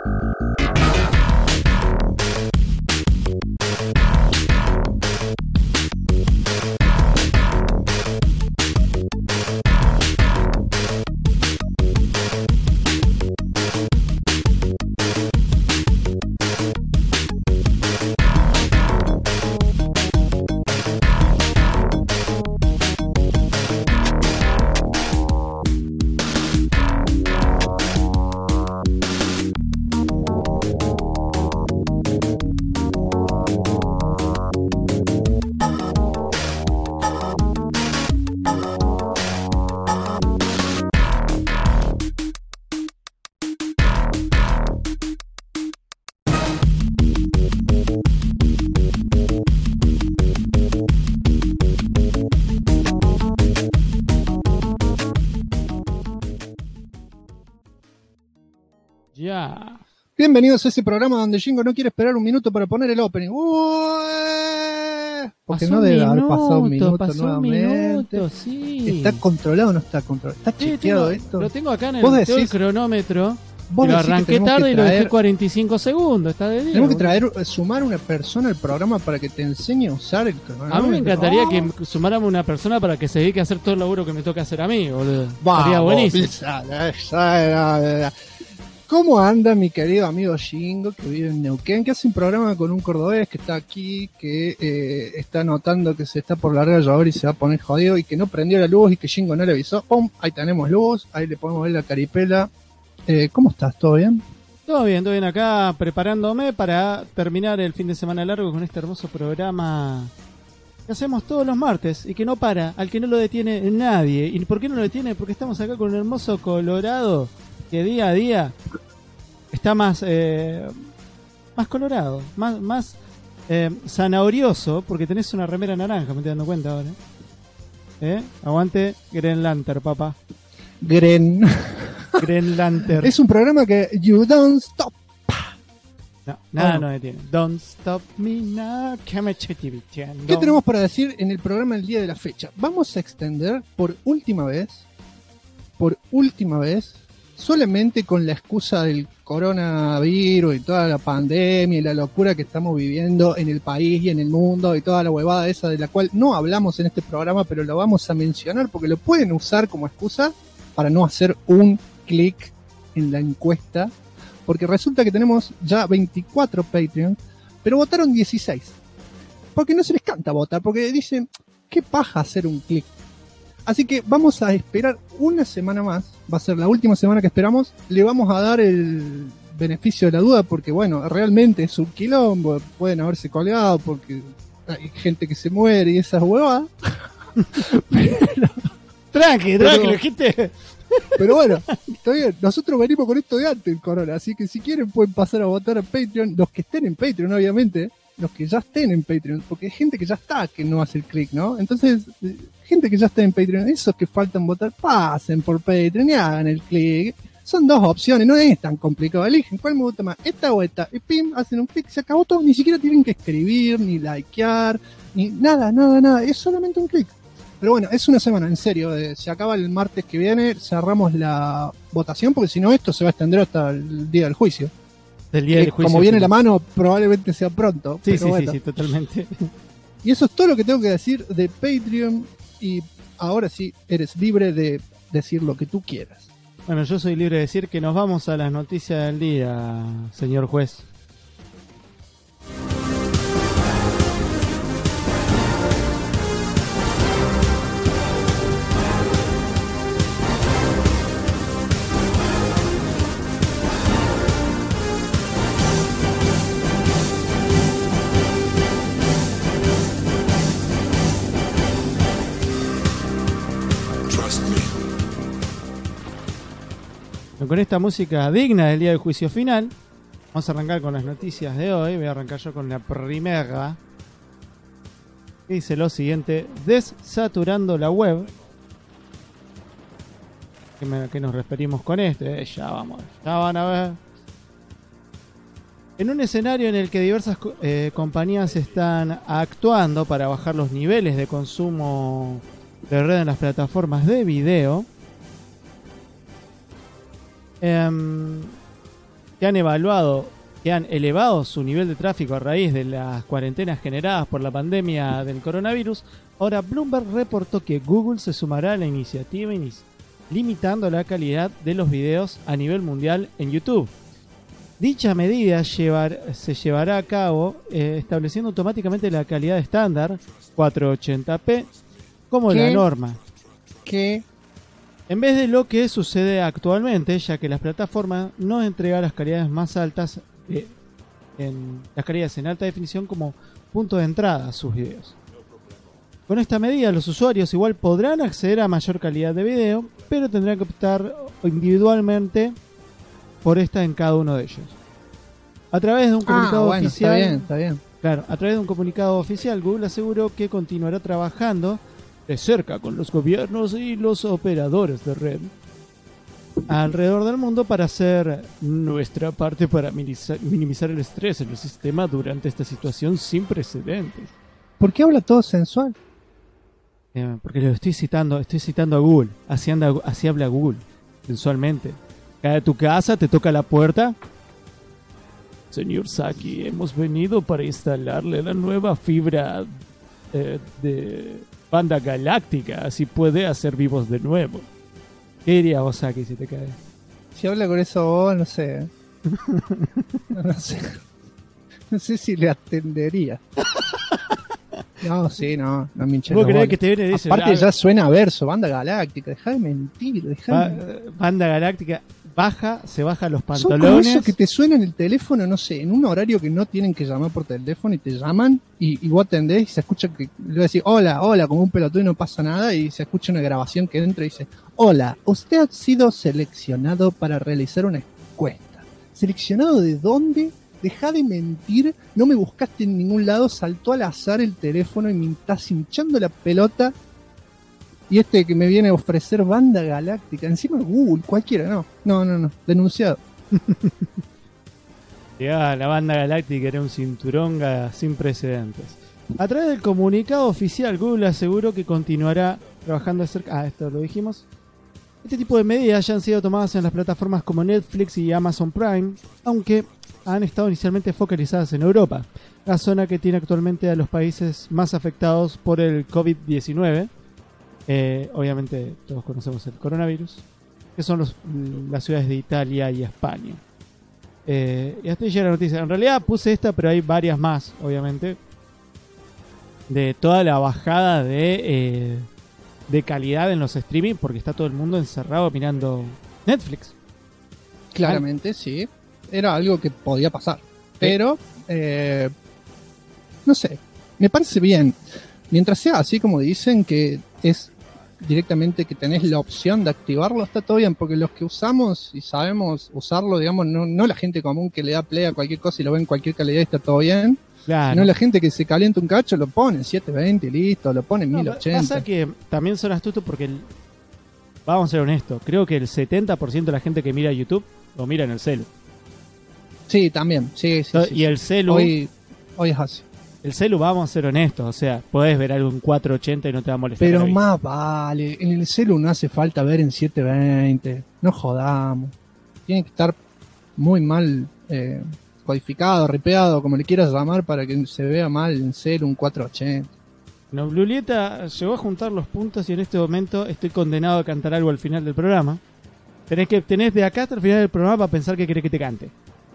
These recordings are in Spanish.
Ya. Bienvenidos a ese programa donde Jingo no quiere esperar un minuto para poner el opening. Porque Pasó no debe haber pasado un minuto, minuto nuevamente. Sí. ¿Está controlado o no está controlado? ¿Está chequeado esto? Lo tengo acá en ¿Vos el decís? cronómetro. ¿Vos Lo decís que arranqué tenemos tarde que y lo dejé traer- 45 segundos. Está de día. Tenemos que sumar una persona al programa para que te enseñe a usar el cronómetro. A mí me encantaría que sumáramos una persona para que se dedique a hacer todo el laburo que me toca hacer a mí, boludo. Estaría buenísimo. ¿Cómo anda mi querido amigo Jingo, que vive en Neuquén, que hace un programa con un cordobés que está aquí, que está notando que se está por largar a llover y se va a poner jodido, y que no prendió la luz y que Jingo no le avisó? ¡Pum! Ahí tenemos luz, ahí le podemos ver la caripela. ¿Cómo estás? ¿Todo bien? Todo bien acá, preparándome para terminar el fin de semana largo con este hermoso programa que hacemos todos los martes y que no para, al que no lo detiene nadie. ¿Y por qué no lo detiene? Porque estamos acá con un hermoso Colorado que día a día está más colorado, más zanahorioso, porque tenés una remera naranja, me estoy dando cuenta ahora. Aguante Green Lantern, papá. Green Lantern. Es un programa que You Don't Stop. No, nada no detiene. Don't stop me now. ¿Qué tenemos para decir en el programa el día de la fecha? Vamos a extender por última vez, solamente con la excusa del coronavirus y toda la pandemia y la locura que estamos viviendo en el país y en el mundo y toda la huevada esa de la cual no hablamos en este programa, pero lo vamos a mencionar porque lo pueden usar como excusa para no hacer un clic en la encuesta, porque resulta que tenemos ya 24 Patreons, pero votaron 16, porque no se les canta votar, porque dicen, qué paja hacer un clic. Así que vamos a esperar una semana más, va a ser la última semana que esperamos, le vamos a dar el beneficio de la duda, porque bueno, realmente es un quilombo, pueden haberse colgado porque hay gente que se muere y esas huevadas. Tranqui, gente. Pero bueno, está bien, nosotros venimos con esto de antes, el corona, así que si quieren pueden pasar a votar a Patreon, los que estén en Patreon obviamente, los que ya estén en Patreon, porque hay gente que ya está, que no hace el clic, ¿no? Entonces, gente que ya está en Patreon, esos que faltan votar, pasen por Patreon y hagan el clic. Son dos opciones, no es tan complicado, eligen cuál me gusta más, esta o esta, y pim, hacen un clic, se acabó todo, ni siquiera tienen que escribir, ni likear, ni nada, es solamente un clic. Pero bueno, es una semana, en serio, se acaba el martes que viene, cerramos la votación, porque si no esto se va a extender hasta el día del juicio. Como viene la mano, probablemente sea pronto. Sí, totalmente. Y eso es todo lo que tengo que decir de Patreon, y ahora sí, eres libre de decir lo que tú quieras. Bueno, yo soy libre de decir que nos vamos a las noticias del día, señor juez. Con esta música digna del día del juicio final, vamos a arrancar con las noticias de hoy. Voy a arrancar yo con la primera, que dice lo siguiente: desaturando la web. ¿Qué nos referimos con esto? Ya van a ver. En un escenario en el que diversas compañías están actuando para bajar los niveles de consumo de red en las plataformas de video, que han elevado su nivel de tráfico a raíz de las cuarentenas generadas por la pandemia del coronavirus, ahora Bloomberg reportó que Google se sumará a la iniciativa limitando la calidad de los videos a nivel mundial en YouTube. Dicha medida se llevará a cabo estableciendo automáticamente la calidad estándar 480p como la norma. ¿Qué? En vez de lo que sucede actualmente, ya que las plataformas no entregan las calidades más altas, las calidades en alta definición como punto de entrada a sus videos. Con esta medida, los usuarios igual podrán acceder a mayor calidad de video, pero tendrán que optar individualmente por esta en cada uno de ellos. A través de un comunicado oficial, está bien. Claro, a través de un comunicado oficial, Google aseguró que continuará trabajando de cerca con los gobiernos y los operadores de red alrededor del mundo para hacer nuestra parte para minimizar el estrés en el sistema durante esta situación sin precedentes. ¿Por qué habla todo sensual? Porque lo estoy citando a Google. Así habla Google, sensualmente. Cae a tu casa, te toca la puerta. Señor Saki, hemos venido para instalarle la nueva fibra de banda galáctica, así puede hacer vivos de nuevo. ¿Qué diría vos, Saki, si te cae? Si habla con eso vos, no sé. No sé. No sé si le atendería. No, sí, no me hinché. ¿Vos creés que te viene de eso? Aparte ya suena a verso, banda galáctica, dejá de mentir, Banda galáctica, se baja los pantalones. Son como eso que te suena en el teléfono, no sé, en un horario que no tienen que llamar por teléfono y te llaman y vos atendés y se escucha que le voy a decir hola, como un pelotudo y no pasa nada y se escucha una grabación que entra y dice: hola, usted ha sido seleccionado para realizar una encuesta. ¿Seleccionado de dónde? Deja de mentir, no me buscaste en ningún lado, saltó al azar el teléfono y me estás hinchando la pelota. Y que me viene a ofrecer banda galáctica, encima Google, cualquiera, no, denunciado. La banda galáctica era un cinturón sin precedentes. A través del comunicado oficial, Google aseguró que continuará trabajando acerca... esto lo dijimos. Este tipo de medidas ya han sido tomadas en las plataformas como Netflix y Amazon Prime, aunque han estado inicialmente focalizadas en Europa, la zona que tiene actualmente a los países más afectados por el COVID-19. Obviamente todos conocemos el coronavirus, que son las ciudades de Italia y España. Y hasta ahí llega la noticia. En realidad puse esta, pero hay varias más, obviamente, de toda la bajada de calidad en los streaming, porque está todo el mundo encerrado mirando Netflix. Claramente, sí. Era algo que podía pasar. Pero, no sé, me parece bien. Mientras sea así como dicen, que es directamente que tenés la opción de activarlo, está todo bien, porque los que usamos y sabemos usarlo, digamos, no la gente común que le da play a cualquier cosa y lo ve en cualquier calidad y está todo bien. Claro. Sino la gente que se calienta un cacho, lo pone en 720 y listo, lo pone en 1080. Pasa que también son astutos porque, vamos a ser honestos, creo que el 70% de la gente que mira YouTube lo mira en el celu. Sí, también, sí. Y el celu... Hoy es así. El celu, vamos a ser honestos, o sea, podés ver algo en 480 y no te va a molestar. Pero más vale, en el celu no hace falta ver en 720, no jodamos. Tiene que estar muy mal codificado, ripeado, como le quieras llamar, para que se vea mal en celu un 480. No, Blulieta llegó a juntar los puntos y en este momento estoy condenado a cantar algo al final del programa. Tenés de acá hasta el final del programa para pensar que querés que te cante.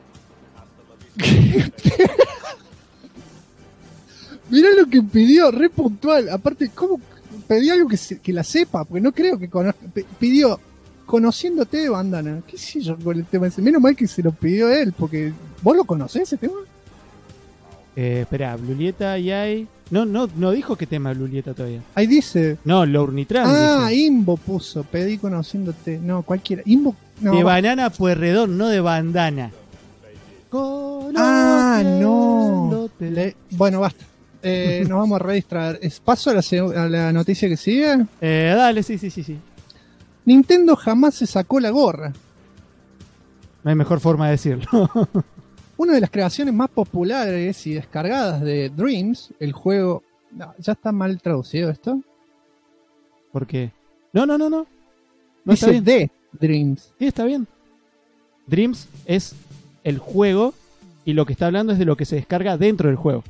Mirá lo que pidió, re puntual. Aparte, ¿cómo pedí algo que la sepa? Porque no creo que conozca. Pidió, conociéndote de bandana. ¿Qué sé yo con el tema ese? Menos mal que se lo pidió él, porque ¿vos lo conocés ese tema? Espera, Blulieta y hay... No dijo qué tema Blulieta todavía. Ahí dice. No, Lournitrans dice. Imbo puso, pedí conociéndote. No, cualquiera. Imbo. No, de banana Puerredón, no de bandana. No. Bueno, basta. Nos vamos a redistraer. ¿Paso a la noticia que sigue? Dale, sí. Nintendo jamás se sacó la gorra. No hay mejor forma de decirlo. Una de las creaciones más populares y descargadas de Dreams, el juego... No, ¿ya está mal traducido esto? ¿Por qué? No. Dice de Dreams. Sí, está bien. Dreams es el juego y lo que está hablando es de lo que se descarga dentro del juego.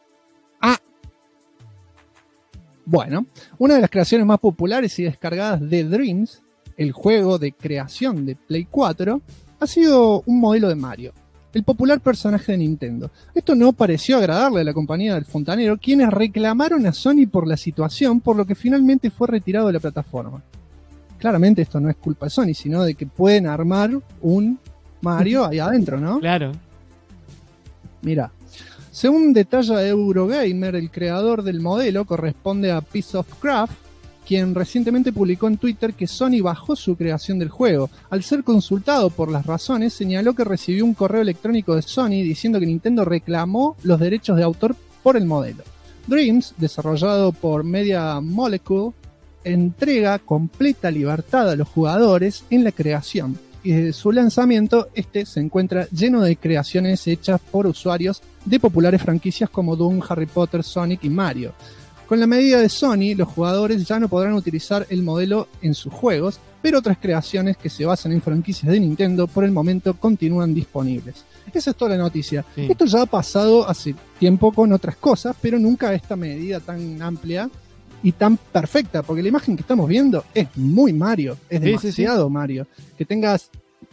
Bueno, una de las creaciones más populares y descargadas de Dreams, el juego de creación de Play 4, ha sido un modelo de Mario, el popular personaje de Nintendo. Esto no pareció agradarle a la compañía del fontanero, quienes reclamaron a Sony por la situación, por lo que finalmente fue retirado de la plataforma. Claramente esto no es culpa de Sony, sino de que pueden armar un Mario ahí adentro, ¿no? Claro. Mira, según detalla Eurogamer, el creador del modelo corresponde a Piece of Craft, quien recientemente publicó en Twitter que Sony bajó su creación del juego. Al ser consultado por las razones, señaló que recibió un correo electrónico de Sony diciendo que Nintendo reclamó los derechos de autor por el modelo. Dreams, desarrollado por Media Molecule, entrega completa libertad a los jugadores en la creación. Y desde su lanzamiento, este se encuentra lleno de creaciones hechas por usuarios de populares franquicias como Doom, Harry Potter, Sonic y Mario. Con la medida de Sony, los jugadores ya no podrán utilizar el modelo en sus juegos, pero otras creaciones que se basan en franquicias de Nintendo por el momento continúan disponibles. Esa es toda la noticia. Sí. Esto ya ha pasado hace tiempo con otras cosas, pero nunca esta medida tan amplia y tan perfecta, porque la imagen que estamos viendo es muy Mario, es demasiado Mario. Que tengas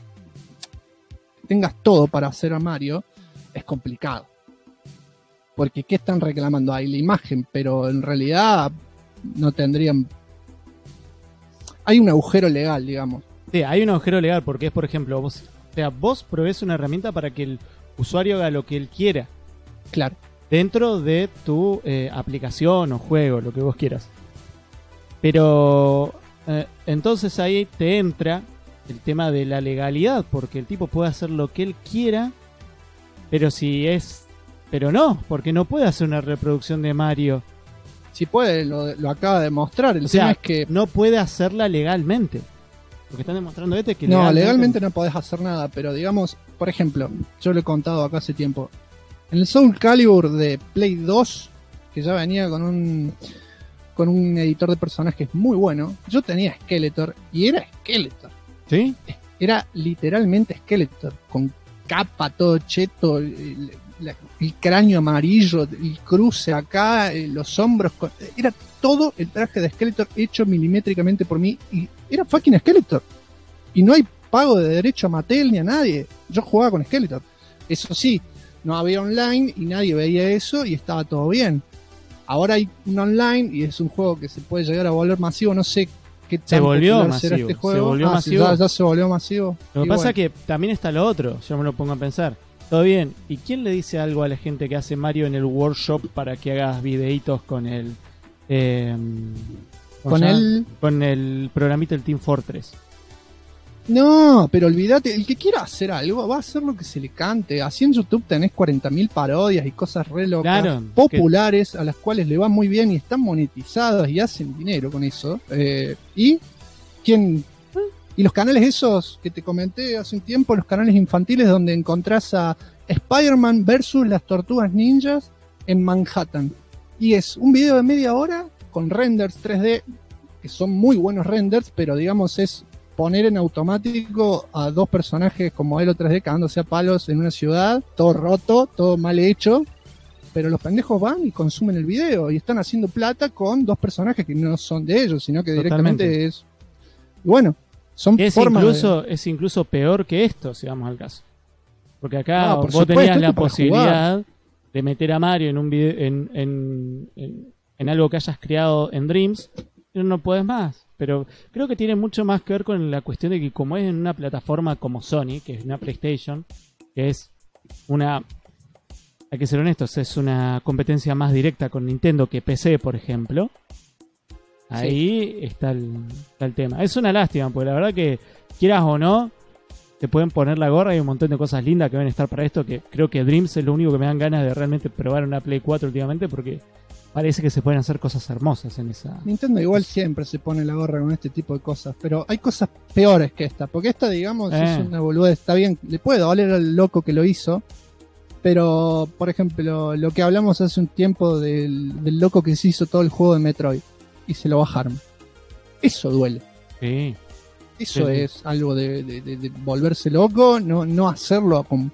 todo para hacer a Mario es complicado. Porque ¿qué están reclamando ahí? La imagen, pero en realidad no tendrían... Hay un agujero legal, digamos. Sí, hay un agujero legal porque es, por ejemplo, vos provees una herramienta para que el usuario haga lo que él quiera. Claro. Dentro de tu aplicación o juego, lo que vos quieras. Pero entonces ahí te entra el tema de la legalidad, porque el tipo puede hacer lo que él quiera, pero no, porque no puede hacer una reproducción de Mario. Si puede, lo acaba de demostrar. O sea, es que no puede hacerla legalmente. Lo que están demostrando es que no, legalmente no podés hacer nada, pero digamos, por ejemplo, yo lo he contado acá hace tiempo. En el Soul Calibur de Play 2, que ya venía con un editor de personajes muy bueno, yo tenía Skeletor y era Skeletor. ¿Sí? Era literalmente Skeletor, con capa, todo cheto, el cráneo amarillo, el cruce acá, los hombros, era todo el traje de Skeletor hecho milimétricamente por mí y era fucking Skeletor. Y no hay pago de derecho a Mattel ni a nadie. Yo jugaba con Skeletor. Eso sí, no había online y nadie veía eso y estaba todo bien. Ahora hay un online y es un juego que se puede llegar a volver masivo. No sé qué tan popular será este juego. Se volvió masivo. Ya se volvió masivo. Lo que pasa es que también está lo otro, yo me lo pongo a pensar. Todo bien, ¿y quién le dice algo a la gente que hace Mario en el workshop para que hagas videitos con el... con el programita del Team Fortress? No, pero olvídate, el que quiera hacer algo va a hacer lo que se le cante. Así en YouTube tenés 40.000 parodias y cosas re locas, claro, populares, a las cuales le va muy bien y están monetizadas y hacen dinero con eso. Y los canales esos que te comenté hace un tiempo, los canales infantiles donde encontrás a Spider-Man versus las Tortugas Ninjas en Manhattan. Y es un video de media hora con renders 3D, que son muy buenos renders, pero digamos es poner en automático a dos personajes con modelo 3D cagándose a palos en una ciudad, todo roto, todo mal hecho, pero los pendejos van y consumen el video y están haciendo plata con dos personajes que no son de ellos, sino que directamente es... Bueno, son formas es incluso peor que esto, si vamos al caso. Porque acá vos tenías la posibilidad de meter a Mario en un video, en algo que hayas creado en Dreams, pero no puedes más. Pero creo que tiene mucho más que ver con la cuestión de que como es en una plataforma como Sony, que es una PlayStation, que es una... Hay que ser honestos, es una competencia más directa con Nintendo que PC, por ejemplo. Ahí está el tema. Es una lástima, porque la verdad que, quieras o no, te pueden poner la gorra y un montón de cosas lindas que van a estar para esto, que creo que Dreams es lo único que me dan ganas de realmente probar una Play 4 últimamente, porque parece que se pueden hacer cosas hermosas en esa... Nintendo igual siempre se pone la gorra con este tipo de cosas, pero hay cosas peores que esta, porque esta, digamos, es una boludez, está bien, le puede doler al loco que lo hizo, pero, por ejemplo, lo que hablamos hace un tiempo del loco que se hizo todo el juego de Metroid, y se lo bajaron. Eso duele. Sí. Eso es algo de volverse loco, no hacerlo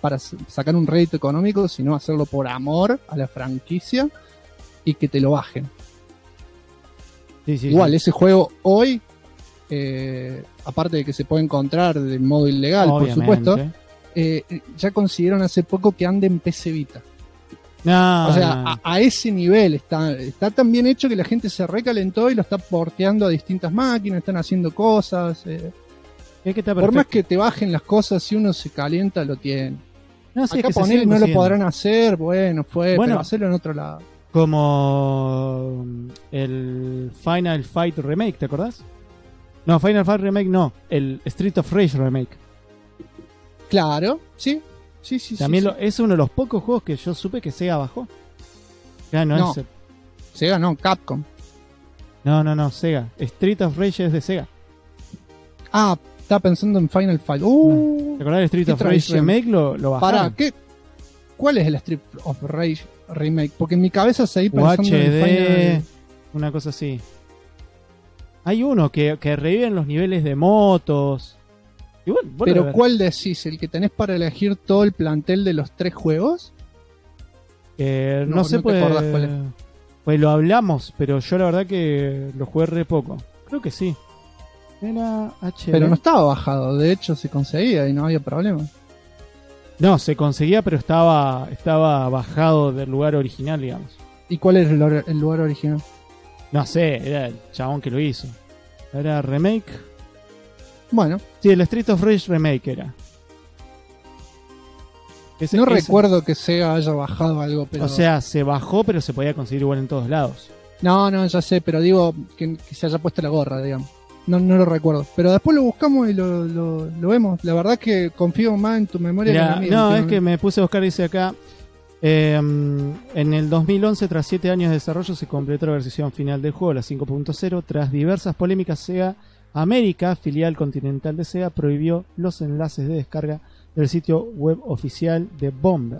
para sacar un rédito económico, sino hacerlo por amor a la franquicia y que te lo bajen. Sí, sí, Igual, sí. ese juego hoy, aparte de que se puede encontrar de modo ilegal, Obviamente. por supuesto, ya consiguieron hace poco que ande en PC Vita. No, O sea, no. a ese nivel está tan bien hecho que la gente se recalentó y lo está porteando a distintas máquinas, están haciendo cosas. Es que está Por más perfecto. que te bajen las cosas, si uno se calienta, lo tiene. No, sí, es Acá que se poner sigue no lo consiguiendo. podrán hacer, bueno, Bueno. pero hacerlo en otro lado. Como el Final Fight Remake, ¿te acordás? No, Final Fight Remake no, el Street of Rage Remake. Claro, sí. También sí. es uno de los pocos juegos que yo supe que Sega bajó. Ya no, No. es. Sega no, Capcom. No, Sega. Street of Rage es de Sega. Ah, estaba pensando en Final Fight. ¿Te acordás del Street qué of Rage traición. Remake? Lo bajaron. Pará, ¿cuál es el Street of Rage Remake? Porque en mi cabeza seguí pensando en UHD, Final. una cosa así. Hay uno que reviven los niveles de motos. Y bueno, Pero ¿cuál decís? ¿El que tenés para elegir todo el plantel de los 3 juegos? no sé, no te pues, acordás cuál es. pues lo hablamos, pero yo la verdad que lo jugué re poco. Creo que sí. Era HD. Pero no estaba bajado, de hecho se conseguía y no había problema. No, se conseguía, pero estaba bajado del lugar original, digamos. ¿Y cuál es el lugar original? No sé, era el chabón que lo hizo. Era remake. Bueno, Sí, el Street of Rage remake era. no recuerdo que Sega haya bajado algo, pero... O sea, se bajó, pero se podía conseguir igual en todos lados. No, ya sé, pero digo que se haya puesto la gorra, digamos. No lo recuerdo. Pero después lo buscamos y lo vemos. La verdad es que confío más en tu memoria que en Mirá, la mía. no, es últimamente. que me puse a buscar, dice acá. En el 2011, tras 7 años de desarrollo, se completó la versión final del juego, la 5.0. Tras diversas polémicas, Sega América, filial continental de Sega, prohibió los enlaces de descarga del sitio web oficial de Bomber.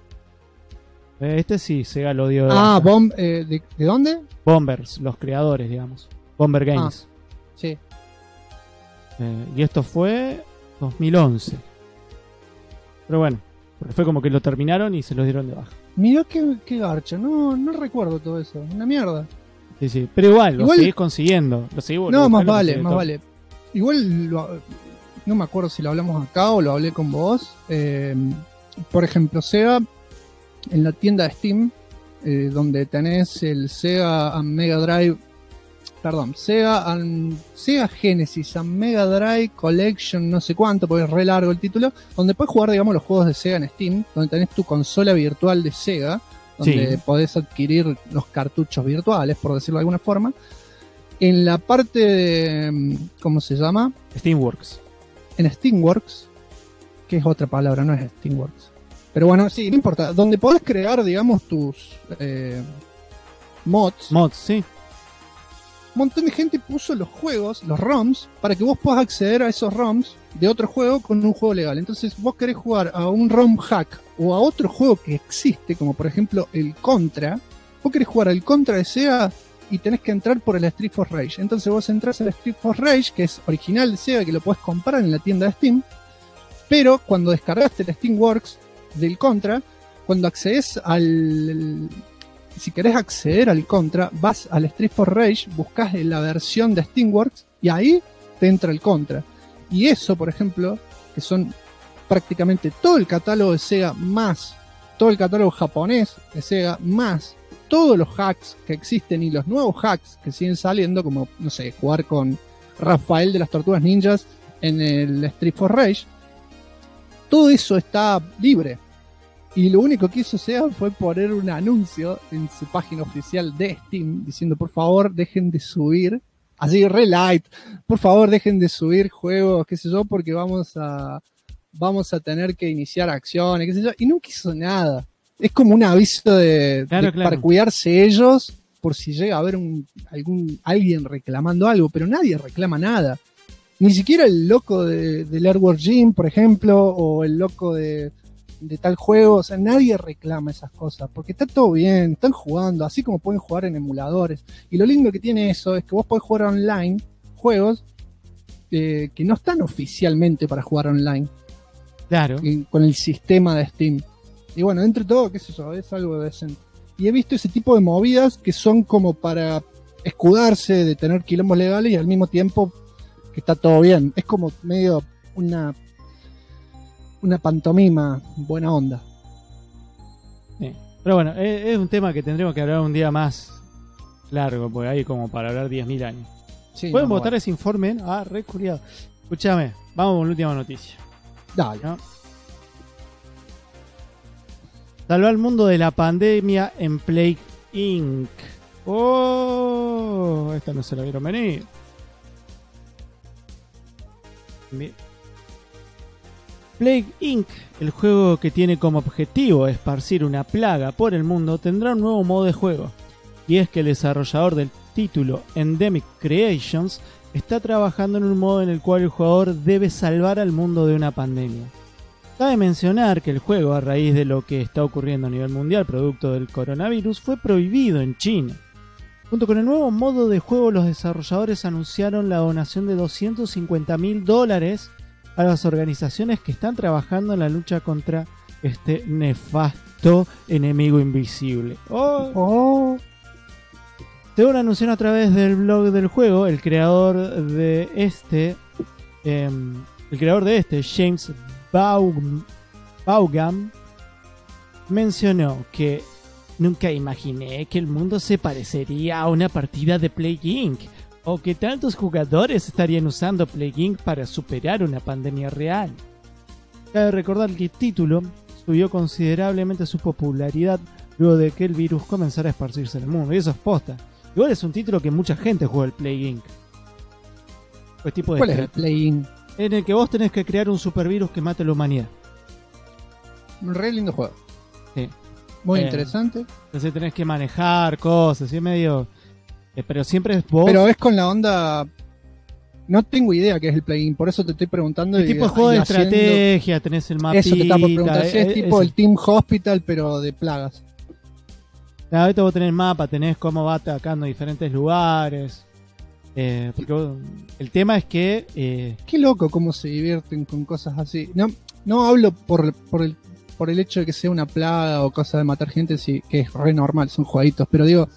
Este sí, Sega lo dio de baja. ¿De dónde? Bombers, los creadores, digamos. Bomber Games. Sí. Y esto fue 2011. Pero bueno, porque fue como que lo terminaron y se los dieron de baja. Mirá qué garcha. No recuerdo todo eso. Una mierda. Sí, sí. Pero igual, lo Igual- seguís consiguiendo. Lo seguís No, más buscando, vale, lo más seguís vale. Igual, no me acuerdo si lo hablamos acá o lo hablé con vos. Por ejemplo, Sega, en la tienda de Steam, donde tenés el Sega and Mega Drive, perdón, Sega Genesis and Mega Drive Collection, no sé cuánto, porque es re largo el título, donde puedes jugar, digamos, los juegos de Sega en Steam, donde tenés tu consola virtual de Sega, donde Sí. podés adquirir los cartuchos virtuales, por decirlo de alguna forma. En la parte de, ¿cómo se llama? Steamworks. En Steamworks, que es otra palabra, no es Steamworks. Pero bueno, sí, no importa. Donde podés crear, digamos, tus mods. Mods, sí. Un montón de gente puso los juegos, los ROMs, para que vos puedas acceder a esos ROMs de otro juego con un juego legal. Entonces vos querés jugar a un ROM hack o a otro juego que existe, como por ejemplo el Contra. Vos querés jugar al Contra de Sega y tenés que entrar por el Street of Rage. Entonces vos entras al Street of Rage, que es original de Sega, que lo podés comprar en la tienda de Steam. Pero cuando descargaste el Steamworks del Contra, cuando accedes si querés acceder al Contra, vas al Street for Rage, buscas la versión de Steamworks y ahí te entra el Contra. Y eso, por ejemplo, que son prácticamente todo el catálogo de Sega más todo el catálogo japonés de Sega más todos los hacks que existen y los nuevos hacks que siguen saliendo, como, no sé, jugar con Rafael de las Tortugas Ninjas en el Street for Rage, todo eso está libre. Y lo único que hizo Sega fue poner un anuncio en su página oficial de Steam diciendo, por favor, dejen de subir, así re light, por favor, dejen de subir juegos, qué sé yo, porque vamos a tener que iniciar acciones, qué sé yo, y nunca hizo nada. Es como un aviso Claro. para cuidarse ellos por si llega a haber alguien reclamando algo, pero nadie reclama nada. Ni siquiera el loco del Airworld Gym, por ejemplo, o el loco de tal juego, o sea, nadie reclama esas cosas, porque está todo bien, están jugando, así como pueden jugar en emuladores. Y lo lindo que tiene eso es que vos podés jugar online juegos que no están oficialmente para jugar online. Claro. con el sistema de Steam. Y bueno, entre todo, qué sé yo, es algo decente. Y he visto ese tipo de movidas que son como para escudarse de tener quilombos legales y al mismo tiempo que está todo bien. Es como medio una pantomima buena onda. Sí. Pero bueno, es un tema que tendremos que hablar un día más largo, porque hay como para hablar 10.000 años. Sí, ¿Pueden no, votar bueno. ese informe? Re curiado. Escúchame, vamos con la última noticia. Dale. ¿No? Salvó al mundo de la pandemia en Plague Inc. ¡Oh! Esta no se la vieron venir. Bien. Plague Inc., el juego que tiene como objetivo esparcir una plaga por el mundo, tendrá un nuevo modo de juego. Y es que el desarrollador del título, Endemic Creations, está trabajando en un modo en el cual el jugador debe salvar al mundo de una pandemia. Cabe mencionar que el juego, a raíz de lo que está ocurriendo a nivel mundial producto del coronavirus, fue prohibido en China. Junto con el nuevo modo de juego, los desarrolladores anunciaron la donación de $250.000 a las organizaciones que están trabajando en la lucha contra este nefasto enemigo invisible. Según anunció a través del blog del juego, el creador de este, James Vaughan, mencionó que nunca imaginé que el mundo se parecería a una partida de Plague Inc. o que tantos jugadores estarían usando Plague Inc. para superar una pandemia real. Cabe recordar que el título subió considerablemente su popularidad luego de que el virus comenzara a esparcirse en el mundo, y eso es posta. Igual es un título que mucha gente juega, el Plague Inc. Pues tipo de ¿Cuál es el play-in? en el que vos tenés que crear un supervirus que mate a la humanidad. Un re lindo juego. Sí. Muy interesante. Entonces tenés que manejar cosas, y es medio... pero siempre es vos... Pero es con la onda... No tengo idea qué es el play-in, por eso te estoy preguntando. El tipo de juego de estrategia, tenés el mapita... Eso te estaba por preguntar, si es tipo el Team Hospital, pero de plagas. Ahorita vos tenés el mapa, tenés cómo va atacando diferentes lugares. Porque el tema es que... Qué loco cómo se divierten con cosas así. No hablo por el hecho de que sea una plaga o cosa de matar gente, sí, que es re normal, son jueguitos, pero digo,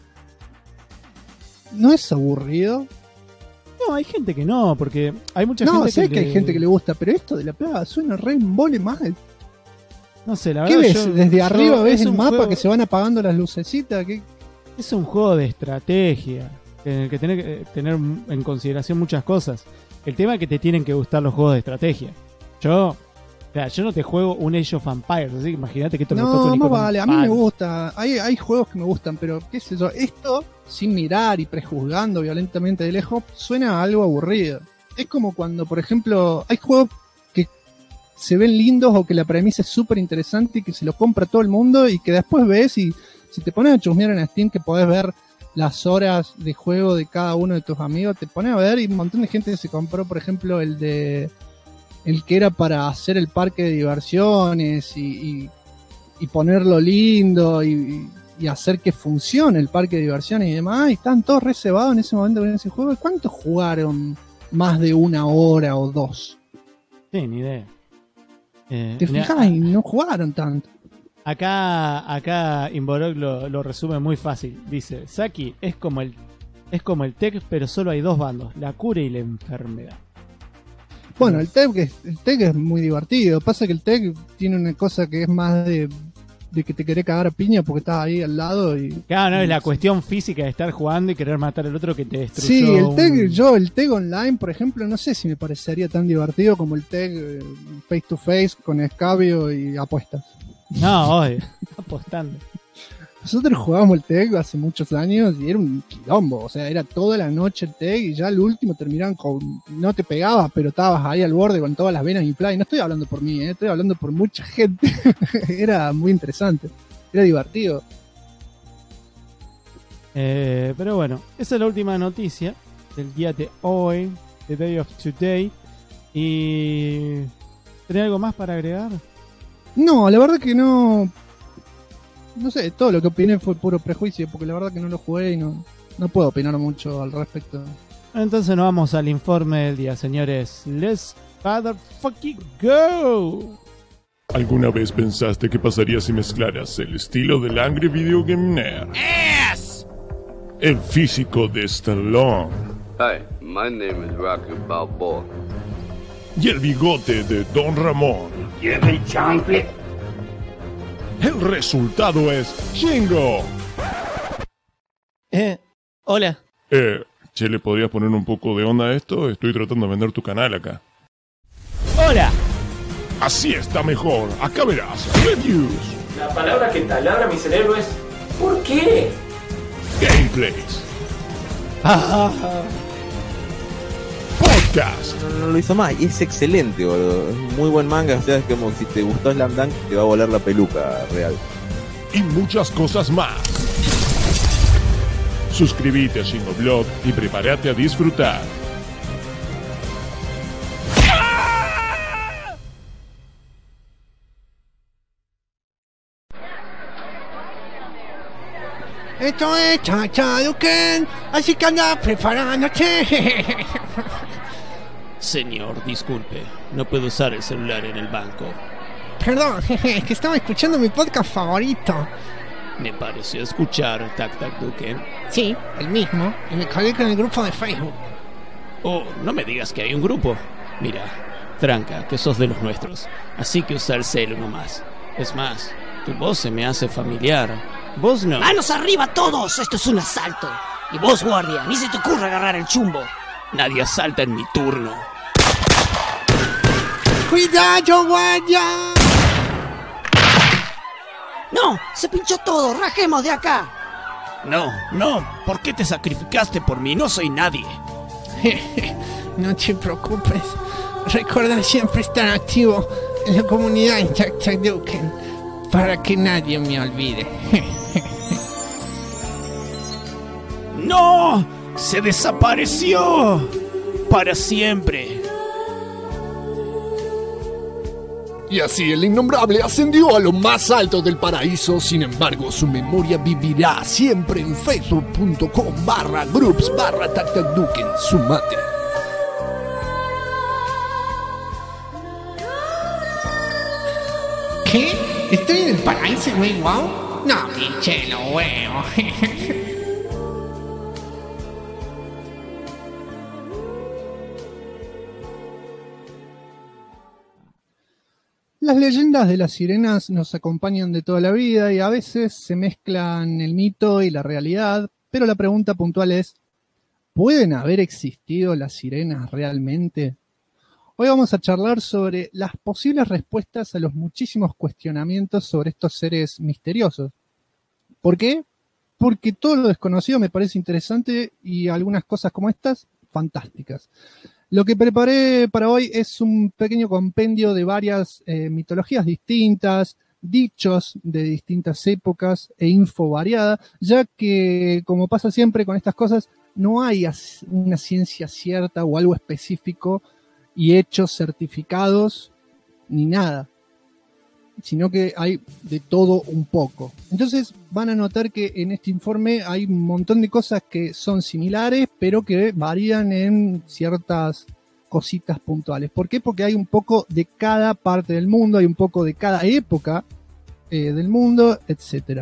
¿no es aburrido? No, hay gente que no, porque hay mucha gente No, que... sé que hay gente que le gusta, pero esto de la plaga suena re embole mal. No sé, la ¿Qué verdad... ves? Desde arriba ves es el un mapa juego- que se van apagando las lucecitas. ¿Qué? Es un juego de estrategia, en el que tenés que tener en consideración muchas cosas. El tema es que te tienen que gustar los juegos de estrategia. Yo no te juego un Age of Empires, así que imagínate que esto lo toco No, ni más con un vale, a mí palo. me gusta. Hay juegos que me gustan, pero qué sé yo, esto, sin mirar y prejuzgando violentamente de lejos, suena a algo aburrido. Es como cuando, por ejemplo, hay juegos que se ven lindos o que la premisa es súper interesante y que se lo compra todo el mundo y que después ves y si te pones a chusmear en Steam que podés ver las horas de juego de cada uno de tus amigos, te pones a ver y un montón de gente se compró, por ejemplo, el que era para hacer el parque de diversiones y ponerlo lindo y hacer que funcione el parque de diversiones y demás, y estaban todos reservados en ese momento con ese juego. ¿Cuántos jugaron más de 1 hora o 2? Sí, ni idea. Te fijas y no jugaron tanto. Acá Inborog lo resume muy fácil. Dice, Saki es como el TEC, pero solo hay dos bandos, la cura y la enfermedad. Bueno, el TEC es muy divertido. Pasa que el TEC tiene una cosa que es más de que te querés cagar a piña porque estás ahí al lado y... Claro, no, es la cuestión física de estar jugando y querer matar al otro que te destruyó. Sí, el TEC online, por ejemplo, no sé si me parecería tan divertido como el TEC face to face con escabio y apuestas. No, obvio, apostando. Nosotros jugábamos el TEC hace muchos años y era un quilombo, o sea, era toda la noche el TEC y ya al último terminaban con... No te pegabas, pero estabas ahí al borde con todas las venas infladas. Y no estoy hablando por mí, estoy hablando por mucha gente. Era muy interesante, era divertido. Pero bueno, esa es la última noticia del día de hoy, the day of today. Y... ¿tenés algo más para agregar? No, la verdad que no... No sé, todo lo que opiné fue puro prejuicio, porque la verdad que no lo jugué y no puedo opinar mucho al respecto. Entonces nos vamos al informe del día, señores. Let's Father fucking go. ¿Alguna vez pensaste qué pasaría si mezclaras el estilo del Angry Video Game Nerd, el físico de Stallone Hi, my name is Rocky Balboa. y el bigote de Don Ramón? El resultado es Shingo. Hola. Che, ¿le podrías poner un poco de onda a esto? Estoy tratando de vender tu canal acá. Hola. Así está mejor. Acá verás. Reviews, La palabra que taladra mi cerebro es ¿por qué? gameplays, podcast No lo hizo más y es excelente, boludo. Es muy buen manga, o sea, es como si te gustó Slam Dunk, te va a volar la peluca real. y muchas cosas más. Suscríbete a Shingo Blog y prepárate a disfrutar. Esto es Chachaduken, así que anda preparándote. Señor, disculpe. No puedo usar el celular en el banco. Perdón, es que estaba escuchando mi podcast favorito. Me pareció escuchar Tac Tac Duken. Sí, el mismo, y me colgué con el grupo de Facebook. Oh, no me digas que hay un grupo. Mira, tranca, que sos de los nuestros. Así que usa el celo nomás. Es más, tu voz se me hace familiar. Vos no. ¡Manos arriba todos! Esto es un asalto. Y vos, guardia, ni se te ocurra agarrar el chumbo. Nadie asalta en mi turno. ¡Cuidado, guardia! ¡No! ¡Se pinchó todo! ¡Rajemos de acá! No, no. ¿Por qué te sacrificaste por mí? No soy nadie. No te preocupes. Recuerda siempre estar activo en la comunidad en Chachaduken para que nadie me olvide. ¡No! ¡Se desapareció! Para siempre. Y así el innombrable ascendió a lo más alto del paraíso. Sin embargo, su memoria vivirá siempre en facebook.com/groups/tactacduken. Sumate. ¿Qué? ¿Estoy en el paraíso, güey? ¿Wow? No, pinche lo huevo. Las leyendas de las sirenas nos acompañan de toda la vida y a veces se mezclan el mito y la realidad, pero la pregunta puntual es, ¿pueden haber existido las sirenas realmente? Hoy vamos a charlar sobre las posibles respuestas a los muchísimos cuestionamientos sobre estos seres misteriosos. ¿Por qué? Porque todo lo desconocido me parece interesante y algunas cosas como estas, fantásticas. Lo que preparé para hoy es un pequeño compendio de varias mitologías distintas, dichos de distintas épocas e info variada, ya que, como pasa siempre con estas cosas, no hay una ciencia cierta o algo específico y hechos certificados ni nada, sino que hay de todo un poco. Entonces van a notar que en este informe hay un montón de cosas que son similares, pero que varían en ciertas cositas puntuales. ¿Por qué? Porque hay un poco de cada parte del mundo, hay un poco de cada época del mundo, etc.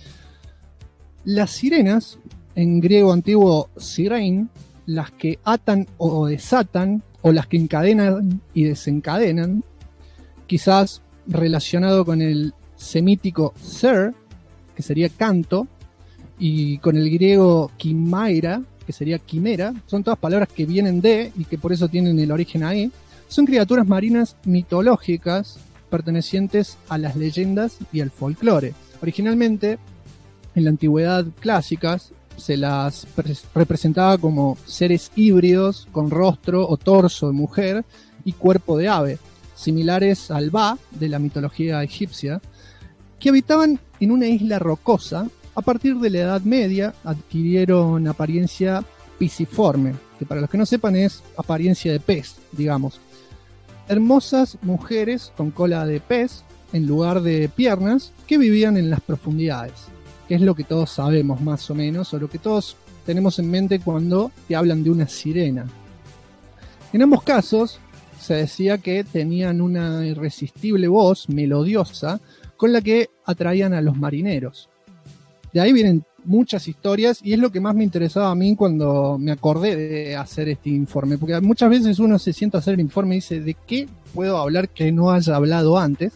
Las sirenas, en griego antiguo sirein, las que atan o desatan, o las que encadenan y desencadenan, quizás relacionado con el semítico ser, que sería canto, y con el griego kimaira, que sería quimera, son todas palabras que vienen de y que por eso tienen el origen ahí. Son criaturas marinas mitológicas pertenecientes a las leyendas y al folclore. Originalmente, en la antigüedad clásica, se las representaba como seres híbridos con rostro o torso de mujer y cuerpo de ave, similares al Ba de la mitología egipcia, que habitaban en una isla rocosa. A partir de la Edad Media adquirieron apariencia pisiforme, que para los que no sepan es apariencia de pez, digamos. Hermosas mujeres con cola de pez en lugar de piernas que vivían en las profundidades, que es lo que todos sabemos más o menos, o lo que todos tenemos en mente cuando te hablan de una sirena. En ambos casos se decía que tenían una irresistible voz melodiosa con la que atraían a los marineros. De ahí vienen muchas historias y es lo que más me interesaba a mí cuando me acordé de hacer este informe, porque muchas veces uno se sienta a hacer el informe y dice, ¿de qué puedo hablar que no haya hablado antes?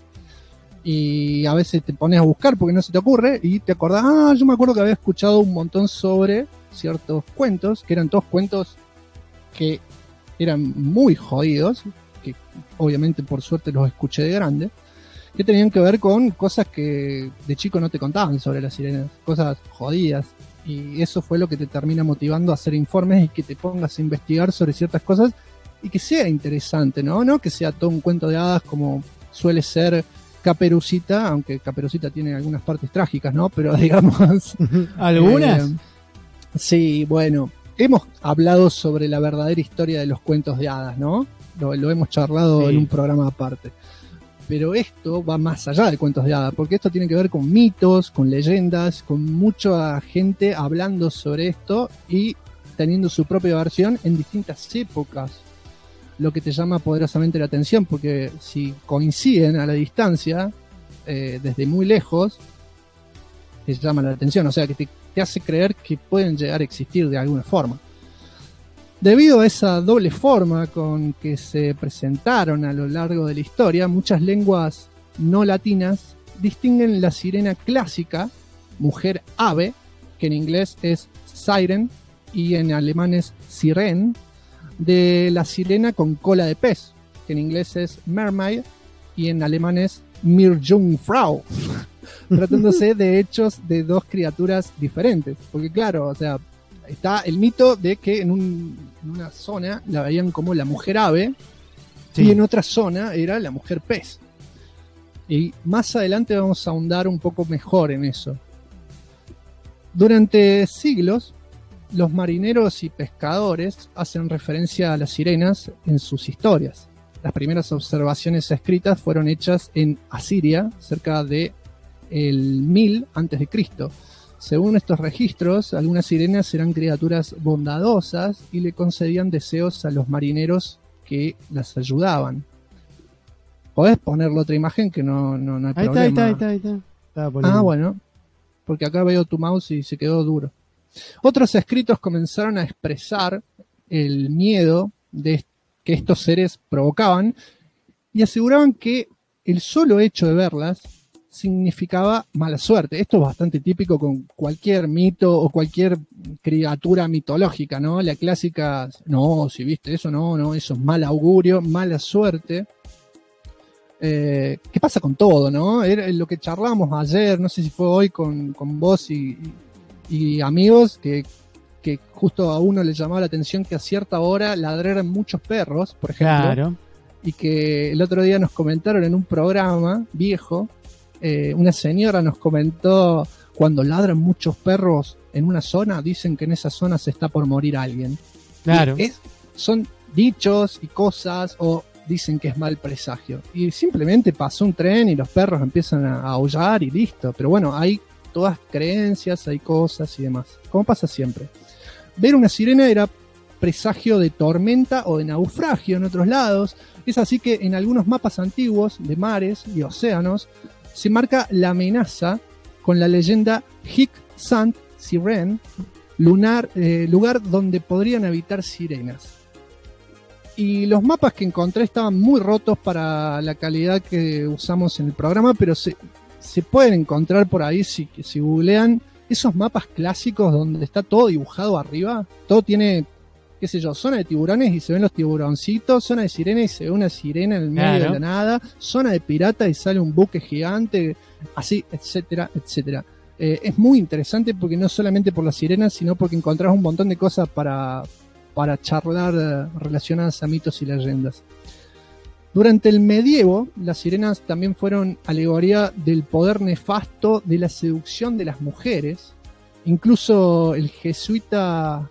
Y a veces te pones a buscar porque no se te ocurre y te acordás, yo me acuerdo que había escuchado un montón sobre ciertos cuentos, que eran todos cuentos que eran muy jodidos, que obviamente por suerte los escuché de grande, que tenían que ver con cosas que de chico no te contaban sobre las sirenas, cosas jodidas, y eso fue lo que te termina motivando a hacer informes y que te pongas a investigar sobre ciertas cosas y que sea interesante, ¿no? Que sea todo un cuento de hadas como suele ser Caperucita, aunque Caperucita tiene algunas partes trágicas, ¿no? Pero digamos... ¿Algunas? Sí, bueno, hemos hablado sobre la verdadera historia de los cuentos de hadas, ¿no? Lo hemos charlado en un programa aparte. Pero esto va más allá de cuentos de hadas, porque esto tiene que ver con mitos, con leyendas, con mucha gente hablando sobre esto y teniendo su propia versión en distintas épocas. Lo que te llama poderosamente la atención, porque si coinciden a la distancia, desde muy lejos, te llama la atención, o sea, que te hace creer que pueden llegar a existir de alguna forma. Debido a esa doble forma con que se presentaron a lo largo de la historia, muchas lenguas no latinas distinguen la sirena clásica, mujer ave, que en inglés es siren y en alemán es siren, de la sirena con cola de pez, que en inglés es mermaid y en alemán es Meerjungfrau, tratándose de hechos de dos criaturas diferentes, porque claro, o sea, está el mito de que en una zona la veían como la mujer ave, sí, y en otra zona era la mujer pez. Y más adelante vamos a ahondar un poco mejor en eso. Durante siglos, los marineros y pescadores hacen referencia a las sirenas en sus historias. Las primeras observaciones escritas fueron hechas en Asiria, cerca de el 1000 a.C. Según estos registros, algunas sirenas eran criaturas bondadosas y le concedían deseos a los marineros que las ayudaban. ¿Podés ponerle otra imagen? Que no hay problema. Ahí está. Bueno, porque acá veo tu mouse y se quedó duro. Otros escritos comenzaron a expresar el miedo que estos seres provocaban y aseguraban que el solo hecho de verlas significaba mala suerte. Esto es bastante típico con cualquier mito o cualquier criatura mitológica, ¿no? La clásica, no, si viste eso, no, eso es mal augurio, mala suerte. ¿Qué pasa con todo, no? Era lo que charlamos ayer, no sé si fue hoy con vos y amigos, que justo a uno le llamaba la atención que a cierta hora ladraran muchos perros, por ejemplo. Claro. Y que el otro día nos comentaron en un programa viejo, una señora nos comentó, cuando ladran muchos perros en una zona, dicen que en esa zona se está por morir alguien. Claro. Son dichos y cosas, o dicen que es mal presagio. Y simplemente pasó un tren y los perros empiezan a aullar y listo. Pero bueno, hay todas creencias, hay cosas y demás. Como pasa siempre. Ver una sirena era presagio de tormenta o de naufragio en otros lados. Es así que en algunos mapas antiguos de mares y océanos se marca la amenaza con la leyenda Hic Sant Siren, lugar donde podrían habitar sirenas. Y los mapas que encontré estaban muy rotos para la calidad que usamos en el programa, pero se pueden encontrar por ahí si googlean esos mapas clásicos donde está todo dibujado arriba. Todo tiene, qué sé yo, zona de tiburones y se ven los tiburoncitos, zona de sirena y se ve una sirena en el medio de la nada, zona de pirata y sale un buque gigante, así, etcétera, etcétera. Es muy interesante porque no solamente por las sirenas, sino porque encontrás un montón de cosas para charlar relacionadas a mitos y leyendas. Durante el medievo, las sirenas también fueron alegoría del poder nefasto de la seducción de las mujeres. Incluso el jesuita...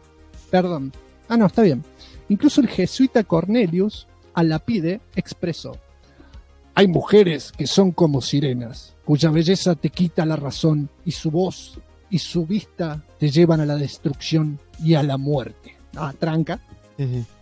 Incluso el jesuita Cornelius a Lapide expresó: hay mujeres que son como sirenas, cuya belleza te quita la razón, y su voz y su vista te llevan a la destrucción y a la muerte. Tranca. Sí.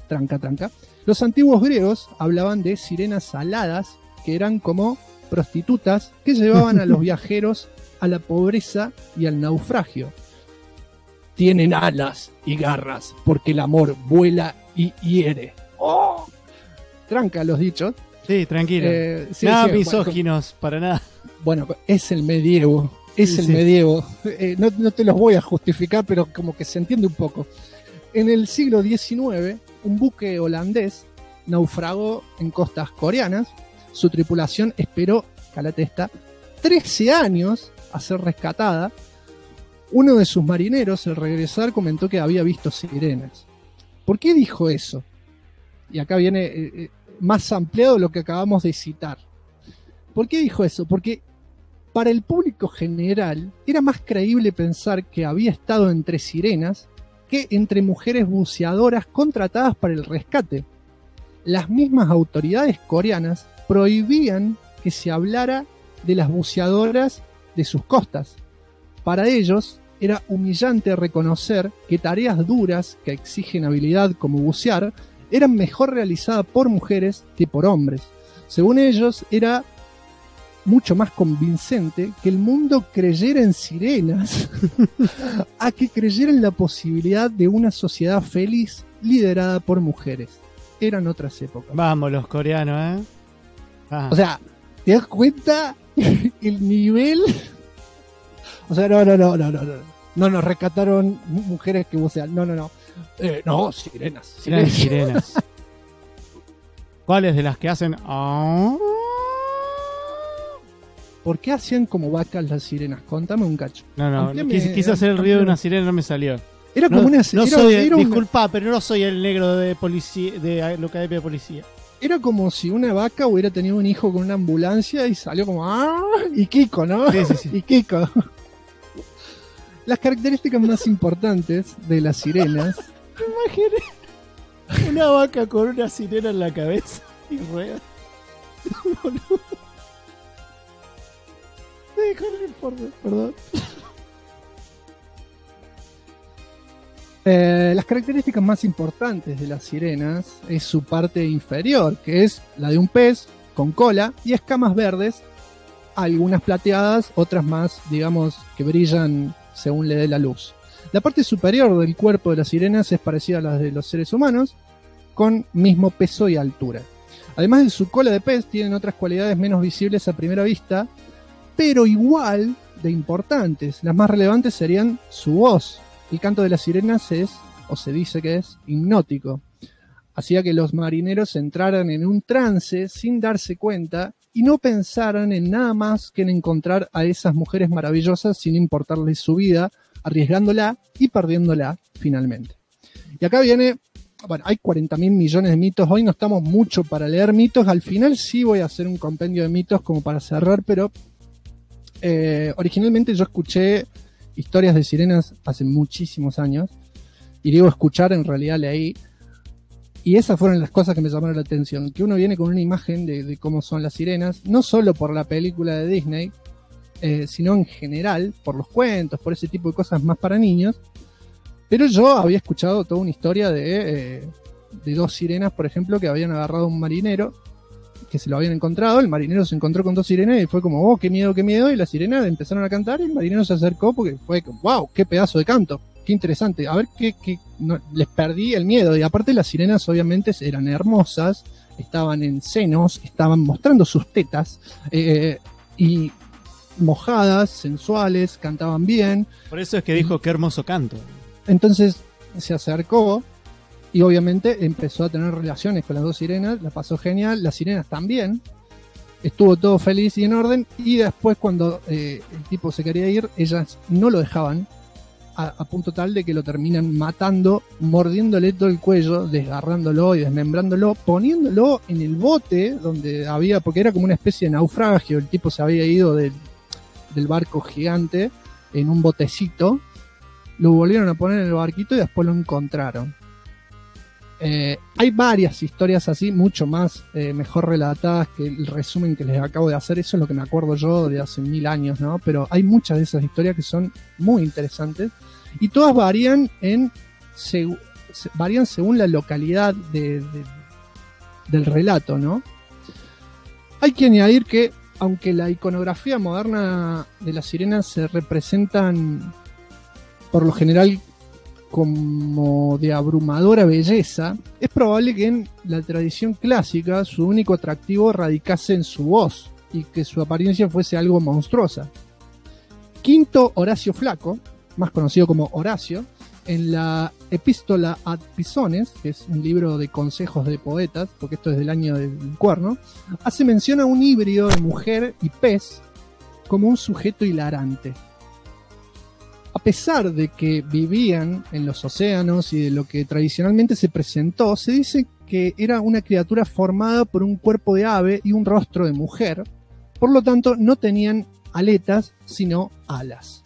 tranca. Los antiguos griegos hablaban de sirenas aladas, que eran como prostitutas que llevaban a los viajeros a la pobreza y al naufragio. Tienen alas y garras, porque el amor vuela y hiere. ¡Oh! Tranca los dichos. Sí, tranquilo. Sí, nada sí, misóginos, para nada. Bueno, es el medievo. Medievo. No te los voy a justificar, pero como que se entiende un poco. En el siglo XIX, un buque holandés naufragó en costas coreanas. Su tripulación esperó, calate esta, 13 años a ser rescatada. Uno de sus marineros, al regresar, comentó que había visto sirenas. ¿Por qué dijo eso? Y acá viene más ampliado lo que acabamos de citar. ¿Por qué dijo eso? Porque para el público general era más creíble pensar que había estado entre sirenas que entre mujeres buceadoras contratadas para el rescate. Las mismas autoridades coreanas prohibían que se hablara de las buceadoras de sus costas. Para ellos era humillante reconocer que tareas duras que exigen habilidad como bucear eran mejor realizadas por mujeres que por hombres. Según ellos, era mucho más convincente que el mundo creyera en sirenas a que creyera en la posibilidad de una sociedad feliz liderada por mujeres. Eran otras épocas. Vamos, los coreanos, O sea, ¿te das cuenta el nivel? O sea, no. No nos rescataron mujeres que bucean. No. No, sirenas. Sirenas. ¿Cuáles de las que hacen? ¿Por qué hacían como vacas las sirenas? Contame un cacho. No. Quise hacer el ruido de una sirena, no me salió. Era como una sirena. Disculpa, pero no soy el negro de policía, de la academia de policía. Era como si una vaca hubiera tenido un hijo con una ambulancia y salió como y Kiko, ¿no? Sí. Y Kiko. Las características más importantes de las sirenas. Imaginé una vaca con una sirena en la cabeza y rueda. Boludo. Perdón. Las características más importantes de las sirenas es su parte inferior, que es la de un pez con cola y escamas verdes, algunas plateadas, otras más, digamos, que brillan según le dé la luz. La parte superior del cuerpo de las sirenas es parecida a la de los seres humanos, con mismo peso y altura. Además de su cola de pez, tienen otras cualidades menos visibles a primera vista, pero igual de importantes. Las más relevantes serían su voz. El canto de las sirenas es, o se dice que es, hipnótico. Hacía que los marineros entraran en un trance sin darse cuenta y no pensaran en nada más que en encontrar a esas mujeres maravillosas sin importarles su vida, arriesgándola y perdiéndola finalmente. Y acá viene, bueno, hay 40.000 millones de mitos. Hoy no estamos mucho para leer mitos. Al final sí voy a hacer un compendio de mitos como para cerrar, pero originalmente yo escuché historias de sirenas hace muchísimos años. Y digo escuchar, en realidad leí. Y esas fueron las cosas que me llamaron la atención. Que uno viene con una imagen de cómo son las sirenas, no solo por la película de Disney, sino en general, por los cuentos, por ese tipo de cosas más para niños. Pero yo había escuchado toda una historia de dos sirenas, por ejemplo, que habían agarrado a un marinero, que se lo habían encontrado. El marinero se encontró con dos sirenas y fue como, qué miedo, y las sirenas empezaron a cantar y el marinero se acercó porque fue, wow, qué pedazo de canto, qué interesante, a ver no, les perdí el miedo. Y aparte las sirenas obviamente eran hermosas, estaban en senos, estaban mostrando sus tetas y mojadas, sensuales, cantaban bien. Por eso es que dijo qué hermoso canto. Entonces se acercó y obviamente empezó a tener relaciones con las dos sirenas, la pasó genial, las sirenas también, estuvo todo feliz y en orden, y después cuando el tipo se quería ir, ellas no lo dejaban, a punto tal de que lo terminan matando, mordiéndole todo el cuello, desgarrándolo y desmembrándolo, poniéndolo en el bote donde había, porque era como una especie de naufragio, el tipo se había ido del barco gigante en un botecito, lo volvieron a poner en el barquito y después lo encontraron. Hay varias historias así, mucho más mejor relatadas que el resumen que les acabo de hacer. Eso es lo que me acuerdo yo de hace 1000 años, ¿no? Pero hay muchas de esas historias que son muy interesantes y todas varían en varían según la localidad del relato, ¿no? Hay que añadir que, aunque la iconografía moderna de las sirenas se representan por lo general como de abrumadora belleza, es probable que en la tradición clásica su único atractivo radicase en su voz y que su apariencia fuese algo monstruosa. Quinto Horacio Flaco, más conocido como Horacio, en la Epístola ad Pisones, que es un libro de consejos de poetas, porque esto es del año del cuerno, hace mención a un híbrido de mujer y pez como un sujeto hilarante. A pesar de que vivían en los océanos y de lo que tradicionalmente se presentó, se dice que era una criatura formada por un cuerpo de ave y un rostro de mujer, por lo tanto no tenían aletas, sino alas.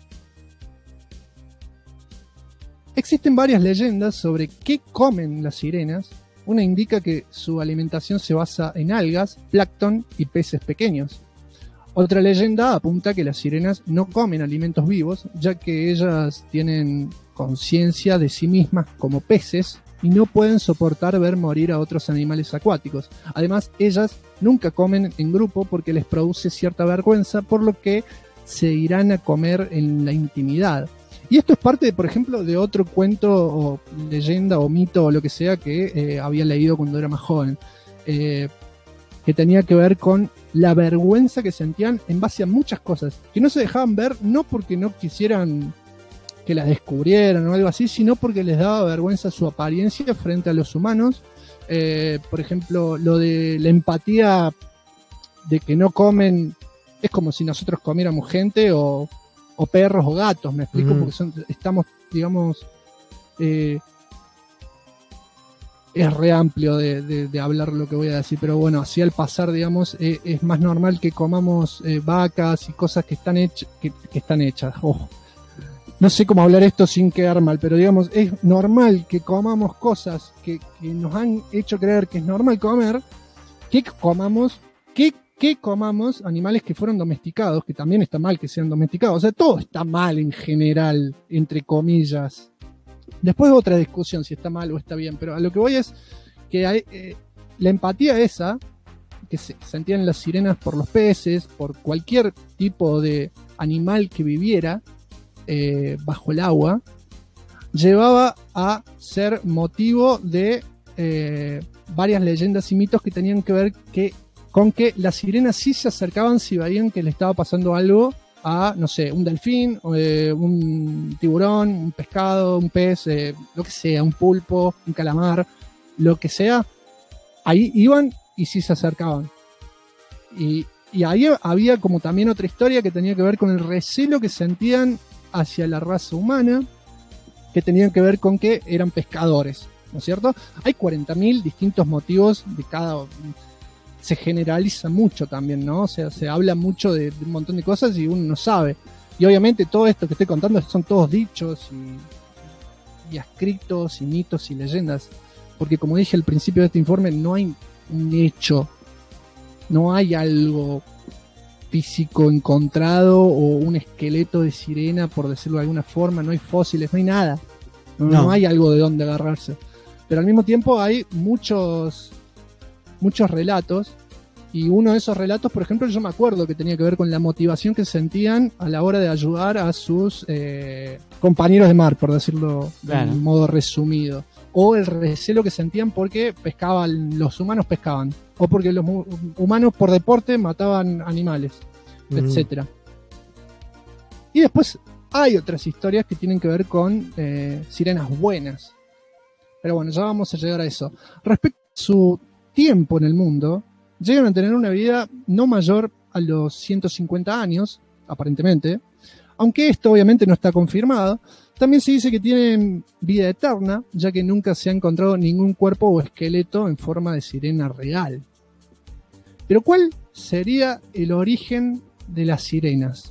Existen varias leyendas sobre qué comen las sirenas. Una indica que su alimentación se basa en algas, plancton y peces pequeños. Otra leyenda apunta que las sirenas no comen alimentos vivos, ya que ellas tienen conciencia de sí mismas como peces y no pueden soportar ver morir a otros animales acuáticos. Además, ellas nunca comen en grupo porque les produce cierta vergüenza, por lo que se irán a comer en la intimidad. Y esto es parte, por ejemplo, de otro cuento o leyenda o mito o lo que sea que había leído cuando era más joven, que tenía que ver con la vergüenza que sentían en base a muchas cosas, que no se dejaban ver no porque no quisieran que las descubrieran o algo así, sino porque les daba vergüenza su apariencia frente a los humanos. Por ejemplo, lo de la empatía de que no comen, es como si nosotros comiéramos gente o perros o gatos, me explico, porque estamos, digamos, es re amplio de hablar lo que voy a decir, pero bueno, así al pasar, digamos, es más normal que comamos vacas y cosas que están hechas. Ojo. No sé cómo hablar esto sin quedar mal, pero digamos, es normal que comamos cosas que nos han hecho creer que es normal comer, que comamos animales que fueron domesticados, que también está mal que sean domesticados. O sea, todo está mal en general, entre comillas. Después otra discusión si está mal o está bien, pero a lo que voy es que hay, la empatía esa que se sentían las sirenas por los peces, por cualquier tipo de animal que viviera bajo el agua, llevaba a ser motivo de varias leyendas y mitos que tenían que ver con que las sirenas sí se acercaban si veían que le estaba pasando algo a, no sé, un delfín, un tiburón, un pescado, un pez, lo que sea, un pulpo, un calamar, lo que sea. Ahí iban y sí se acercaban. Y ahí había como también otra historia que tenía que ver con el recelo que sentían hacia la raza humana, que tenían que ver con que eran pescadores, ¿no es cierto? Hay 40.000 distintos motivos de cada... Se generaliza mucho también, ¿no? O sea, se habla mucho de un montón de cosas y uno no sabe. Y obviamente todo esto que estoy contando son todos dichos y escritos y mitos y leyendas. Porque como dije al principio de este informe, no hay un hecho, no hay algo físico encontrado o un esqueleto de sirena, por decirlo de alguna forma, no hay fósiles, no hay nada. No hay algo de dónde agarrarse. Pero al mismo tiempo hay muchos relatos, y uno de esos relatos, por ejemplo, yo me acuerdo que tenía que ver con la motivación que sentían a la hora de ayudar a sus compañeros de mar, por decirlo de un modo resumido, o el recelo que sentían porque los humanos pescaban, o porque los humanos por deporte mataban animales, etcétera. Y después hay otras historias que tienen que ver con sirenas buenas, pero bueno, ya vamos a llegar a eso. Respecto a su tiempo en el mundo, llegan a tener una vida no mayor a los 150 años, aparentemente, aunque esto obviamente no está confirmado. También se dice que tienen vida eterna, ya que nunca se ha encontrado ningún cuerpo o esqueleto en forma de sirena real. Pero ¿cuál sería el origen de las sirenas?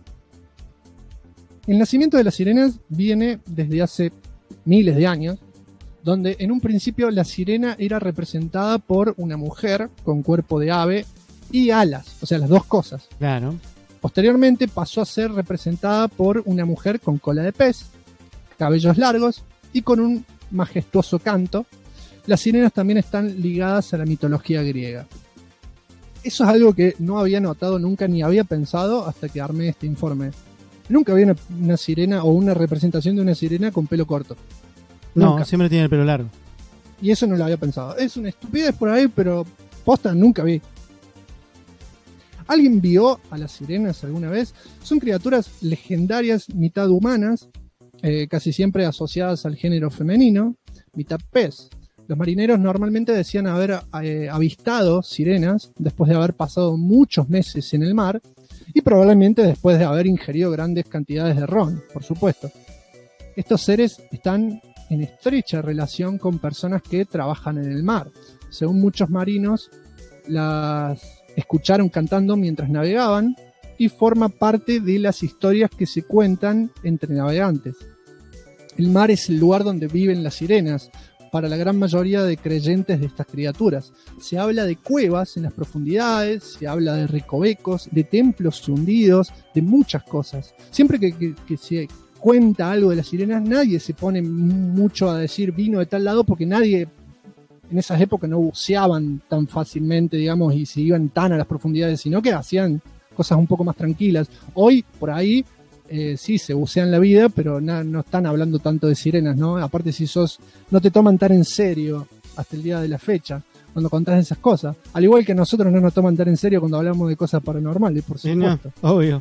El nacimiento de las sirenas viene desde hace miles de años, donde en un principio la sirena era representada por una mujer con cuerpo de ave y alas, o sea, las dos cosas. Claro. Posteriormente pasó a ser representada por una mujer con cola de pez, cabellos largos y con un majestuoso canto, las sirenas también están ligadas a la mitología griega. Eso es algo que no había notado nunca ni había pensado hasta que armé este informe. Nunca había una sirena o una representación de una sirena con pelo corto. No, Nunca. siempre tiene el pelo largo. Y eso no lo había pensado. Es una estupidez por ahí, pero posta nunca vi. ¿Alguien vio a las sirenas alguna vez? Son criaturas legendarias, mitad humanas, casi siempre asociadas al género femenino, mitad pez. Los marineros normalmente decían haber avistado sirenas después de haber pasado muchos meses en el mar y probablemente después de haber ingerido grandes cantidades de ron, por supuesto. Estos seres están en estrecha relación con personas que trabajan en el mar. Según muchos marinos, las escucharon cantando mientras navegaban y forma parte de las historias que se cuentan entre navegantes. El mar es el lugar donde viven las sirenas, para la gran mayoría de creyentes de estas criaturas. Se habla de cuevas en las profundidades, se habla de recovecos, de templos hundidos, de muchas cosas. Siempre que se cuenta algo de las sirenas, nadie se pone mucho a decir vino de tal lado, porque nadie en esas épocas no buceaban tan fácilmente, digamos, y se iban tan a las profundidades, sino que hacían cosas un poco más tranquilas. Hoy, por ahí, sí, se bucean la vida, pero no están hablando tanto de sirenas, ¿no? Aparte, no te toman tan en serio hasta el día de la fecha cuando contás esas cosas. Al igual que nosotros no nos toman tan en serio cuando hablamos de cosas paranormales, por supuesto. No, obvio.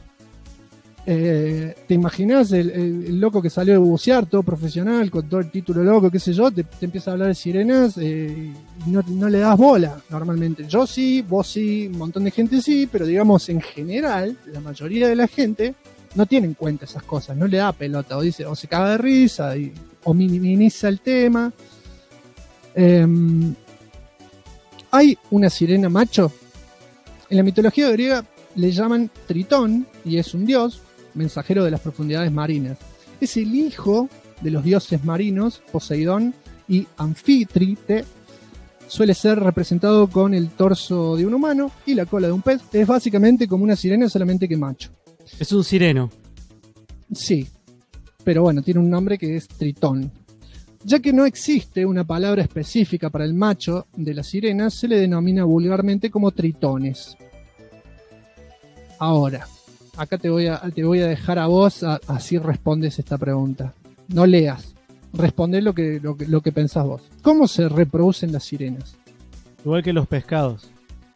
¿Te imaginás el loco que salió de bucear, todo profesional, con todo el título loco, qué sé yo, te empieza a hablar de sirenas y no le das bola normalmente? Yo sí, vos sí, un montón de gente sí, pero digamos en general, la mayoría de la gente no tiene en cuenta esas cosas, no le da pelota, o se caga de risa, o minimiza el tema. Hay una sirena macho. En la mitología griega le llaman Tritón, y es un dios, mensajero de las profundidades marinas. Es el hijo de los dioses marinos, Poseidón y Anfítrite. Suele ser representado con el torso de un humano y la cola de un pez. Es básicamente como una sirena, solamente que macho. Es un sireno. Sí, pero bueno, tiene un nombre que es Tritón. Ya que no existe una palabra específica para el macho de las sirenas, se le denomina vulgarmente como tritones. Ahora, acá te voy a dejar a vos, así respondes esta pregunta. No leas, respondé lo que pensás vos. ¿Cómo se reproducen las sirenas? Igual que los pescados.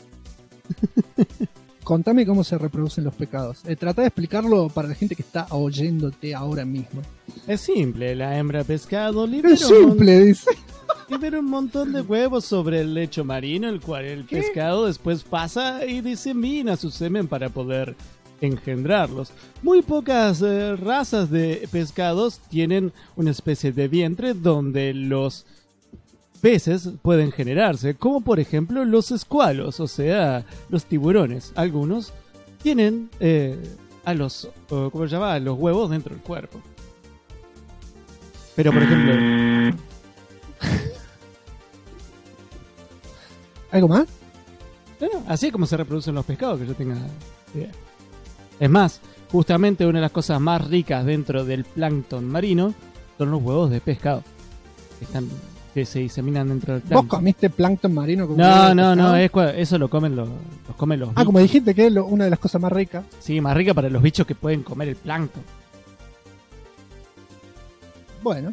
Contame cómo se reproducen los pescados. Trata de explicarlo para la gente que está oyéndote ahora mismo. Es simple, la hembra pescado dice. Libera un montón de huevos sobre el lecho marino, el cual el pescado después pasa y disemina su semen para poder engendrarlos. Muy pocas razas de pescados tienen una especie de vientre donde los peces pueden generarse, como por ejemplo los escualos, o sea, los tiburones. Algunos tienen los huevos dentro del cuerpo. Pero por ejemplo... ¿Algo más? No, así es como se reproducen los pescados, que yo tenga idea. Es más, justamente una de las cosas más ricas dentro del plancton marino son los huevos de pescado. Que se diseminan dentro del plancton. ¿Vos comiste plancton marino? No, eso lo comen los bichos. Como dijiste que es una de las cosas más ricas. Sí, más rica para los bichos que pueden comer el plancton. Bueno.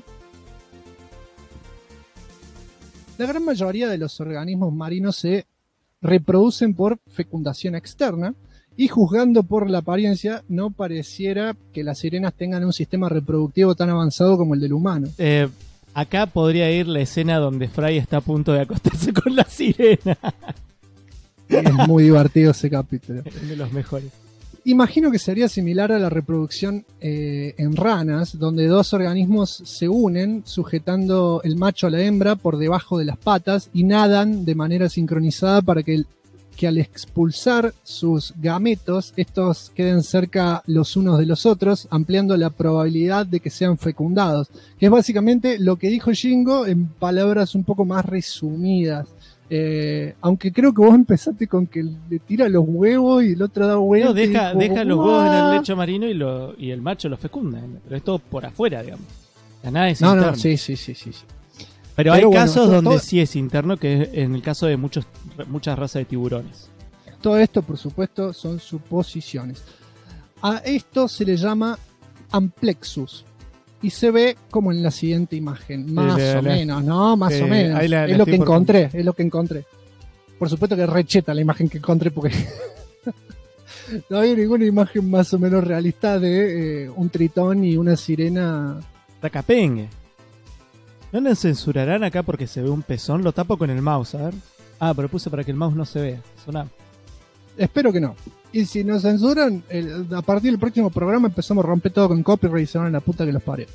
La gran mayoría de los organismos marinos se reproducen por fecundación externa y, juzgando por la apariencia, no pareciera que las sirenas tengan un sistema reproductivo tan avanzado como el del humano. Acá podría ir la escena donde Fry está a punto de acostarse con la sirena. Es muy divertido ese capítulo. Es de los mejores. Imagino que sería similar a la reproducción en ranas, donde dos organismos se unen sujetando el macho a la hembra por debajo de las patas y nadan de manera sincronizada para que al expulsar sus gametos, estos queden cerca los unos de los otros, ampliando la probabilidad de que sean fecundados. Que es básicamente lo que dijo Jingo en palabras un poco más resumidas. Aunque creo que vos empezaste con que le tira los huevos y el otro da huevos. No, deja los huevos en el lecho marino y el macho los fecunda, pero es todo por afuera, digamos. Nada es No, interno. no, sí. Pero hay bueno, casos donde todo- sí es interno, que es en el caso de muchas razas de tiburones. Todo esto, por supuesto, son suposiciones. A esto se le llama amplexus. Y se ve como en la siguiente imagen. Más o menos, ¿no? Más o menos. ahí la Es lo que estoy por- encontré, es lo que encontré. Por supuesto que recheta la imagen que encontré porque no hay ninguna imagen más o menos realista de un tritón y una sirena. Tacapengue. ¿No nos censurarán acá porque se ve un pezón? Lo tapo con el mouse, a ver. Ah, pero puse para que el mouse no se vea. Suena. Espero que no. Y si nos censuran, a partir del próximo programa empezamos a romper todo con copyright y se van a la puta que los parió.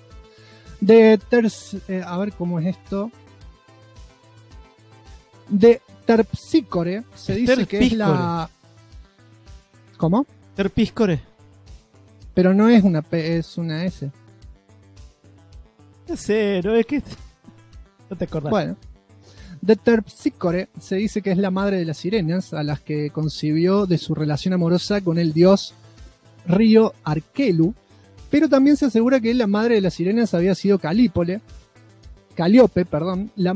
A ver cómo es esto. De Terpsícore se dice que es la... ¿Cómo? Terpíscore. Pero no es una P, es una S. No sé, no es que... No te acordás. Bueno. De Terpsícore se dice que es la madre de las sirenas, a las que concibió de su relación amorosa con el dios Río Arquelu, pero también se asegura que la madre de las sirenas había sido Calíope, la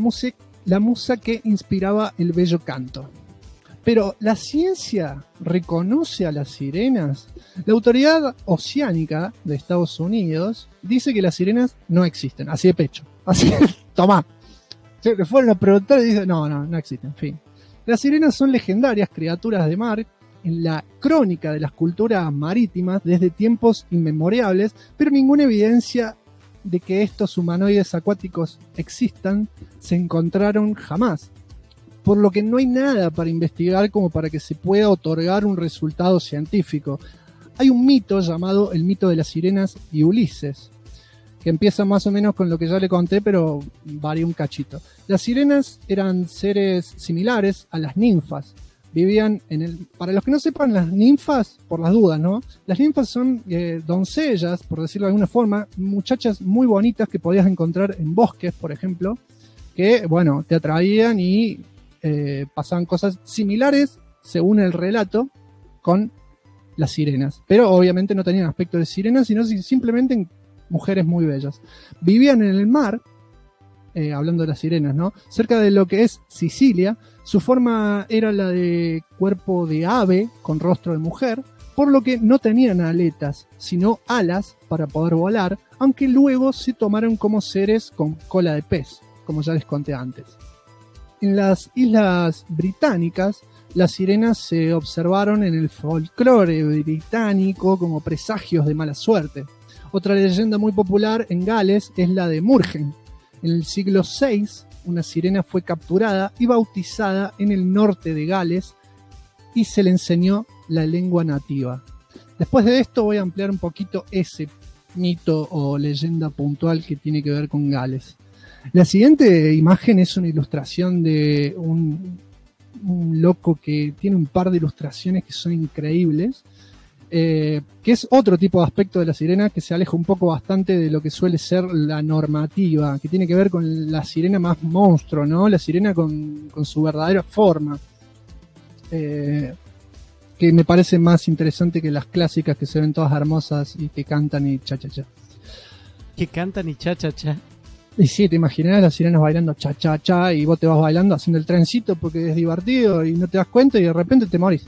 musa que inspiraba el bello canto. Pero la ciencia reconoce a las sirenas. La autoridad oceánica de Estados Unidos dice que las sirenas no existen, así de pecho. Así, tomá. Le fueron a preguntar y dicen, no existen, fin. Las sirenas son legendarias criaturas de mar en la crónica de las culturas marítimas desde tiempos inmemorables, pero ninguna evidencia de que estos humanoides acuáticos existan se encontraron jamás. Por lo que no hay nada para investigar como para que se pueda otorgar un resultado científico. Hay un mito llamado el mito de las sirenas y Ulises, que empieza más o menos con lo que ya le conté, pero varía un cachito. Las sirenas eran seres similares a las ninfas. Vivían Para los que no sepan, las ninfas, por las dudas, ¿no? Las ninfas son doncellas, por decirlo de alguna forma, muchachas muy bonitas que podías encontrar en bosques, por ejemplo, que, bueno, te atraían y pasaban cosas similares, según el relato, con las sirenas. Pero obviamente no tenían aspecto de sirenas, sino simplemente mujeres muy bellas. Vivían en el mar, hablando de las sirenas, ¿no? Cerca de lo que es Sicilia. Su forma era la de cuerpo de ave con rostro de mujer, por lo que no tenían aletas, sino alas para poder volar, aunque luego se tomaron como seres con cola de pez, como ya les conté antes. En las Islas Británicas, las sirenas se observaron en el folclore británico como presagios de mala suerte. Otra leyenda muy popular en Gales es la de Murgen. En el siglo VI, una sirena fue capturada y bautizada en el norte de Gales y se le enseñó la lengua nativa. Después de esto voy a ampliar un poquito ese mito o leyenda puntual que tiene que ver con Gales. La siguiente imagen es una ilustración de un loco que tiene un par de ilustraciones que son increíbles. Que es otro tipo de aspecto de la sirena que se aleja un poco bastante de lo que suele ser la normativa, que tiene que ver con la sirena más monstruo, ¿no? La sirena con su verdadera forma, que me parece más interesante que las clásicas que se ven todas hermosas y que cantan y cha-cha-cha. Que cantan y cha-cha-cha. Y sí, te imaginás las sirenas bailando cha-cha-cha y vos te vas bailando haciendo el trencito porque es divertido y no te das cuenta y de repente te morís.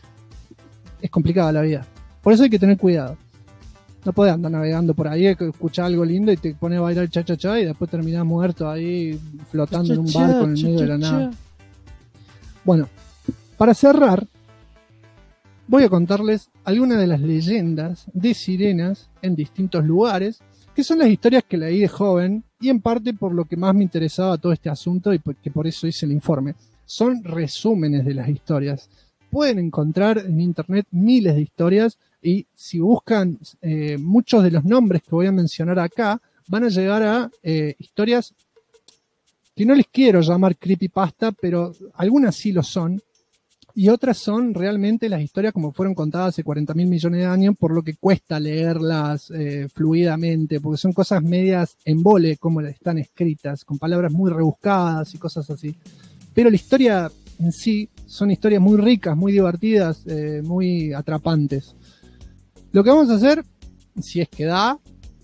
Es complicada la vida. Por eso hay que tener cuidado. No podés andar navegando por ahí, escuchar algo lindo y te pones a bailar cha-cha-cha y después terminás muerto ahí flotando en un barco en el medio de la nada. Bueno, para cerrar, voy a contarles algunas de las leyendas de sirenas en distintos lugares, que son las historias que leí de joven y en parte por lo que más me interesaba todo este asunto y que por eso hice el informe. Son resúmenes de las historias. Pueden encontrar en internet miles de historias y si buscan muchos de los nombres que voy a mencionar acá, van a llegar a historias que no les quiero llamar creepypasta, pero algunas sí lo son y otras son realmente las historias como fueron contadas hace 40.000 millones de años, por lo que cuesta leerlas fluidamente, porque son cosas medias en vole como están escritas, con palabras muy rebuscadas y cosas así. Pero la historia en sí son historias muy ricas, muy divertidas, muy atrapantes. Lo que vamos a hacer, si es que da,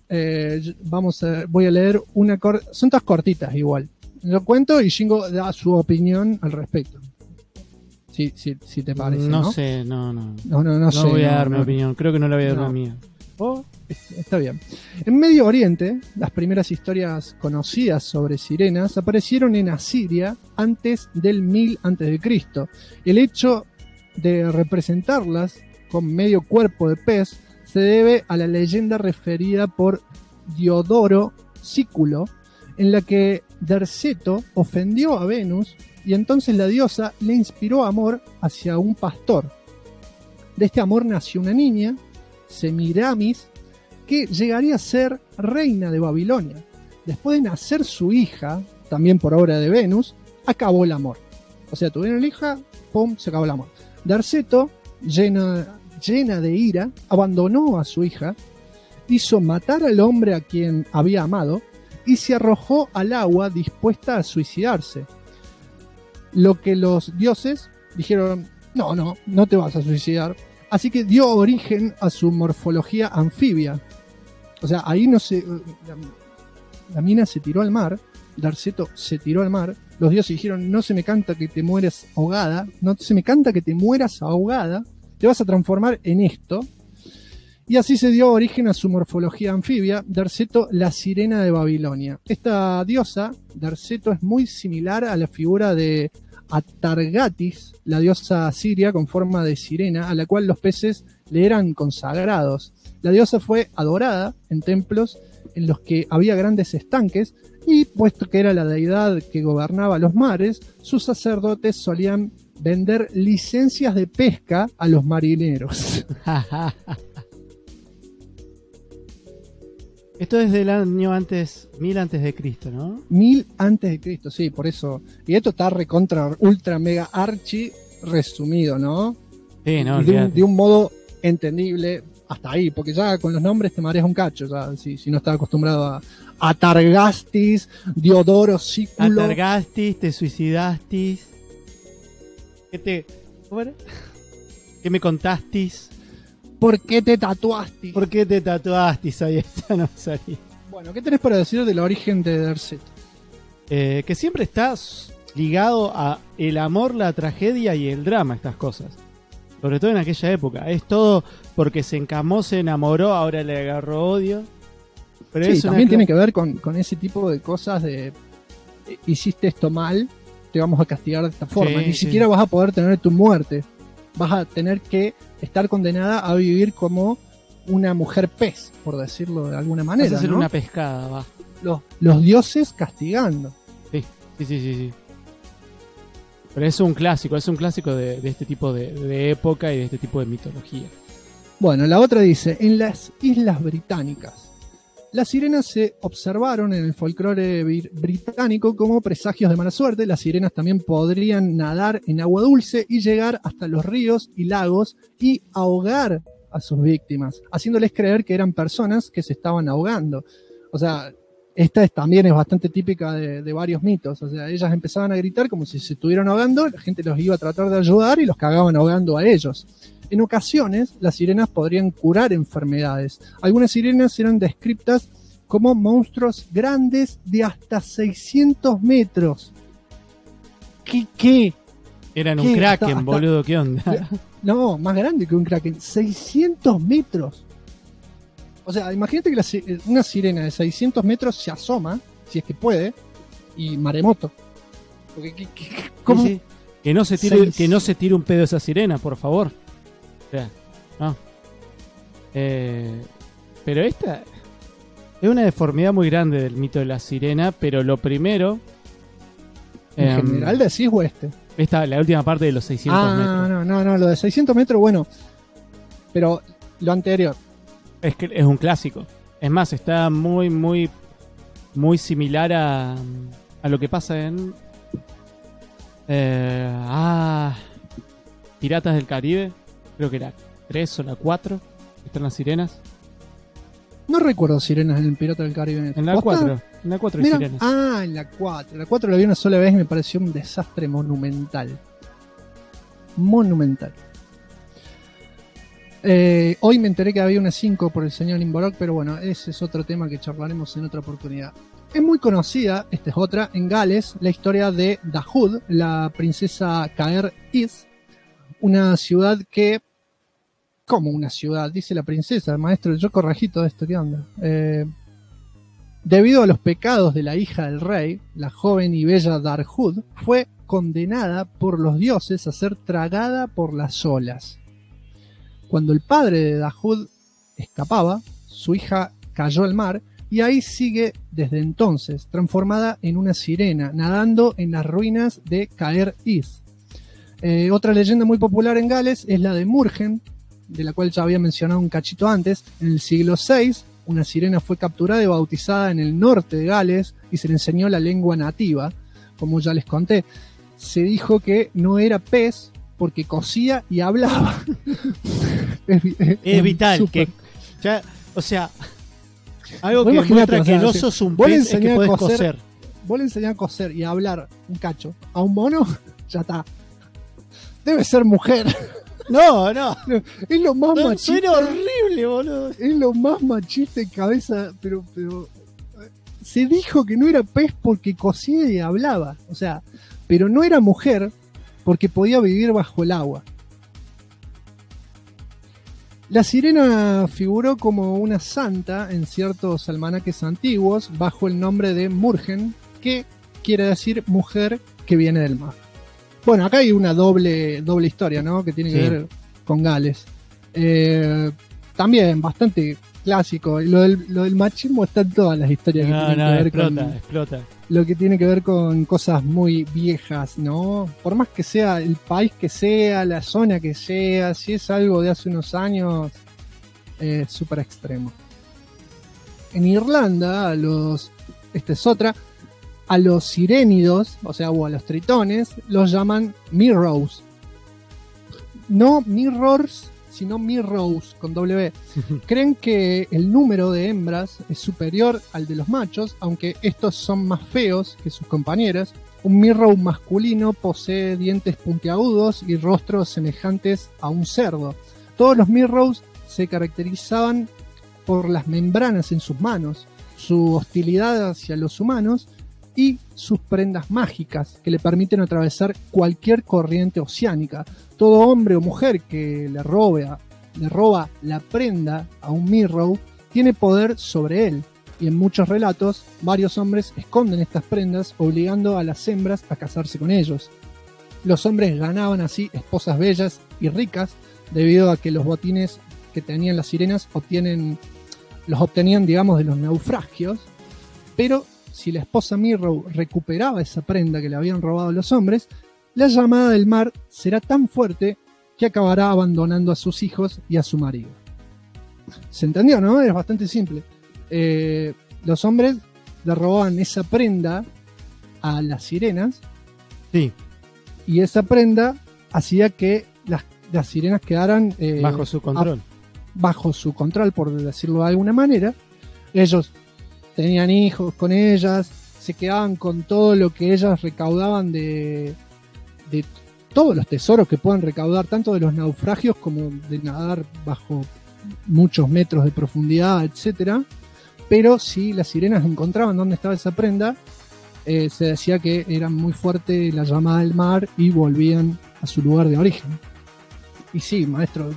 voy a leer son todas cortitas igual. Lo cuento y Shingo da su opinión al respecto. Si te parece, ¿no? No sé, no. No sé, voy a dar mi opinión, creo que no la voy a dar la mía. Está bien. En Medio Oriente, las primeras historias conocidas sobre sirenas aparecieron en Asiria antes del 1000 a.C. El hecho de representarlas con medio cuerpo de pez se debe a la leyenda referida por Diodoro Sículo, en la que Derceto ofendió a Venus y entonces la diosa le inspiró amor hacia un pastor. De este amor nació una niña, Semiramis, que llegaría a ser reina de Babilonia. Después de nacer su hija, también por obra de Venus, acabó el amor. O sea, tuvieron la hija, ¡pum!, se acabó el amor. Derceto, llena de ira, abandonó a su hija, hizo matar al hombre a quien había amado y se arrojó al agua dispuesta a suicidarse. Lo que los dioses dijeron, no te vas a suicidar. Así que dio origen a su morfología anfibia. O sea, ahí la mina se tiró al mar, Derceto se tiró al mar, los dioses dijeron, no se me canta que te mueras ahogada, te vas a transformar en esto. Y así se dio origen a su morfología anfibia, Derceto, la sirena de Babilonia. Esta diosa, Derceto, es muy similar a la figura de Atargatis, la diosa asiria con forma de sirena, a la cual los peces le eran consagrados. La diosa fue adorada en templos en los que había grandes estanques y, puesto que era la deidad que gobernaba los mares, sus sacerdotes solían vender licencias de pesca a los marineros. Esto es del año 1000 antes de Cristo, ¿no? 1000 antes de Cristo, sí, por eso. Y esto está recontra, ultra, mega, archi resumido, ¿no? Sí, no, de un modo entendible hasta ahí, porque ya con los nombres te mareas un cacho, ya, si no estás acostumbrado a Atargastis, Diodoro Sículo. Atargastis, te suicidaste. ¿Cómo era? ¿Qué me contastis? ¿Por qué te tatuaste? ¿Por qué te tatuaste? Ahí está, no salí. Bueno, ¿qué tenés para decir del origen de Derceto? Que siempre está ligado a el amor, la tragedia y el drama, estas cosas. Sobre todo en aquella época. Es todo porque se encamó, se enamoró, ahora le agarró odio. Pero sí, también tiene que ver con ese tipo de cosas de hiciste esto mal, te vamos a castigar de esta forma. Ni siquiera vas a poder tener tu muerte. Vas a tener que estar condenada a vivir como una mujer pez, por decirlo de alguna manera. Vas a ser, ¿no? una pescada, va. Los dioses castigando. Sí. Pero es un clásico de este tipo de época y de este tipo de mitología. Bueno, la otra dice, en las Islas Británicas, las sirenas se observaron en el folclore británico como presagios de mala suerte. Las sirenas también podrían nadar en agua dulce y llegar hasta los ríos y lagos y ahogar a sus víctimas, haciéndoles creer que eran personas que se estaban ahogando. O sea, esta también es bastante típica de varios mitos. O sea, ellas empezaban a gritar como si se estuvieran ahogando, la gente los iba a tratar de ayudar y los cagaban ahogando a ellos. En ocasiones, las sirenas podrían curar enfermedades. Algunas sirenas eran descritas como monstruos grandes de hasta 600 metros. ¿Qué? Eran un kraken, boludo, ¿qué onda? No, más grande que un kraken. 600 metros. O sea, imagínate que una sirena de 600 metros se asoma, si es que puede, y maremoto. Porque, ¿cómo? Sí. Que no se tire un pedo esa sirena, por favor. O sea, no. Pero esta es una deformidad muy grande del mito de la sirena, pero lo primero... ¿En general decís o este? La última parte de los 600 metros. No, lo de 600 metros, bueno. Pero lo anterior. Es que es un clásico. Es más, está muy, muy, muy similar a lo que pasa en... Piratas del Caribe. Creo que era 3 o la 4. Están las sirenas. No recuerdo sirenas en el Pirata del Caribe. En la 4. En la 4 hay sirenas. En la 4. La 4 la vi una sola vez y me pareció un desastre monumental. Hoy me enteré que había una 5 por el señor Imborok, pero bueno, ese es otro tema que charlaremos en otra oportunidad. Es muy conocida, esta es otra, en Gales, la historia de Dahud, la princesa Caer Is, una ciudad que... ¿Cómo una ciudad? Dice la princesa, maestro, yo corregí todo esto, ¿qué onda? Debido a los pecados de la hija del rey, la joven y bella Darhud fue condenada por los dioses a ser tragada por las olas. Cuando el padre de Dahud escapaba, su hija cayó al mar y ahí sigue desde entonces, transformada en una sirena, nadando en las ruinas de Caer Is. Otra leyenda muy popular en Gales es la de Murgen, de la cual ya había mencionado un cachito antes. En el siglo VI, una sirena fue capturada y bautizada en el norte de Gales y se le enseñó la lengua nativa, como ya les conté. Se dijo que no era pez porque cosía y hablaba. Es vital super. que ya, o sea, algo que muestra que no sos un pez es que podés coser. Vos le enseñás a coser y a hablar un cacho a un mono, ya está. Debe ser mujer. No. Es lo más machista. Suena horrible, boludo. Es lo más machista en cabeza, pero se dijo que no era pez porque cosía y hablaba. O sea, pero no era mujer porque podía vivir bajo el agua. La sirena figuró como una santa en ciertos almanaques antiguos bajo el nombre de Murgen, que quiere decir mujer que viene del mar. Bueno, acá hay una doble historia, ¿no? Que tiene que ver con Gales. También bastante clásico. Lo del machismo está en todas las historias que tienen que ver explota. Lo que tiene que ver con cosas muy viejas, ¿no? Por más que sea el país que sea, la zona que sea, si es algo de hace unos años, súper extremo. En Irlanda, esta es otra, a los sirénidos, o sea, o a los tritones, los llaman mirrows. No mirrors, sino mirrows, con W. Creen que el número de hembras es superior al de los machos, aunque estos son más feos que sus compañeras. Un mirrow masculino posee dientes puntiagudos y rostros semejantes a un cerdo. Todos los mirrows se caracterizaban por las membranas en sus manos, su hostilidad hacia los humanos y sus prendas mágicas que le permiten atravesar cualquier corriente oceánica. Todo hombre o mujer que le roba la prenda a un mirrow tiene poder sobre él, y en muchos relatos varios hombres esconden estas prendas obligando a las hembras a casarse con ellos. Los hombres ganaban así esposas bellas y ricas debido a que los botines que tenían las sirenas los obtenían, digamos, de los naufragios, pero si la esposa Mirrow recuperaba esa prenda que le habían robado los hombres, la llamada del mar será tan fuerte que acabará abandonando a sus hijos y a su marido. ¿Se entendió, no? Es bastante simple. Los hombres le robaban esa prenda a las sirenas. Sí. Y esa prenda hacía que las sirenas quedaran bajo su control. Bajo su control, por decirlo de alguna manera. Ellos tenían hijos con ellas, se quedaban con todo lo que ellas recaudaban de todos los tesoros que puedan recaudar, tanto de los naufragios como de nadar bajo muchos metros de profundidad, etcétera. Pero si las sirenas encontraban dónde estaba esa prenda, se decía que era muy fuerte la llamada del mar y volvían a su lugar de origen. Y sí, maestro,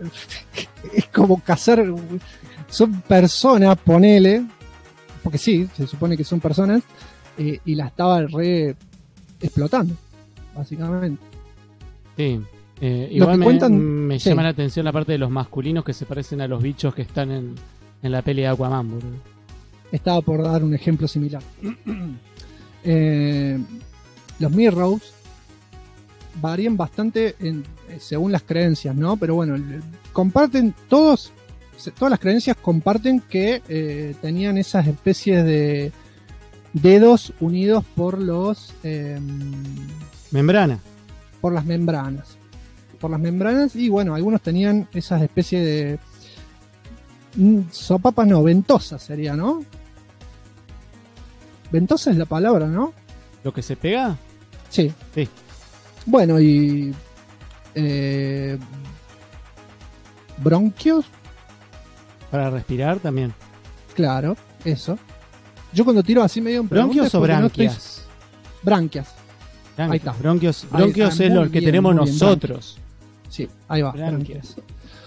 es como cazar, son personas, ponele, porque sí, se supone que son personas, y la estaba explotando, básicamente. Sí, igual me llama la atención la parte de los masculinos que se parecen a los bichos que están en la peli de Aquaman, boludo. Estaba por dar un ejemplo similar. Los mirrows varían bastante según las creencias, ¿no? Pero bueno, comparten todas las creencias comparten que tenían esas especies de dedos unidos por los membrana. Por las membranas, y bueno, algunos tenían esas especies de sopapas, no, ventosas sería, ¿no? Ventosa es la palabra, ¿no? ¿Lo que se pega? Sí. Sí. Bueno, y bronquios. Para respirar también. Claro, eso. Yo cuando tiro así medio en pregunta ¿Bronquios es o porque no branquias? estoy- Branquias. Ahí está. Bronquios Ahí está, es lo muy que bien, tenemos muy bien, nosotros. Sí, ahí va. Branquias.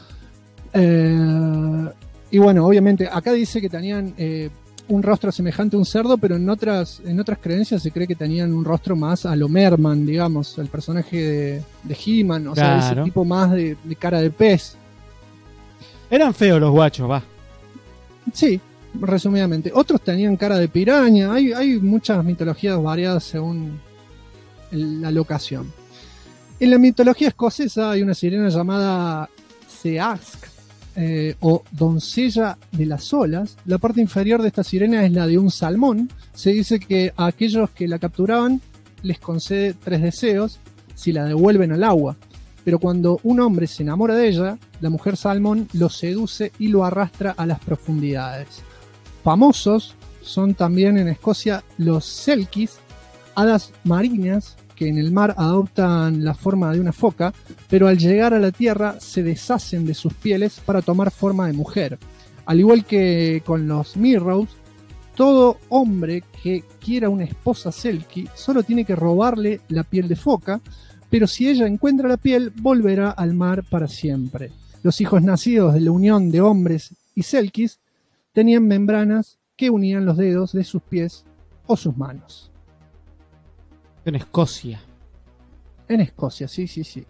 Y bueno, obviamente, acá dice que tenían un rostro semejante a un cerdo, pero en otras creencias se cree que tenían un rostro más a lo Merman, digamos, el personaje de He-Man, o sea, ese Claro. tipo más de cara de pez. Eran feos los guachos, va. Sí, resumidamente. Otros tenían cara de piraña. Hay muchas mitologías variadas según la locación. En la mitología escocesa hay una sirena llamada Seask, o doncella de las olas. La parte inferior de esta sirena es la de un salmón. Se dice que a aquellos que la capturaban les concede 3 deseos si la devuelven al agua. Pero cuando un hombre se enamora de ella, la mujer salmón lo seduce y lo arrastra a las profundidades. Famosos son también en Escocia los selkies, hadas marinas que en el mar adoptan la forma de una foca, pero al llegar a la tierra se deshacen de sus pieles para tomar forma de mujer. Al igual que con los Mirrows, todo hombre que quiera una esposa selkie solo tiene que robarle la piel de foca, pero si ella encuentra la piel, volverá al mar para siempre. Los hijos nacidos de la unión de hombres y selkies tenían membranas que unían los dedos de sus pies o sus manos. En Escocia. En Escocia, sí.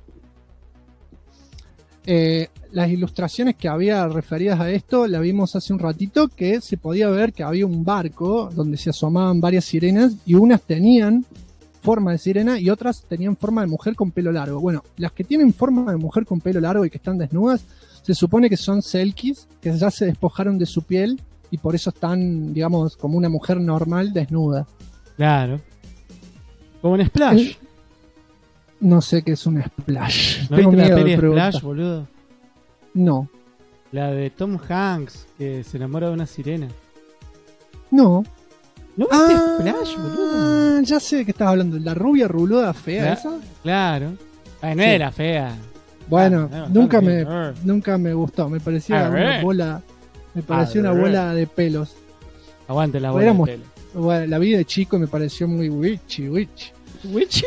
Las ilustraciones que había referidas a esto la vimos hace un ratito, que se podía ver que había un barco donde se asomaban varias sirenas y unas tenían forma de sirena y otras tenían forma de mujer con pelo largo. Bueno, las que tienen forma de mujer con pelo largo y que están desnudas, se supone que son selkies, que ya se despojaron de su piel y por eso están, digamos, como una mujer normal desnuda. Claro. Como en Splash. No sé qué es un splash. ¿No Tengo viste la miedo de peli preguntar. Splash, boludo? No. La de Tom Hanks, que se enamora de una sirena. No. ¿No viste Splash, boludo? Ya sé de qué estás hablando. La rubia ruluda fea, Cla- esa. Claro. Ay, no Sí. era fea. Bueno, Ah, nunca me gustó. Me parecía A una ver. bola. Me parecía A una ver. bola de pelos. Aguante la bola Éramos- de pelo. Bueno, la vi de chico y me pareció muy witchy. Witchy.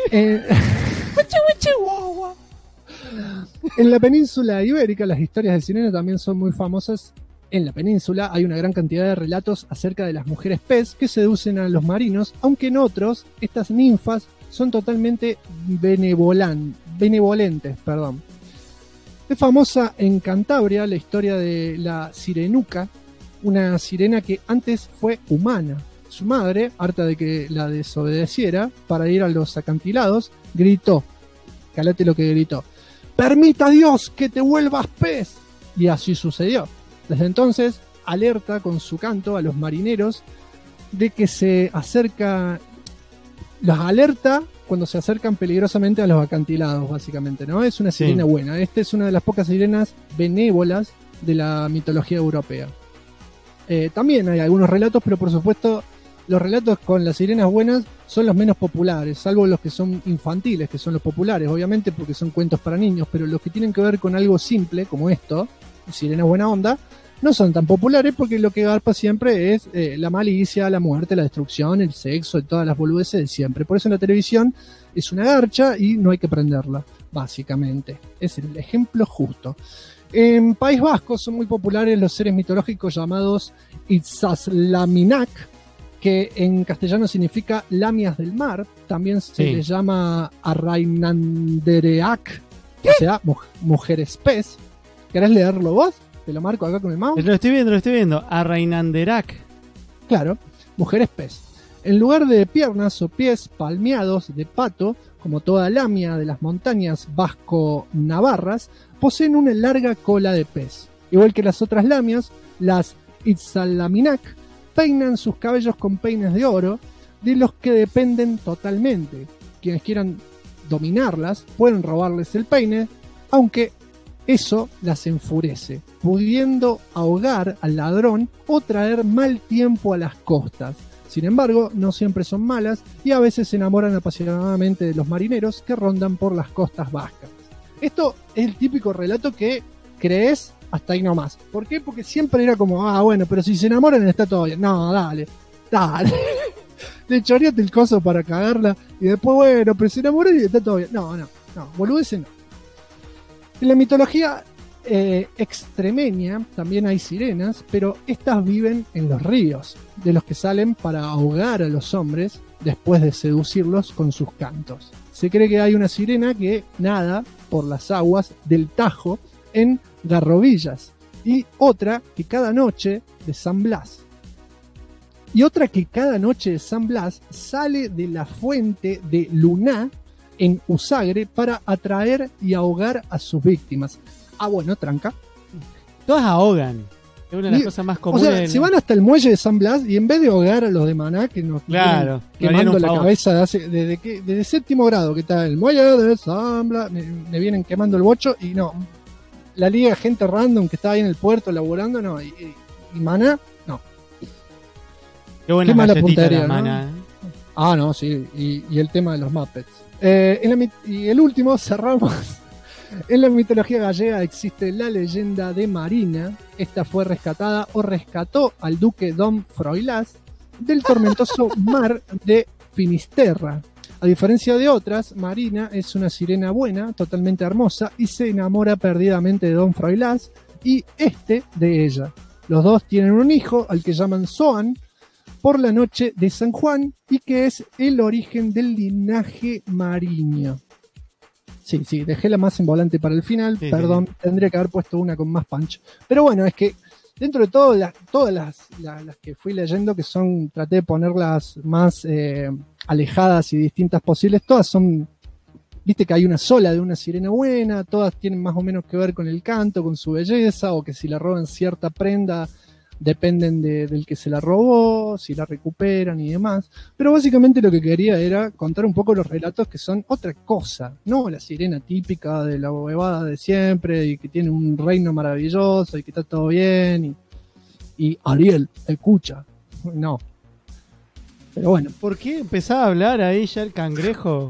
En la península ibérica las historias de sirena también son muy famosas. En la península hay una gran cantidad de relatos acerca de las mujeres pez que seducen a los marinos, aunque en otros estas ninfas son totalmente benevolentes. Es famosa en Cantabria la historia de la Sirenuca, una sirena que antes fue humana. Su madre, harta de que la desobedeciera para ir a los acantilados, gritó, calate lo que gritó, «¡Permita Dios que te vuelvas pez!». Y así sucedió. Desde entonces, alerta con su canto a los marineros de que se acerca, los alerta cuando se acercan peligrosamente a los acantilados, básicamente, ¿no? Es una sirena buena. Esta es una de las pocas sirenas benévolas de la mitología europea. También hay algunos relatos, pero por supuesto los relatos con las sirenas buenas son los menos populares, salvo los que son infantiles, que son los populares, obviamente porque son cuentos para niños, pero los que tienen que ver con algo simple, como esto, Sirena buena onda, no son tan populares porque lo que garpa siempre es la malicia, la muerte, la destrucción, el sexo y todas las boludeces de siempre. Por eso en la televisión es una garcha y no hay que prenderla, básicamente. Es el ejemplo justo. En País Vasco son muy populares los seres mitológicos llamados Itzaslaminac, que en castellano significa lamias del mar. También se les llama Arrainandereac, o sea, mujeres pez. ¿Querés leerlo vos? Te lo marco acá con el mouse. Lo estoy viendo. Arrainanderac. Claro, mujeres pez. En lugar de piernas o pies palmeados de pato, como toda lamia de las montañas vasco-navarras, poseen una larga cola de pez. Igual que las otras lamias, las Itzalaminac peinan sus cabellos con peines de oro, de los que dependen totalmente. Quienes quieran dominarlas pueden robarles el peine, aunque eso las enfurece, pudiendo ahogar al ladrón o traer mal tiempo a las costas. Sin embargo, no siempre son malas y a veces se enamoran apasionadamente de los marineros que rondan por las costas vascas. Esto es el típico relato que crees hasta ahí nomás. ¿Por qué? Porque siempre era como, bueno, pero si se enamoran está todo bien. No, dale. Le choreaste el coso para cagarla y después, bueno, pero se enamoran y está todo bien. No, boludeces no. En la mitología extremeña también hay sirenas, pero estas viven en los ríos, de los que salen para ahogar a los hombres después de seducirlos con sus cantos. Se cree que hay una sirena que nada por las aguas del Tajo en Garrovillas, y otra que cada noche de San Blas. Y otra que cada noche de San Blas sale de la fuente de Luná en Usagre para atraer y ahogar a sus víctimas. Bueno, tranca. Todas ahogan. Es una de las cosas más comunes. O sea, se van hasta el muelle de San Blas y en vez de ahogar a los de Maná, que nos claro, quemando la cabeza desde séptimo grado, que está el muelle de San Blas, me vienen quemando el bocho y no. La liga gente random que está ahí en el puerto laburando, no. Y Maná, no. Qué buena mala puntería, puntería, ¿no? Maná. No, sí. Y el tema de los Muppets. Y el último, cerramos. En la mitología gallega existe la leyenda de Marina. Esta fue rescatada o rescató al duque Dom Froilás del tormentoso mar de Finisterra. A diferencia de otras, Marina es una sirena buena, totalmente hermosa, y se enamora perdidamente de Dom Froilás y de ella. Los dos tienen un hijo al que llaman Soan por la noche de San Juan y que es el origen del linaje mariño. Sí, dejé la más en volante para el final, sí, perdón, sí. Tendría que haber puesto una con más punch. Pero bueno, es que dentro de todas las que fui leyendo, que traté de ponerlas más alejadas y distintas posibles, todas son, viste que hay una sola de una sirena buena, todas tienen más o menos que ver con el canto, con su belleza, o que si le roban cierta prenda, dependen del que se la robó, si la recuperan y demás. Pero básicamente lo que quería era contar un poco los relatos que son otra cosa, no la sirena típica de la huevada de siempre y que tiene un reino maravilloso y que está todo bien y Ariel, escucha. No. Pero bueno. ¿Por qué empezaba a hablar ahí ya el cangrejo?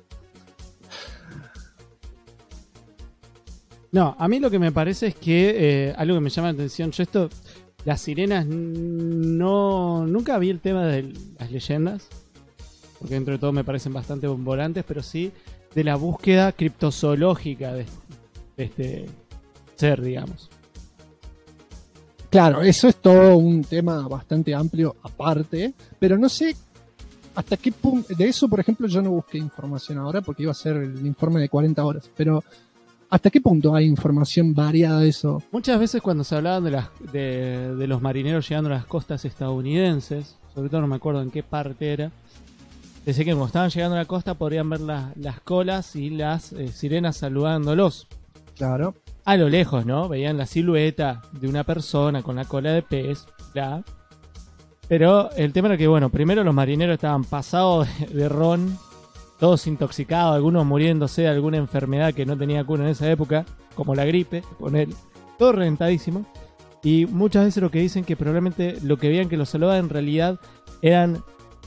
No, a mí lo que me parece es que algo que me llama la atención, las sirenas nunca vi el tema de las leyendas, porque dentro de todo me parecen bastante volantes, pero sí de la búsqueda criptozoológica de este ser, digamos. Claro, eso es todo un tema bastante amplio aparte, pero no sé hasta qué punto. De eso, por ejemplo, yo no busqué información ahora porque iba a ser el informe de 40 horas, pero ¿hasta qué punto hay información variada de eso? Muchas veces cuando se hablaban de los marineros llegando a las costas estadounidenses, sobre todo no me acuerdo en qué parte era, decía que cuando estaban llegando a la costa podrían ver las colas y las sirenas saludándolos. Claro. A lo lejos, ¿no? Veían la silueta de una persona con la cola de pez, claro. Pero el tema era que, bueno, primero los marineros estaban pasados de ron, todos intoxicados, algunos muriéndose de alguna enfermedad que no tenía cura en esa época, como la gripe, todo reventadísimo. Y muchas veces lo que dicen que probablemente lo que veían que los salvaban en realidad eran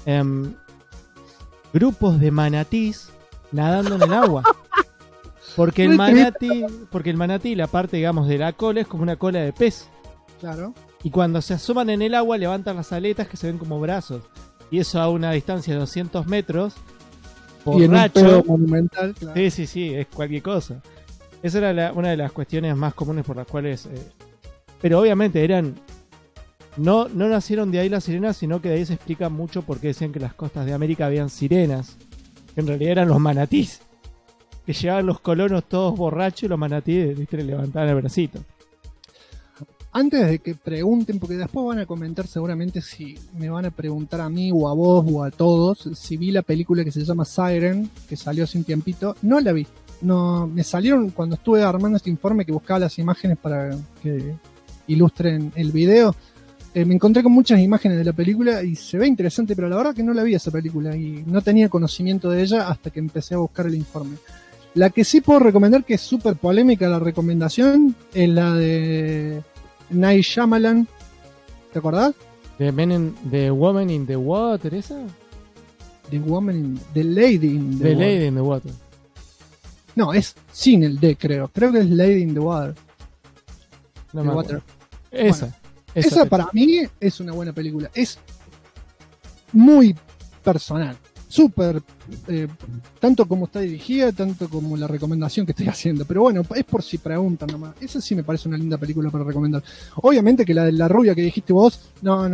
grupos de manatís nadando en el agua. Porque el manatí, la parte, digamos, de la cola es como una cola de pez. Claro. Y cuando se asoman en el agua levantan las aletas que se ven como brazos. Y eso a una distancia de 200 metros. Borracho. Y en un pedo monumental, claro. Sí, es cualquier cosa. Esa era una de las cuestiones más comunes por las cuales... pero obviamente no nacieron de ahí las sirenas, sino que de ahí se explica mucho por qué decían que en las costas de América habían sirenas. Que en realidad eran los manatís. Que llegaban los colonos todos borrachos y los manatíes, ¿viste? Le levantaban el bracito. Antes de que pregunten, porque después van a comentar seguramente si me van a preguntar a mí o a vos o a todos, si vi la película que se llama Siren, que salió hace un tiempito. No la vi. No, me salieron cuando estuve armando este informe que buscaba las imágenes para que ilustren el video. Me encontré con muchas imágenes de la película y se ve interesante, pero la verdad que no la vi esa película y no tenía conocimiento de ella hasta que empecé a buscar el informe. La que sí puedo recomendar, que es súper polémica la recomendación, es la de Night Shyamalan. ¿Te acordás? The Woman in the Water, ¿esa? The Lady in the Water. Lady in the Water. No, es sin el D, creo. Creo que es Lady in the Water. No The me Water. acuerdo. Esa. Bueno, esa para mí es una buena película. Es muy personal. Súper. Tanto como está dirigida, tanto como la recomendación que estoy haciendo. Pero bueno, es por si preguntan nomás. Esa sí me parece una linda película para recomendar. Obviamente que la de la rubia que dijiste vos, no.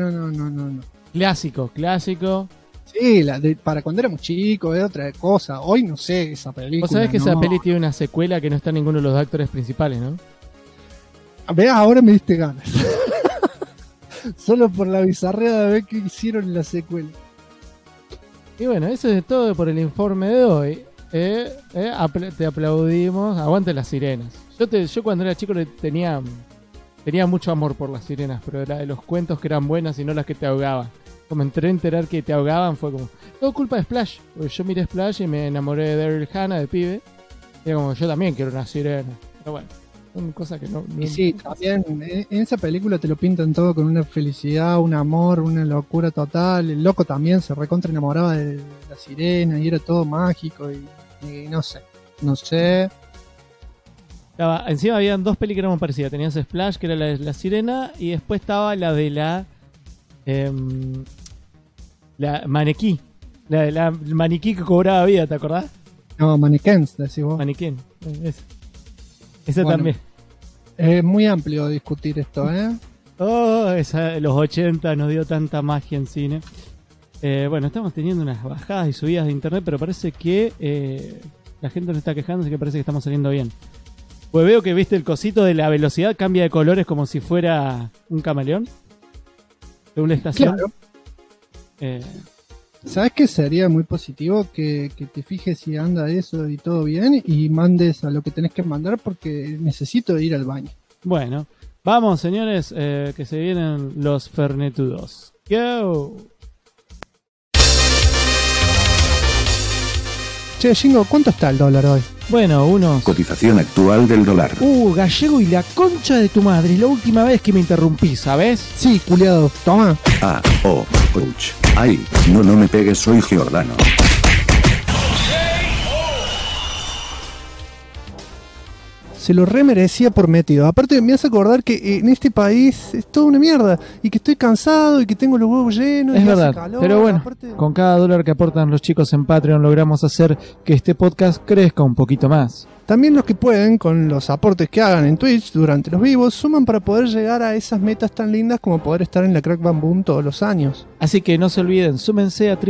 Clásico. Sí, para cuando éramos chicos, es otra cosa. Hoy no sé esa película. Vos sabés que no. esa peli tiene una secuela que no está ninguno de los actores principales, ¿no? Veas, ahora me diste ganas. Solo por la bizarreada de ver qué hicieron en la secuela. Y bueno, eso es todo por el informe de hoy. Te aplaudimos. Aguante las sirenas. Yo cuando era chico tenía mucho amor por las sirenas, pero era de los cuentos que eran buenas y no las que te ahogaban. Como entré a enterar que te ahogaban, fue como todo culpa de Splash. Porque yo miré Splash y me enamoré de Daryl Hannah de pibe. Y era como, yo también quiero una sirena. Pero bueno, son cosas que no. Y sí, también en esa película te lo pintan todo con una felicidad, un amor, una locura total. El loco también se recontra enamoraba de la sirena y era todo mágico. Y no sé. Encima habían dos películas muy parecidas. Tenías Splash, que era la de la sirena, y después estaba la de la maniquí. La maniquí que cobraba vida, ¿te acordás? No, Mannequins, decís vos. Maniquín. Esa Bueno, también. Es muy amplio discutir esto, ¿eh? Los 80 nos dio tanta magia en cine. Bueno, estamos teniendo unas bajadas y subidas de internet, pero parece que la gente nos está quejando, así que parece que estamos saliendo bien. Pues veo que viste el cosito de la velocidad, cambia de colores como si fuera un camaleón. De una estación. Claro. ¿Sabes qué sería muy positivo? Que te fijes si anda eso y todo bien y mandes a lo que tenés que mandar porque necesito ir al baño. Bueno, vamos señores, que se vienen los Fernetudos. Go. Che, Jingo, ¿cuánto está el dólar hoy? Bueno, unos... Cotización actual del dólar. Gallego y la concha de tu madre. Es la última vez que me interrumpí, ¿sabes? Sí, culiado. Toma. Ouch. Ay, no me pegues, soy Giordano. Se lo remerecía por metido. Aparte me hace acordar que en este país es toda una mierda. Y que estoy cansado y que tengo los huevos llenos. Es y verdad, hace calor, pero bueno, aparte... con cada dólar que aportan los chicos en Patreon logramos hacer que este podcast crezca un poquito más. También los que pueden, con los aportes que hagan en Twitch durante los vivos, suman para poder llegar a esas metas tan lindas como poder estar en la Crack Bam Boom todos los años. Así que no se olviden, súmense a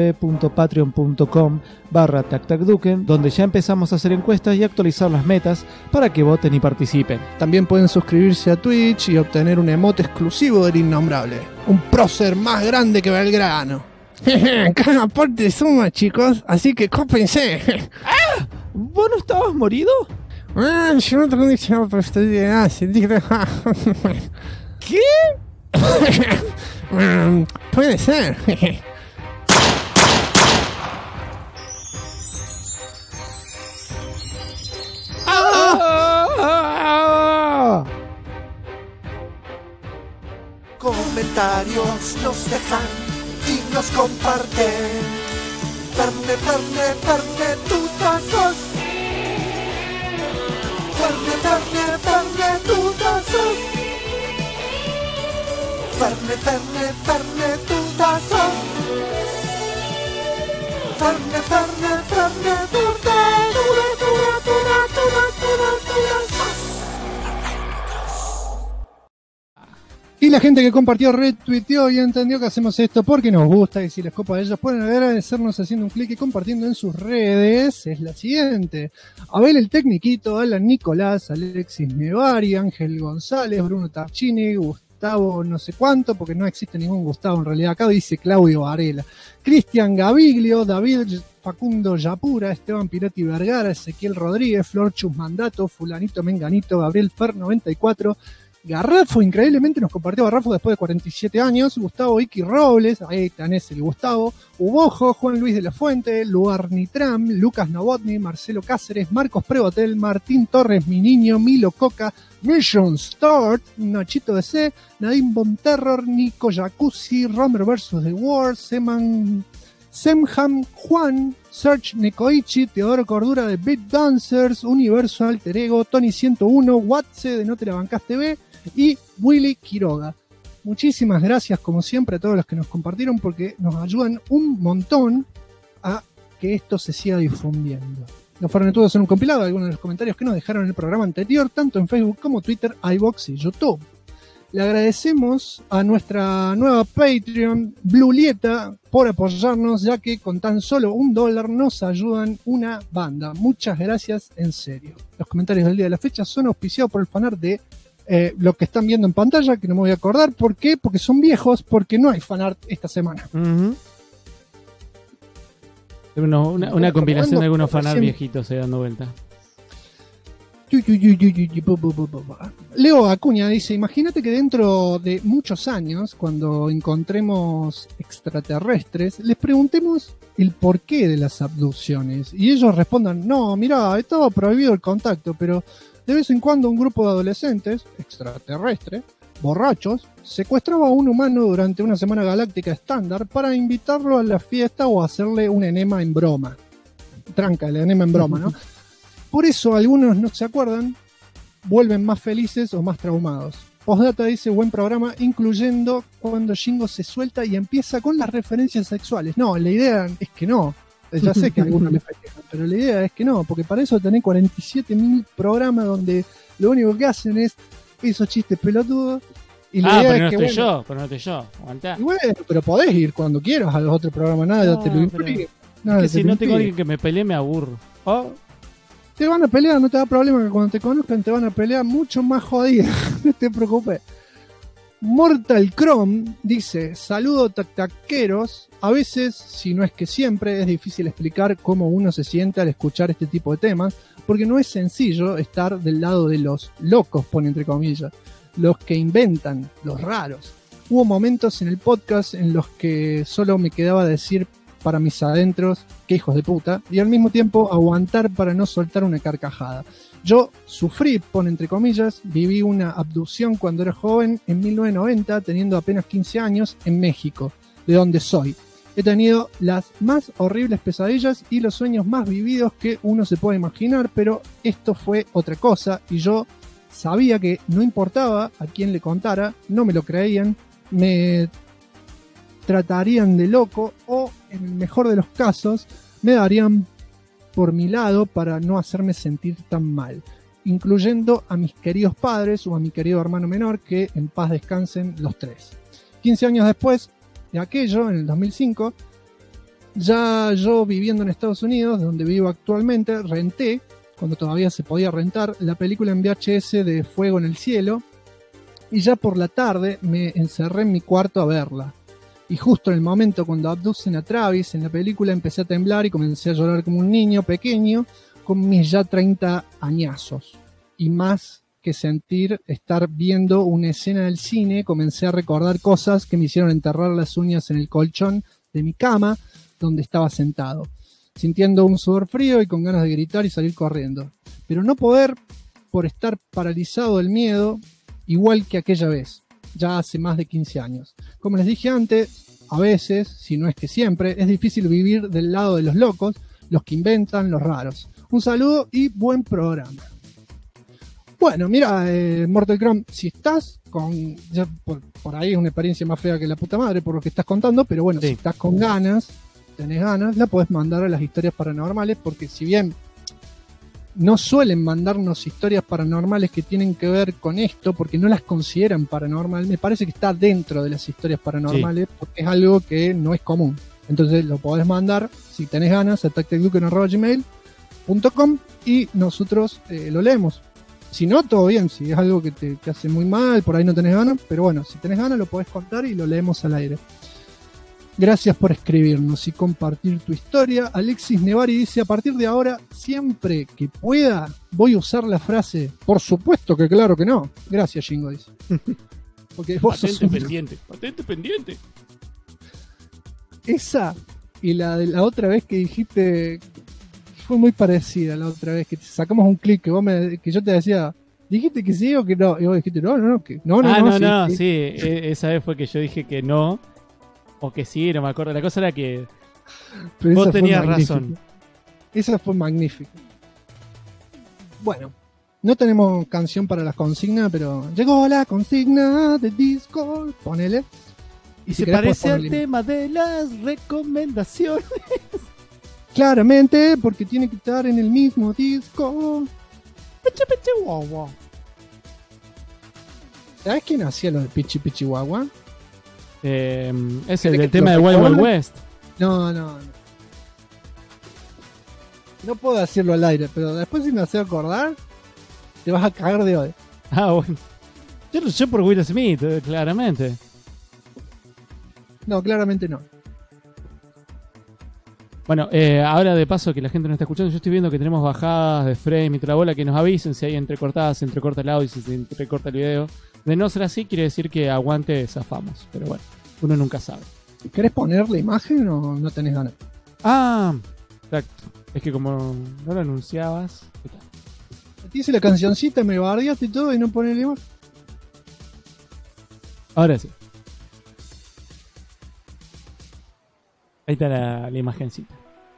www.patreon.com/tactacduken, donde ya empezamos a hacer encuestas y actualizar las metas para que voten y participen. También pueden suscribirse a Twitch y obtener un emote exclusivo del Innombrable. Un prócer más grande que Belgrano. Cada aporte suma, chicos, así que cópense. ¡Ah! ¿Vos no estabas morido? Yo no tengo dicho, pero estoy de ¿Qué? Puede ser. Comentarios nos dejan y nos comparten. Ferne, tutazos. Ferne, tutazos. Ferne, tutazos. Ferne, Y la gente que compartió, retuiteó y entendió que hacemos esto porque nos gusta y si les copa a ellos pueden agradecernos haciendo un clic y compartiendo en sus redes. Es la siguiente: Abel el Tecniquito, Alan Nicolás, Alexis Nevari, Ángel González, Bruno Tarchini, Gustavo no sé cuánto, porque no existe ningún Gustavo en realidad, acá dice Claudio Varela, Cristian Gaviglio, David Facundo Yapura, Esteban Pirati Vergara, Ezequiel Rodríguez, Flor Chus Mandato, Fulanito Menganito, Gabriel Fer 94, Garrafo, increíblemente nos compartió Garrafo después de 47 años, Gustavo Iki Robles, ahí tenés el Gustavo, Ubojo, Juan Luis de la Fuente, Luar Nitram, Lucas Novotny, Marcelo Cáceres, Marcos Prevotel, Martín Torres, Mi Niño, Milo Coca, Mission Start, Nachito DC, Nadim Bonterror, Nico Jacuzzi, Romer vs. The War, Semham Juan, Serge Nekoichi, Teodoro Cordura de Beat Dancers, Universo Alter Ego, Tony 101, Watse de No Te La Bancás TV, y Willy Quiroga. Muchísimas gracias, como siempre, a todos los que nos compartieron, porque nos ayudan un montón a que esto se siga difundiendo. Los Fernetudos son un compilado de algunos de los comentarios que nos dejaron en el programa anterior, tanto en Facebook como Twitter, iVoox y YouTube. Le agradecemos a nuestra nueva Patreon, Blulieta, por apoyarnos, ya que con tan solo $1 nos ayudan una banda. Muchas gracias, en serio. Los comentarios del día de la fecha son auspiciados por el fanart de lo que están viendo en pantalla, que no me voy a acordar. ¿Por qué? Porque son viejos, porque no hay fanart esta semana. Una compilación de algunos fanart viejitos dando vuelta. Leo Acuña dice: imagínate que dentro de muchos años, cuando encontremos extraterrestres, les preguntemos el porqué de las abducciones y ellos respondan: no, mirá, estaba prohibido el contacto, pero de vez en cuando un grupo de adolescentes extraterrestres, borrachos, secuestraba a un humano durante una semana galáctica estándar para invitarlo a la fiesta o hacerle un enema en broma. Tranca, el enema en broma, ¿no? Por eso algunos no se acuerdan, vuelven más felices o más traumados. Postdata dice: buen programa, incluyendo cuando Shingo se suelta y empieza con las referencias sexuales. No, la idea es que no. Ya sé que a algunos les festejan, pero la idea es que no, porque para eso tenés 47.000 programas donde lo único que hacen es esos chistes pelotudos. Y la idea pero no es que, estoy bueno, yo, pero no estoy yo. Aguantá. Y bueno, pero podés ir cuando quieras a los otros programas, nada te lo impide. Es que si no tengo alguien que me pelee, me aburro. Te van a pelear, no te da problema, que cuando te conozcan te van a pelear mucho más jodido. No te preocupes. Mortal Chrome dice: saludo taqueros. A veces, si no es que siempre, es difícil explicar cómo uno se siente al escuchar este tipo de temas, porque no es sencillo estar del lado de los locos, pone entre comillas, los que inventan, los raros. Hubo momentos en el podcast en los que solo me quedaba decir para mis adentros, qué hijos de puta, y al mismo tiempo aguantar para no soltar una carcajada. Yo sufrí, pone entre comillas, viví una abducción cuando era joven en 1990, teniendo apenas 15 años, en México, de donde soy. He tenido las más horribles pesadillas y los sueños más vividos que uno se puede imaginar, pero esto fue otra cosa y yo sabía que no importaba a quién le contara, no me lo creían, me tratarían de loco o, en el mejor de los casos, me darían por mi lado para no hacerme sentir tan mal, incluyendo a mis queridos padres o a mi querido hermano menor, que en paz descansen los tres. 15 años después de aquello, en el 2005, ya yo viviendo en Estados Unidos, donde vivo actualmente, renté, cuando todavía se podía rentar, la película en VHS de Fuego en el Cielo, y ya por la tarde me encerré en mi cuarto a verla. Y justo en el momento cuando abducen a Travis en la película empecé a temblar y comencé a llorar como un niño pequeño con mis ya 30 añazos. Y más que sentir estar viendo una escena del cine, comencé a recordar cosas que me hicieron enterrar las uñas en el colchón de mi cama donde estaba sentado, sintiendo un sudor frío y con ganas de gritar y salir corriendo. Pero no poder por estar paralizado del miedo, igual que aquella vez. Ya hace más de 15 años. Como les dije antes, a veces, si no es que siempre, es difícil vivir del lado de los locos, los que inventan, los raros. Un saludo y buen programa. Bueno, mira, Mortal Chrome, si estás con... Ya por ahí es una experiencia más fea que la puta madre por lo que estás contando, pero bueno, sí. Si estás con ganas, tenés ganas, la podés mandar a las historias paranormales, porque si bien no suelen mandarnos historias paranormales que tienen que ver con esto, porque no las consideran paranormal, me parece que está dentro de las historias paranormales, sí, porque es algo que no es común. Entonces lo podés mandar, si tenés ganas, a tactecduken@gmail.com y nosotros lo leemos. Si no, todo bien, si es algo que te hace muy mal, por ahí no tenés ganas, pero bueno, si tenés ganas lo podés contar y lo leemos al aire. Gracias por escribirnos y compartir tu historia. Alexis Nevari dice: a partir de ahora, siempre que pueda, voy a usar la frase "por supuesto que claro que no". Gracias, Shingo, dice. Porque vos patente pendiente, patente pendiente. Esa y la de la otra vez que dijiste fue muy parecida. La otra vez que sacamos un clip que yo te decía, dijiste que sí o que no, y vos dijiste que no. Sí, esa vez fue que yo dije que no. O que sí, no me acuerdo. La cosa era que pero vos tenías razón. Esa fue magnífica. Bueno, No tenemos canción para las consignas, pero llegó la consigna de Discord. Ponele. Y si se querés, parece podés al ponerle. tema de las recomendaciones. Claramente, porque tiene que estar en el mismo disco. Peche, peche, guau, guau. ¿Sabes quién hacía lo de Pichi Pichi Guagua? Es el del tema de Wild Wild West. No. No puedo decirlo al aire, pero después si me hace acordar, te vas a cagar de hoy. Ah, bueno. Yo lo sé por Will Smith, claramente. No, claramente no. Bueno, ahora de paso que la gente no está escuchando, yo estoy viendo que tenemos bajadas de frame y toda la bola, que nos avisen si hay entrecortadas, se entrecorta el audio, si se entrecorta el video. De no ser así, quiere decir que aguante zafamos. Pero bueno, uno nunca sabe. ¿Querés poner la imagen o no tenés ganas? Ah, exacto. Es que como no lo anunciabas... Te hice la cancioncita, me bardeaste y todo y no pones la imagen. Ahora sí. Ahí está la imagencita.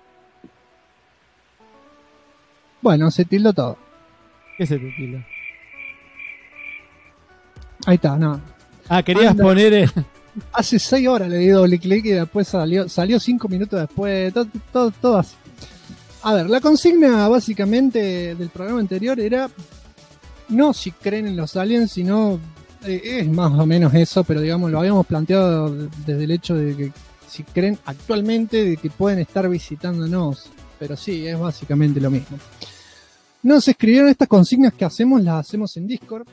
Bueno, se tildó todo. ¿Qué se te tilda? Ahí está, no. Ah, querías poner... Hace 6 horas le di doble clic y después salió 5 minutos después. Todo así. A ver, la consigna básicamente del programa anterior era no si creen en los aliens, sino es más o menos eso, pero digamos lo habíamos planteado desde el hecho de que si creen actualmente de que pueden estar visitándonos, pero sí, es básicamente lo mismo. Nos escribieron estas consignas que hacemos, las hacemos en Discord.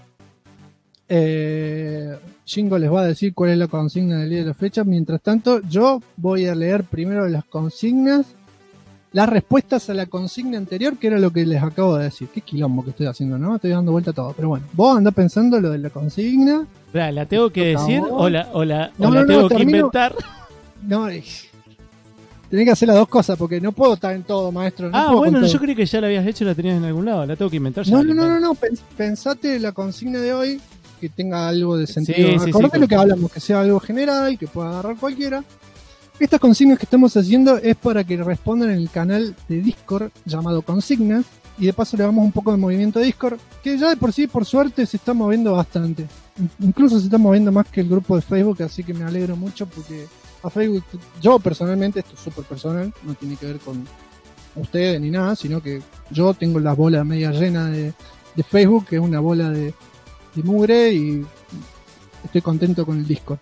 Jingo les va a decir cuál es la consigna del día de la fecha. Mientras tanto, yo voy a leer primero las consignas, las respuestas a la consigna anterior, que era lo que les acabo de decir. Qué quilombo que estoy haciendo, ¿no? Estoy dando vuelta a todo. Pero bueno, vos andás pensando lo de la consigna. ¿La tengo que decir o la No, tengo que termino. inventar? No, tenés que hacer las dos cosas porque no puedo estar en todo, maestro. No puedo bueno, con todo. yo creí que ya la habías hecho y la tenías en algún lado. La tengo que inventar ya. No. Pensate la consigna de hoy que tenga algo de sentido. Sí, Acordate sí, lo que hablamos, que sea algo general, que pueda agarrar cualquiera. Estas consignas que estamos haciendo es para que respondan en el canal de Discord llamado Consignas. Y de paso le damos un poco de movimiento a Discord, que ya de por sí, por suerte, se está moviendo bastante. Incluso se está moviendo más que el grupo de Facebook, así que me alegro mucho porque a Facebook, yo personalmente, esto es súper personal, no tiene que ver con ustedes ni nada, sino que yo tengo la bola media llena de Facebook, que es una bola de mugre, y estoy contento con el Discord.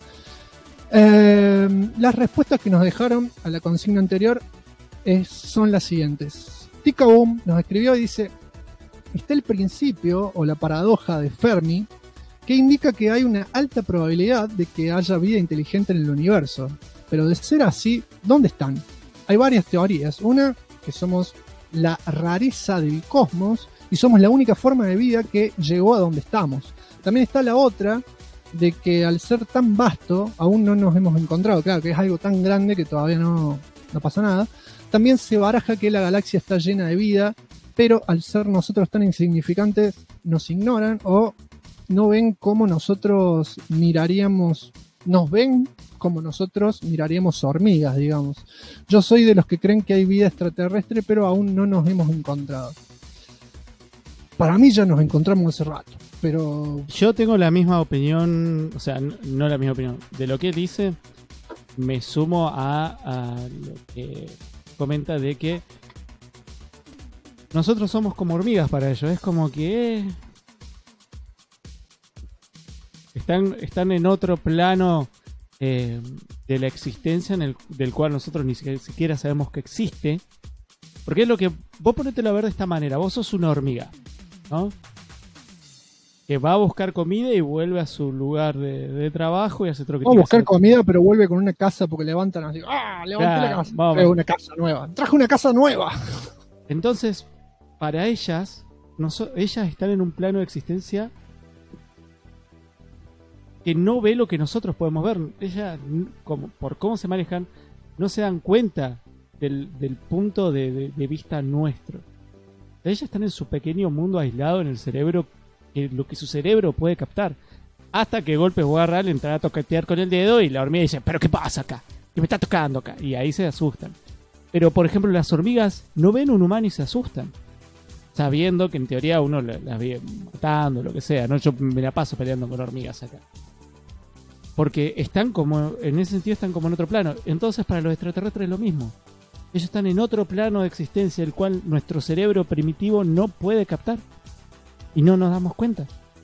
Las respuestas que nos dejaron a la consigna anterior son las siguientes. Tika Boom nos escribió y dice: está el principio o la paradoja de Fermi, que indica que hay una alta probabilidad de que haya vida inteligente en el universo. Pero de ser así, ¿dónde están? Hay varias teorías. Una, que somos la rareza del cosmos y somos la única forma de vida que llegó a donde estamos. También está la otra, de que al ser tan vasto, aún no nos hemos encontrado. Claro, que es algo tan grande que todavía no pasa nada. También se baraja que la galaxia está llena de vida, pero al ser nosotros tan insignificantes, nos ignoran o no ven como nosotros miraríamos, nos ven como nosotros miraríamos hormigas, digamos. Yo soy de los que creen que hay vida extraterrestre, pero aún no nos hemos encontrado. Para mí ya nos encontramos hace rato, pero... Yo tengo la misma opinión, o sea, no la misma opinión. De lo que él dice, me sumo a lo que comenta de que nosotros somos como hormigas para ellos. Es como que están en otro plano de la existencia del cual nosotros ni siquiera sabemos que existe. Porque es lo que... Vos ponételo a ver de esta manera. Vos sos una hormiga, ¿no? Que va a buscar comida y vuelve a su lugar de trabajo y hace otro que va a buscar comida, pero vuelve con una casa porque levantan así. ¡Ah! Levanté la casa. Vamos. Traje una casa nueva. Traje una casa nueva. Entonces, para ellas, ellas están en un plano de existencia que no ve lo que nosotros podemos ver. Ellas, por cómo se manejan, no se dan cuenta del punto de vista nuestro. Ellas están en su pequeño mundo aislado en el cerebro, lo que su cerebro puede captar. Hasta que golpes Warral entra a toquetear con el dedo y la hormiga dice: ¿pero qué pasa acá? ¿Qué me está tocando acá? Y ahí se asustan. Pero por ejemplo las hormigas no ven un humano y se asustan. O sabiendo que en teoría uno las viene matando, lo que sea, ¿no? Yo me la paso peleando con hormigas acá. Porque están como, en ese sentido están como en otro plano. Entonces para los extraterrestres es lo mismo. Ellos están en otro plano de existencia, el cual nuestro cerebro primitivo no puede captar. Y no nos damos cuenta.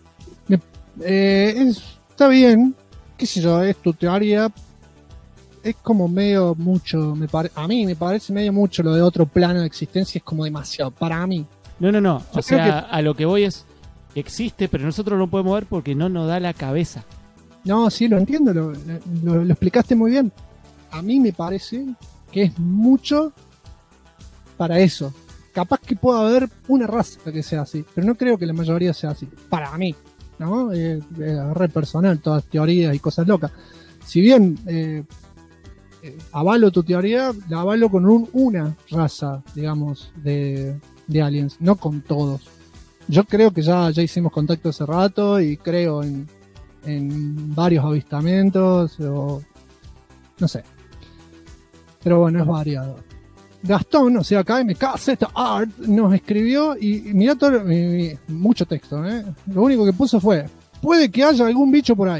Está bien, qué sé yo, es tu teoría. Es como medio mucho, a mí me parece medio mucho lo de otro plano de existencia, es como demasiado, para mí. No. Yo O sea, a lo que voy es, existe, pero nosotros no lo podemos ver porque no nos da la cabeza. No, sí, lo entiendo, lo explicaste muy bien. A mí me parece que es mucho para eso. Capaz que pueda haber una raza que sea así, pero no creo que la mayoría sea así. Para mí, ¿no? Es re personal, todas teorías y cosas locas. Si bien avalo tu teoría, la avalo con una raza, digamos, de aliens, no con todos. Yo creo que ya hicimos contacto hace rato y creo en varios avistamientos, o no sé. Pero bueno, es variado. Gastón, o sea, KMKZ Art, nos escribió y mirá todo, mucho texto, ¿eh? Lo único que puso fue: puede que haya algún bicho por ahí.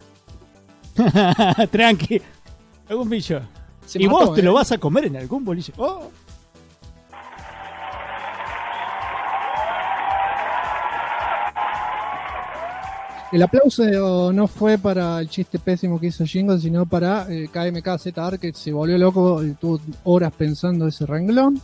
Tranqui. Algún bicho. Y mató, vos te lo vas a comer en algún boliche. Oh. El aplauso no fue para el chiste pésimo que hizo Jingo, sino para KMKZR, que se volvió loco y tuvo horas pensando ese renglón.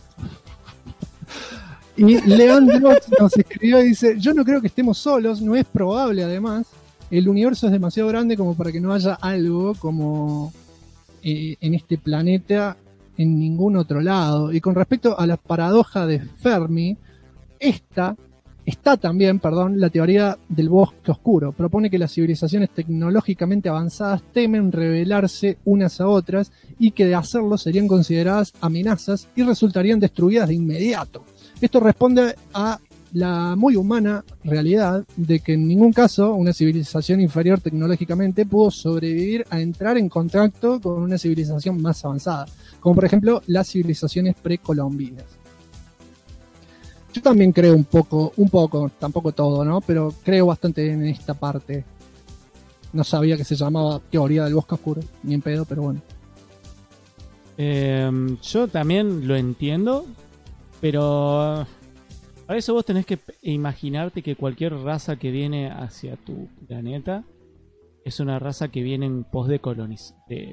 Y Leandro nos escribió y dice: yo no creo que estemos solos, no es probable además. El universo es demasiado grande como para que no haya algo como en este planeta en ningún otro lado. Y con respecto a la paradoja de Fermi, está también, la teoría del bosque oscuro. Propone que las civilizaciones tecnológicamente avanzadas temen rebelarse unas a otras y que de hacerlo serían consideradas amenazas y resultarían destruidas de inmediato. Esto responde a la muy humana realidad de que en ningún caso una civilización inferior tecnológicamente pudo sobrevivir a entrar en contacto con una civilización más avanzada, como por ejemplo las civilizaciones precolombinas. Yo también creo un poco, tampoco todo, ¿no? Pero creo bastante en esta parte. No sabía que se llamaba teoría del bosque oscuro, ni en pedo, pero bueno. Yo también lo entiendo, pero para eso vos tenés que imaginarte que cualquier raza que viene hacia tu planeta es una raza que viene en pos de colonizar.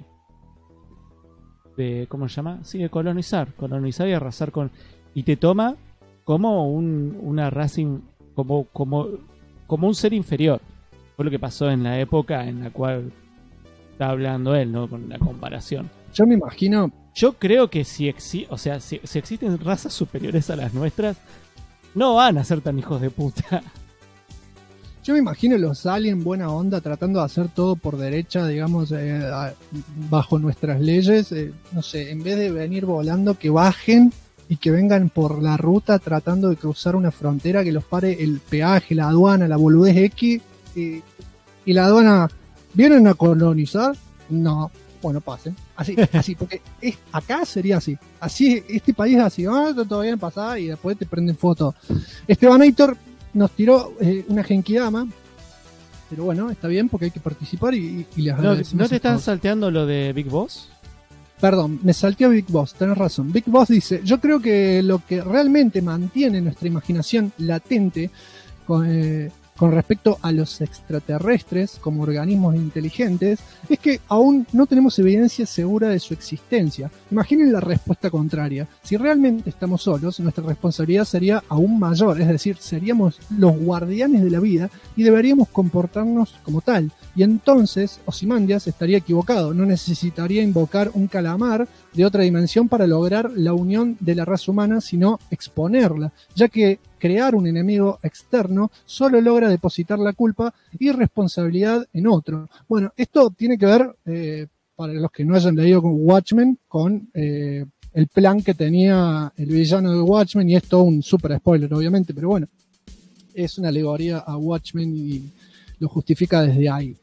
¿Cómo se llama? Sí, de colonizar y arrasar con... Y te toma como una raza, como un ser inferior. Fue lo que pasó en la época en la cual está hablando él, ¿no? Con la comparación. Yo me imagino... Yo creo que si existen razas superiores a las nuestras, no van a ser tan hijos de puta. Yo me imagino los aliens buena onda tratando de hacer todo por derecha, digamos, bajo nuestras leyes. No sé, en vez de venir volando, que bajen y que vengan por la ruta tratando de cruzar una frontera, que los pare el peaje, la aduana, la boludez X, y la aduana, ¿vienen a colonizar? No, bueno, pasen. Así, porque acá sería así. Así, este país es así, todo bien, pasá, y después te prenden fotos. Estebanator nos tiró una genkidama, pero bueno, está bien porque hay que participar y les agradecemos. ¿No te están salteando lo de Big Boss? Perdón, me salteó Big Boss, tenés razón. Big Boss dice: yo creo que lo que realmente mantiene nuestra imaginación latente con respecto a los extraterrestres como organismos inteligentes es que aún no tenemos evidencia segura de su existencia. Imaginen la respuesta contraria. Si realmente estamos solos, nuestra responsabilidad sería aún mayor, es decir, seríamos los guardianes de la vida y deberíamos comportarnos como tal. Y entonces Ozymandias estaría equivocado, no necesitaría invocar un calamar de otra dimensión para lograr la unión de la raza humana, sino exponerla, ya que crear un enemigo externo solo logra depositar la culpa y responsabilidad en otro. Bueno, esto tiene que ver, para los que no hayan leído con Watchmen, con el plan que tenía el villano de Watchmen, y es todo un super spoiler obviamente, pero bueno, es una alegoría a Watchmen y lo justifica desde ahí.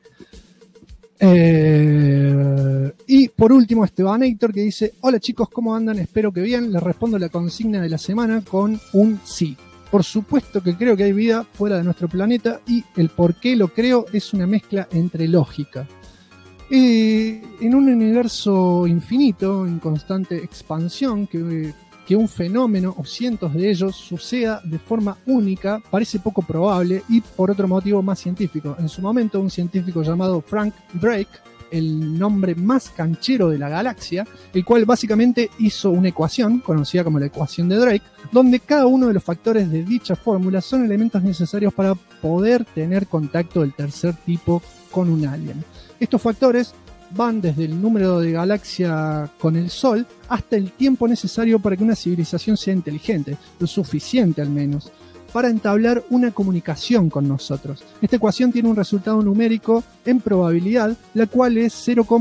Y por último, Estebanator, que dice: hola chicos, ¿cómo andan? Espero que bien. Les respondo la consigna de la semana con un sí. Por supuesto que creo que hay vida fuera de nuestro planeta y el por qué lo creo es una mezcla entre lógica. En un universo infinito, en constante expansión, que un fenómeno o cientos de ellos suceda de forma única parece poco probable y por otro motivo más científico. En su momento, un científico llamado Frank Drake, el nombre más canchero de la galaxia, el cual básicamente hizo una ecuación, conocida como la ecuación de Drake, donde cada uno de los factores de dicha fórmula son elementos necesarios para poder tener contacto del tercer tipo con un alien. Estos factores van desde el número de galaxia con el Sol hasta el tiempo necesario para que una civilización sea inteligente, lo suficiente al menos, para entablar una comunicación con nosotros. Esta ecuación tiene un resultado numérico en probabilidad, la cual es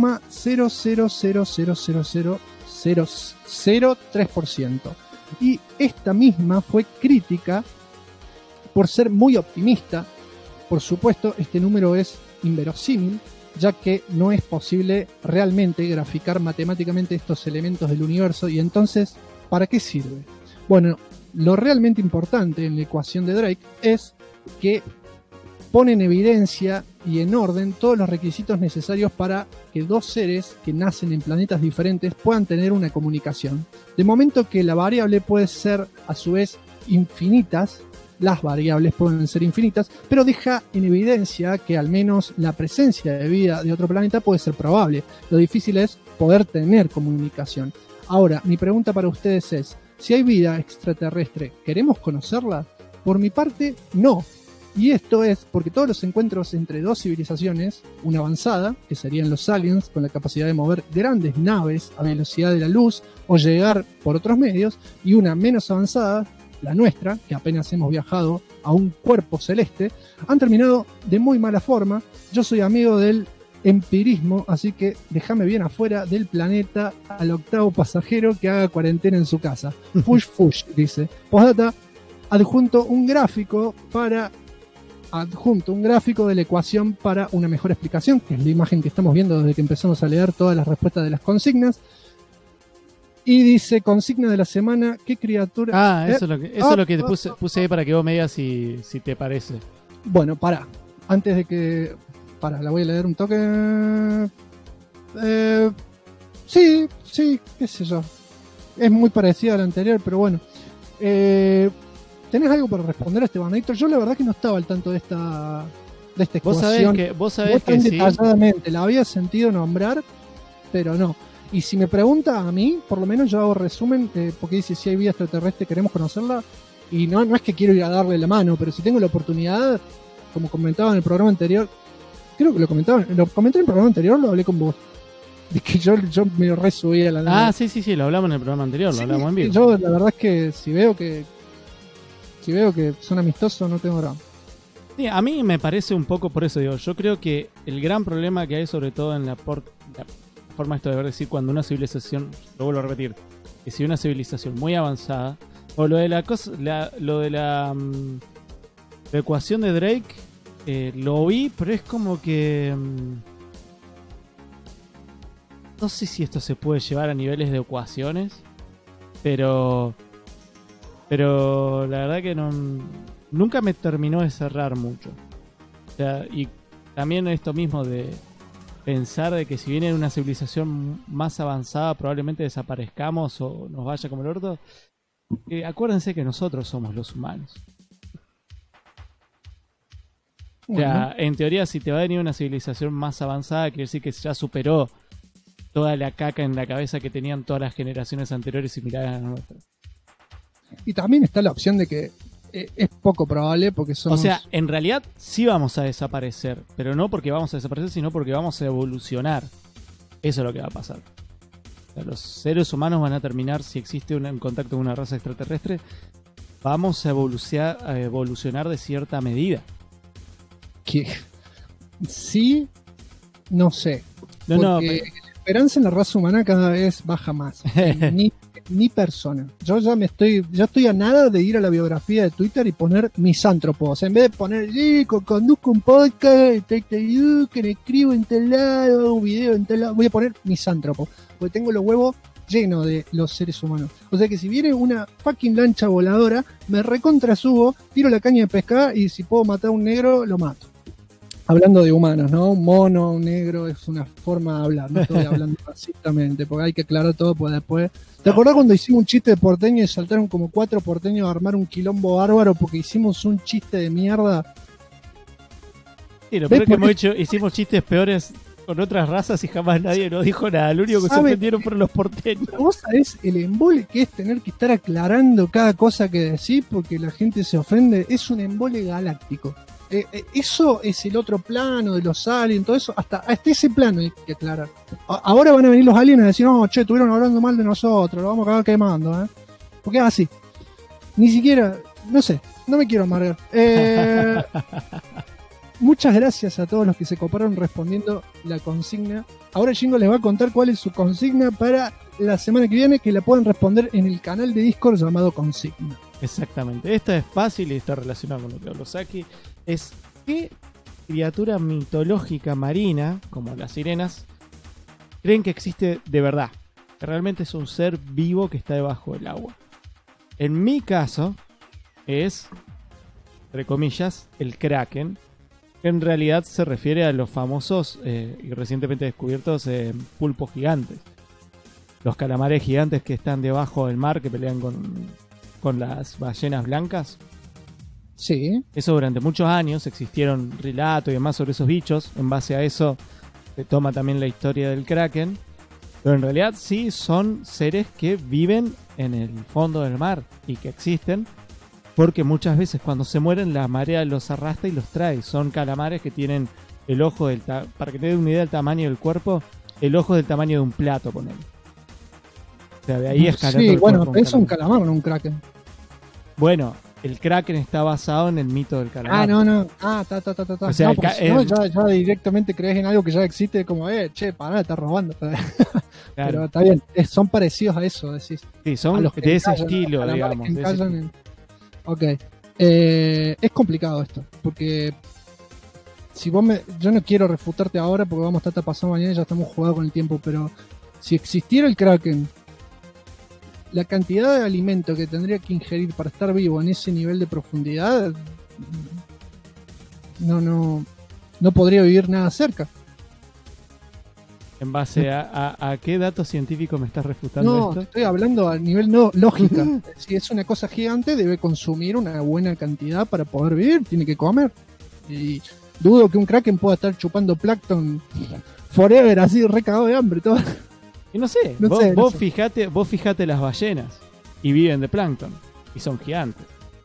0,0000003%. Y esta misma fue crítica por ser muy optimista. Por supuesto, este número es inverosímil, ya que no es posible realmente graficar matemáticamente estos elementos del universo. Y entonces, ¿para qué sirve? Bueno, lo realmente importante en la ecuación de Drake es que pone en evidencia y en orden todos los requisitos necesarios para que dos seres que nacen en planetas diferentes puedan tener una comunicación. De momento que la variable puede ser a su vez infinitas, las variables pueden ser infinitas, pero deja en evidencia que al menos la presencia de vida de otro planeta puede ser probable. Lo difícil es poder tener comunicación. Ahora, mi pregunta para ustedes es, si hay vida extraterrestre, ¿queremos conocerla? Por mi parte, no. Y esto es porque todos los encuentros entre dos civilizaciones, una avanzada, que serían los aliens, con la capacidad de mover grandes naves a velocidad de la luz o llegar por otros medios, y una menos avanzada, la nuestra, que apenas hemos viajado a un cuerpo celeste, han terminado de muy mala forma. Yo soy amigo del empirismo, así que déjame bien afuera del planeta al octavo pasajero que haga cuarentena en su casa. Fush fush, dice. Postdata, adjunto un gráfico de la ecuación para una mejor explicación, que es la imagen que estamos viendo desde que empezamos a leer todas las respuestas de las consignas. Y dice, consigna de la semana, ¿qué criatura? Eso es lo que te puse ahí para que vos me digas si te parece. Bueno, pará. Antes de que... Pará, la voy a leer un toque. Sí, qué sé yo. Es muy parecida a la anterior, pero bueno. ¿Tenés algo para responder a Esteban Héctor? Yo la verdad que no estaba al tanto de esta ecuación. Vos sabés que sí. Detalladamente. La había sentido nombrar, pero no. Y si me pregunta a mí, por lo menos yo hago resumen, porque dice si hay vida extraterrestre, queremos conocerla. Y no es que quiero ir a darle la mano, pero si tengo la oportunidad, como comentaba en el programa anterior, creo que lo comenté en el programa anterior, lo hablé con vos. De que yo me resubí a la nave. Ah, sí, lo hablamos en el programa anterior, lo hablamos en vivo. Yo la verdad es que si veo que son amistosos, no tengo drama. Sí, a mí me parece un poco, por eso digo, yo creo que el gran problema que hay sobre todo en la forma esto de ver decir cuando una civilización, lo vuelvo a repetir, que si una civilización muy avanzada, o lo de la ecuación de Drake, lo vi, pero es como que no sé si esto se puede llevar a niveles de ecuaciones, pero la verdad que nunca me terminó de cerrar mucho. O sea, y también esto mismo de pensar de que si viene una civilización más avanzada probablemente desaparezcamos o nos vaya como el orto. Acuérdense que nosotros somos los humanos. O sea, en teoría, si te va a venir una civilización más avanzada, quiere decir que ya superó toda la caca en la cabeza que tenían todas las generaciones anteriores y miradas a nuestras. Y también está la opción de que es poco probable porque somos... O sea, en realidad sí vamos a desaparecer, pero no porque vamos a desaparecer, sino porque vamos a evolucionar. Eso es lo que va a pasar. O sea, los seres humanos van a terminar, si existe un contacto con una raza extraterrestre, vamos a evolucionar de cierta medida. Que sí, no sé. Porque la esperanza en la raza humana cada vez baja más. Ni persona. Yo estoy a nada de ir a la biografía de Twitter y poner misántropo. O sea, en vez de poner conduzco un podcast, que escribo en tal lado, un video en tal lado, voy a poner misántropo. Porque tengo los huevos lleno de los seres humanos. O sea que si viene una fucking lancha voladora, me recontra subo, tiro la caña de pescar y si puedo matar a un negro, lo mato. Hablando de humanos, ¿no? Un mono, un negro, es una forma de hablar, no estoy hablando racistamente, porque hay que aclarar todo, porque después... ¿Te acordás cuando hicimos un chiste de porteño y saltaron como 4 porteños a armar un quilombo bárbaro porque hicimos un chiste de mierda? Sí, lo peor es que hicimos chistes peores con otras razas y jamás nadie nos dijo nada. Lo único que se ofendieron fueron los porteños. Vos sabés el embole que es tener que estar aclarando cada cosa que decís porque la gente se ofende. Es un embole galáctico. Eso es el otro plano de los aliens, todo eso. Hasta ese plano hay que aclarar. Ahora van a venir los aliens a decir, no, che, estuvieron hablando mal de nosotros, lo vamos a acabar quemando, ¿eh? Porque es así. Ni siquiera, no sé, no me quiero amargar. Muchas gracias a todos los que se coparon respondiendo la consigna. Ahora Jingo les va a contar cuál es su consigna para la semana que viene, que la pueden responder en el canal de Discord llamado Consigna. Exactamente. Esta es fácil y está relacionada con lo que habló Saki. Es ¿qué criatura mitológica marina, como las sirenas, creen que existe de verdad? Que realmente es un ser vivo que está debajo del agua. En mi caso es, entre comillas, el Kraken. Que en realidad se refiere a los famosos y recientemente descubiertos pulpos gigantes. Los calamares gigantes que están debajo del mar, que pelean con las ballenas blancas. Sí. Eso durante muchos años existieron relatos y demás sobre esos bichos. En base a eso se toma también la historia del Kraken. Pero en realidad sí son seres que viven en el fondo del mar y que existen. Porque muchas veces cuando se mueren la marea los arrastra y los trae. Son calamares que tienen el ojo para que te den una idea del tamaño del cuerpo, el ojo del tamaño de un plato, ponele. O sea, de ahí escalando. Sí, bueno, eso es un calamar, no un kraken. Bueno, el Kraken está basado en el mito del calamar. No. Ta. O sea, no, ya directamente crees en algo que ya existe, como, che, pará, estás robando. Claro. Pero está bien, son parecidos a eso, decís. Sí, son de ese estilo, digamos. Ok. Es complicado esto, porque si yo no quiero refutarte ahora porque vamos a estar pasando mañana y ya estamos jugados con el tiempo, pero si existiera el Kraken, la cantidad de alimento que tendría que ingerir para estar vivo en ese nivel de profundidad, no podría vivir nada cerca. ¿En base a qué dato científico me estás refutando esto? No, estoy hablando a nivel lógica. Si es una cosa gigante, debe consumir una buena cantidad para poder vivir, tiene que comer. Y dudo que un Kraken pueda estar chupando plancton forever, así recagado de hambre todo. Y no sé, vos fijate las ballenas y viven de plancton y son gigantes.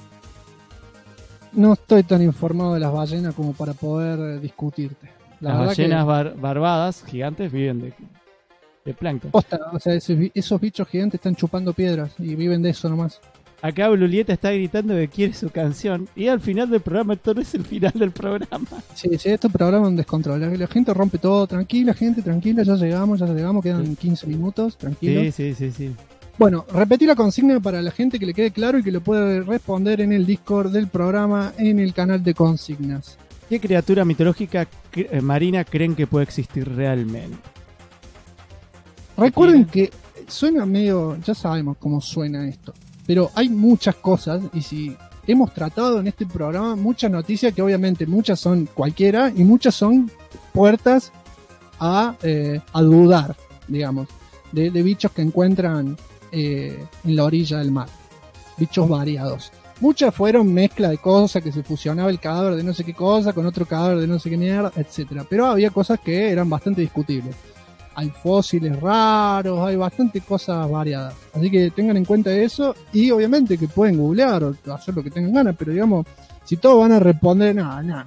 No estoy tan informado de las ballenas como para poder discutirte. Las ballenas barbadas gigantes viven de plancton. Posta, o sea, esos bichos gigantes están chupando piedras y viven de eso nomás. Acá Blulieta está gritando que quiere su canción y al final del programa, esto no es el final del programa. Sí, este programa es un descontrol. La gente rompe todo. Tranquila, gente, tranquila, ya llegamos, quedan 15 minutos, tranquilo. Sí. Bueno, repetí la consigna para la gente que le quede claro y que lo pueda responder en el Discord del programa, en el canal de consignas. ¿Qué criatura mitológica marina creen que puede existir realmente? Recuerden que suena medio... Ya sabemos cómo suena esto. Pero hay muchas cosas y si hemos tratado en este programa muchas noticias que obviamente muchas son cualquiera y muchas son puertas a dudar, digamos, de bichos que encuentran en la orilla del mar. Bichos variados. Muchas fueron mezcla de cosas que se fusionaba el cadáver de no sé qué cosa con otro cadáver de no sé qué mierda, etcétera. Pero había cosas que eran bastante discutibles. Hay fósiles raros, hay bastante cosas variadas. Así que tengan en cuenta eso y obviamente que pueden googlear o hacer lo que tengan ganas, pero digamos, si todos van a responder,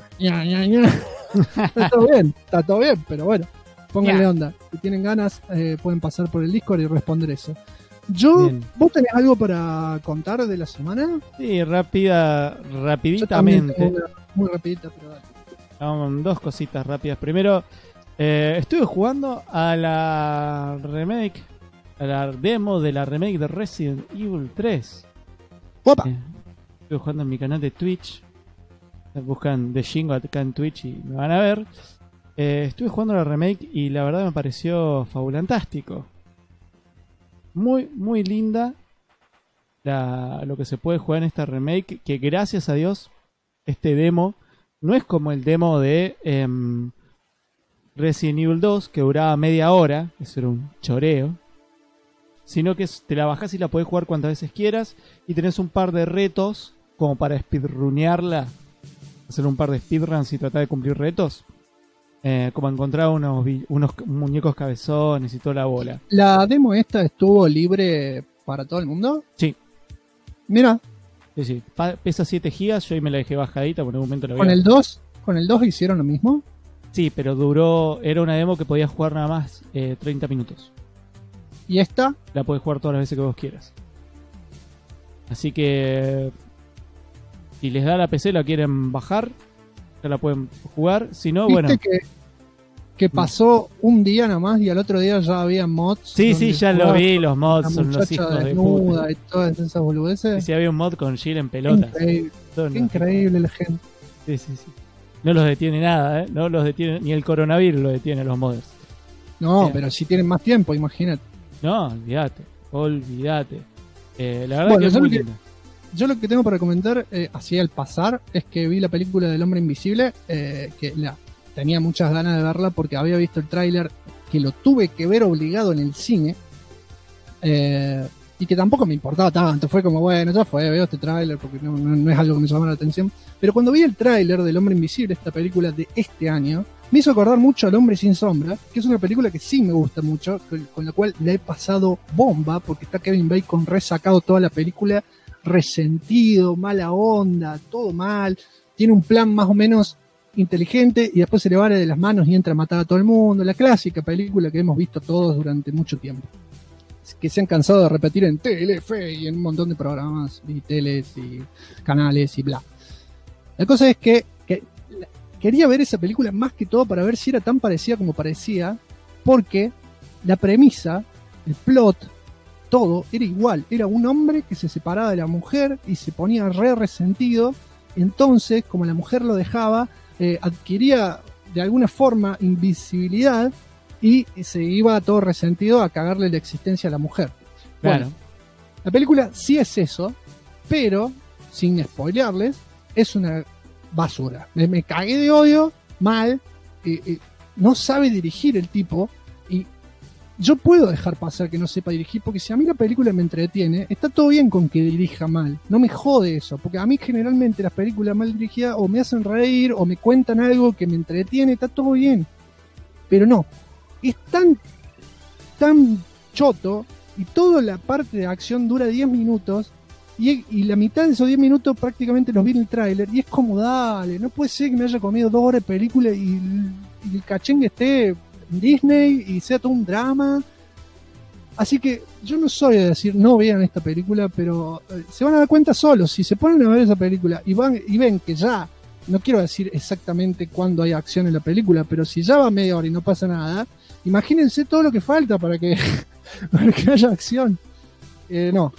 está todo bien, pero bueno, pónganle onda. Si tienen ganas, pueden pasar por el Discord y responder eso. ¿Vos tenés algo para contar de la semana? Sí, rapiditamente. Muy rapidita, pero dale. Dos cositas rápidas. Primero, estuve jugando a la remake, a la demo de la remake de Resident Evil 3. ¡Opa! Estuve jugando en mi canal de Twitch. Buscan The Jingo acá en Twitch y me van a ver. Estuve jugando la remake y la verdad me pareció fabulantástico. muy, muy linda lo que se puede jugar en esta remake, que gracias a Dios este demo no es como el demo de Resident Evil 2, que duraba media hora, eso era un choreo, sino que te la bajás y la podés jugar cuantas veces quieras, y tenés un par de retos como para speedrunearla, hacer un par de speedruns y tratar de cumplir retos, como encontrar unos muñecos cabezones y toda la bola. ¿La demo esta estuvo libre para todo el mundo? Sí. Mira. Sí. Pesa 7 GB, yo ahí me la dejé bajadita, por un momento la ¿Con el 2 hicieron lo mismo? Sí, pero era una demo que podías jugar nada más 30 minutos. ¿Y esta? La podés jugar todas las veces que vos quieras. Así que si les da la PC, la quieren bajar, ya la pueden jugar. Si no, bueno. Que pasó un día nada más y al otro día ya había mods. Sí, ya lo vi, los mods son los hijos de puta. Y todas esas boludeces. Sí, había un mod con Jill en pelotas. Increíble, increíble la gente. Sí. No los detiene nada, no los detiene, ni el coronavirus lo detiene los modders. No, pero si tienen más tiempo, imagínate. No, olvídate. La verdad que es muy linda. Yo lo que tengo para comentar, así al pasar, es que vi la película del Hombre Invisible, que tenía muchas ganas de verla porque había visto el tráiler, que lo tuve que ver obligado en el cine, y que tampoco me importaba tanto. Fue como, bueno, ya fue, veo este tráiler porque no es algo que me llamara la atención. Pero cuando vi el tráiler del Hombre Invisible, esta película de este año, me hizo acordar mucho al Hombre Sin Sombra, que es una película que sí me gusta mucho, con la cual la he pasado bomba, porque está Kevin Bacon resacado toda la película, resentido, mala onda, todo mal, tiene un plan más o menos inteligente y después se le va de las manos y entra a matar a todo el mundo. La clásica película que hemos visto todos durante mucho tiempo, que se han cansado de repetir en Telefe y en un montón de programas y teles y canales y bla. La cosa es que quería ver esa película más que todo para ver si era tan parecida como parecía, porque la premisa, el plot, todo era igual. Era un hombre que se separaba de la mujer y se ponía resentido. Entonces, como la mujer lo dejaba, adquiría de alguna forma invisibilidad y se iba todo resentido a cagarle la existencia a la mujer. Claro. Bueno, la película sí es eso, pero, sin spoilearles, es una basura. Me cagué de odio, mal, no sabe dirigir el tipo, y yo puedo dejar pasar que no sepa dirigir, porque si a mí la película me entretiene, está todo bien con que dirija mal, no me jode eso, porque a mí generalmente las películas mal dirigidas o me hacen reír o me cuentan algo que me entretiene, está todo bien, pero no, es tan choto, y toda la parte de acción dura 10 minutos, y la mitad de esos 10 minutos prácticamente los vi en el tráiler, y es como, dale, no puede ser que me haya comido 2 horas de película y el cachengue esté en Disney y sea todo un drama. Así que yo no soy de decir no vean esta película, pero se van a dar cuenta solos. Si se ponen a ver esa película y ven que ya, no quiero decir exactamente cuándo hay acción en la película, pero si ya va media hora y no pasa nada, imagínense todo lo que falta para que haya acción. No.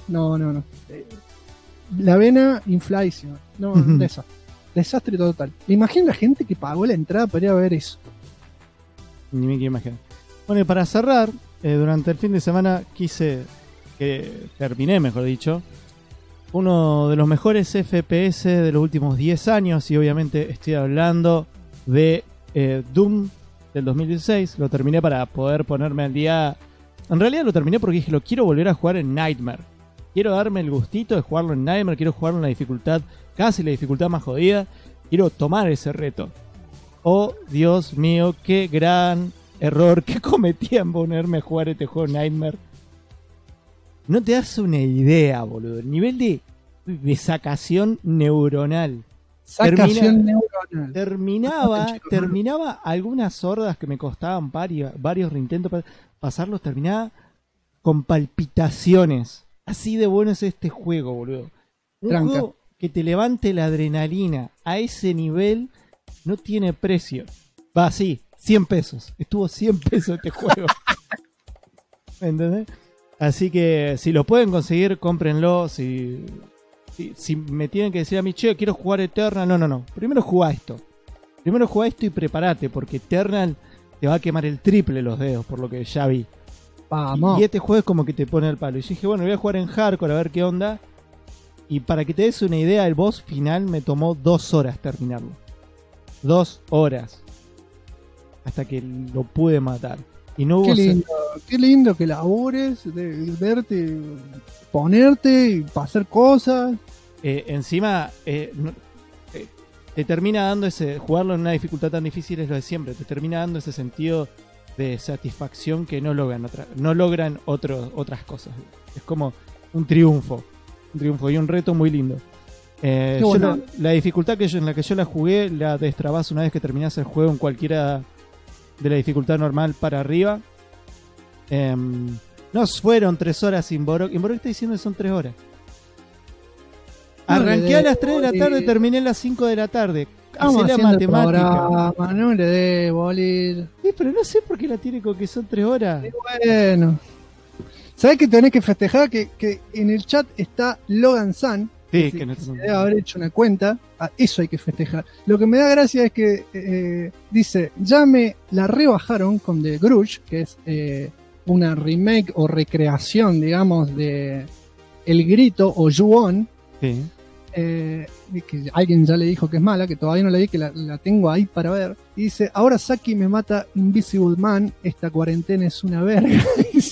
La vena infladísima. No, desastre total. Imagina la gente que pagó la entrada para ir a ver eso. Ni me quiero imaginar. Bueno, y para cerrar, durante el fin de semana terminé, mejor dicho, uno de los mejores FPS de los últimos 10 años, y obviamente estoy hablando de Doom del 2016. Lo terminé para poder ponerme al día. En realidad lo terminé porque dije, lo quiero volver a jugar en Nightmare. Quiero darme el gustito de jugarlo en Nightmare, quiero jugarlo en la dificultad, casi la dificultad más jodida. Quiero tomar ese reto. Oh, Dios mío, qué gran error que cometí en ponerme a jugar este juego Nightmare. No te das una idea, boludo. El nivel de sacación neuronal. Terminaba algunas hordas que me costaban varios reintentos para pasarlos, terminaba con palpitaciones. Así de bueno es este juego, boludo. Un juego que te levante la adrenalina a ese nivel no tiene precio. Va, sí, 100 pesos. Estuvo 100 pesos este juego. ¿Me entendés? Así que si lo pueden conseguir, cómprenlo. Si me tienen que decir a mí, che, quiero jugar Eternal. No. Primero jugá esto y prepárate, porque Eternal te va a quemar el triple los dedos, por lo que ya vi. Vamos. Y este juego es como que te pone al palo. Y yo dije, bueno, voy a jugar en hardcore a ver qué onda. Y para que te des una idea, el boss final me tomó 2 horas terminarlo. 2 horas. Hasta que lo pude matar. Y no hubo Qué lindo que labores, de verte, ponerte y hacer cosas. Encima, te termina dando ese... Jugarlo en una dificultad tan difícil es lo de siempre. Te termina dando ese sentido de satisfacción que no logran otras cosas. Es como un triunfo y un reto muy lindo. Bueno. La dificultad en la que yo la jugué la destrabás una vez que terminás el juego en cualquiera de la dificultad normal para arriba. No fueron 3 horas Inborok. Inborok está diciendo que son 3 horas. Arranqué a las 3 de la tarde, terminé a las 5 de la tarde. Hacé la matemática. No le dé bolir. Sí, pero no sé por qué la tiene con que son 3 horas. Bueno. ¿Sabés que tenés que festejar? Que en el chat está Logan San. Sí, que se debe haber hecho una cuenta. Eso hay que festejar. Lo que me da gracia es que dice, ya me la rebajaron con The Grudge, que es una remake o recreación, digamos, de El Grito o Ju-On. Sí. Que alguien ya le dijo que es mala, que todavía no la vi, que la tengo ahí para ver. Y dice, ahora Saki me mata Invisible Man, esta cuarentena es una verga.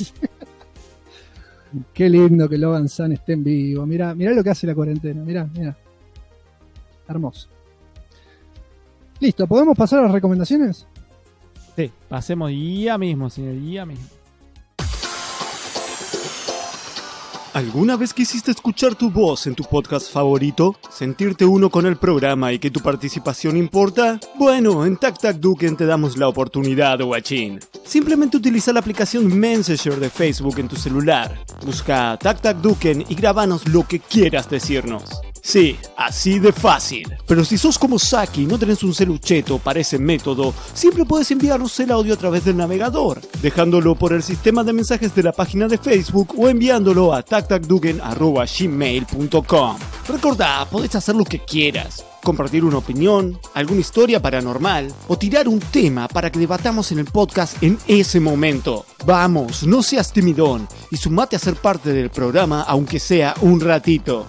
Qué lindo que Logan San esté en vivo. Mirá lo que hace la cuarentena. Mirá. Hermoso. Listo, ¿podemos pasar a las recomendaciones? Sí, pasemos ya mismo, señor, ya mismo. ¿Alguna vez quisiste escuchar tu voz en tu podcast favorito? ¿Sentirte uno con el programa y que tu participación importa? Bueno, en Tac Tac Duken te damos la oportunidad, guachín. Simplemente utiliza la aplicación Messenger de Facebook en tu celular. Busca Tac Tac Duken y grábanos lo que quieras decirnos. Sí, así de fácil. Pero si sos como Saki y no tenés un celucheto para ese método, siempre puedes enviarnos el audio a través del navegador, dejándolo por el sistema de mensajes de la página de Facebook o enviándolo a tactacduken@gmail.com. Recordá, podés hacer lo que quieras. Compartir una opinión, alguna historia paranormal o tirar un tema para que debatamos en el podcast en ese momento. Vamos, no seas timidón y sumate a ser parte del programa aunque sea un ratito.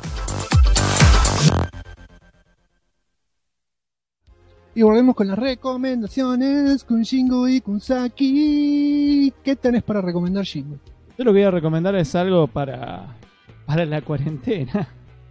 Y volvemos con las recomendaciones con Shingo y con Saki. ¿Qué tenés para recomendar, Shingo? Yo lo que voy a recomendar es algo para la cuarentena.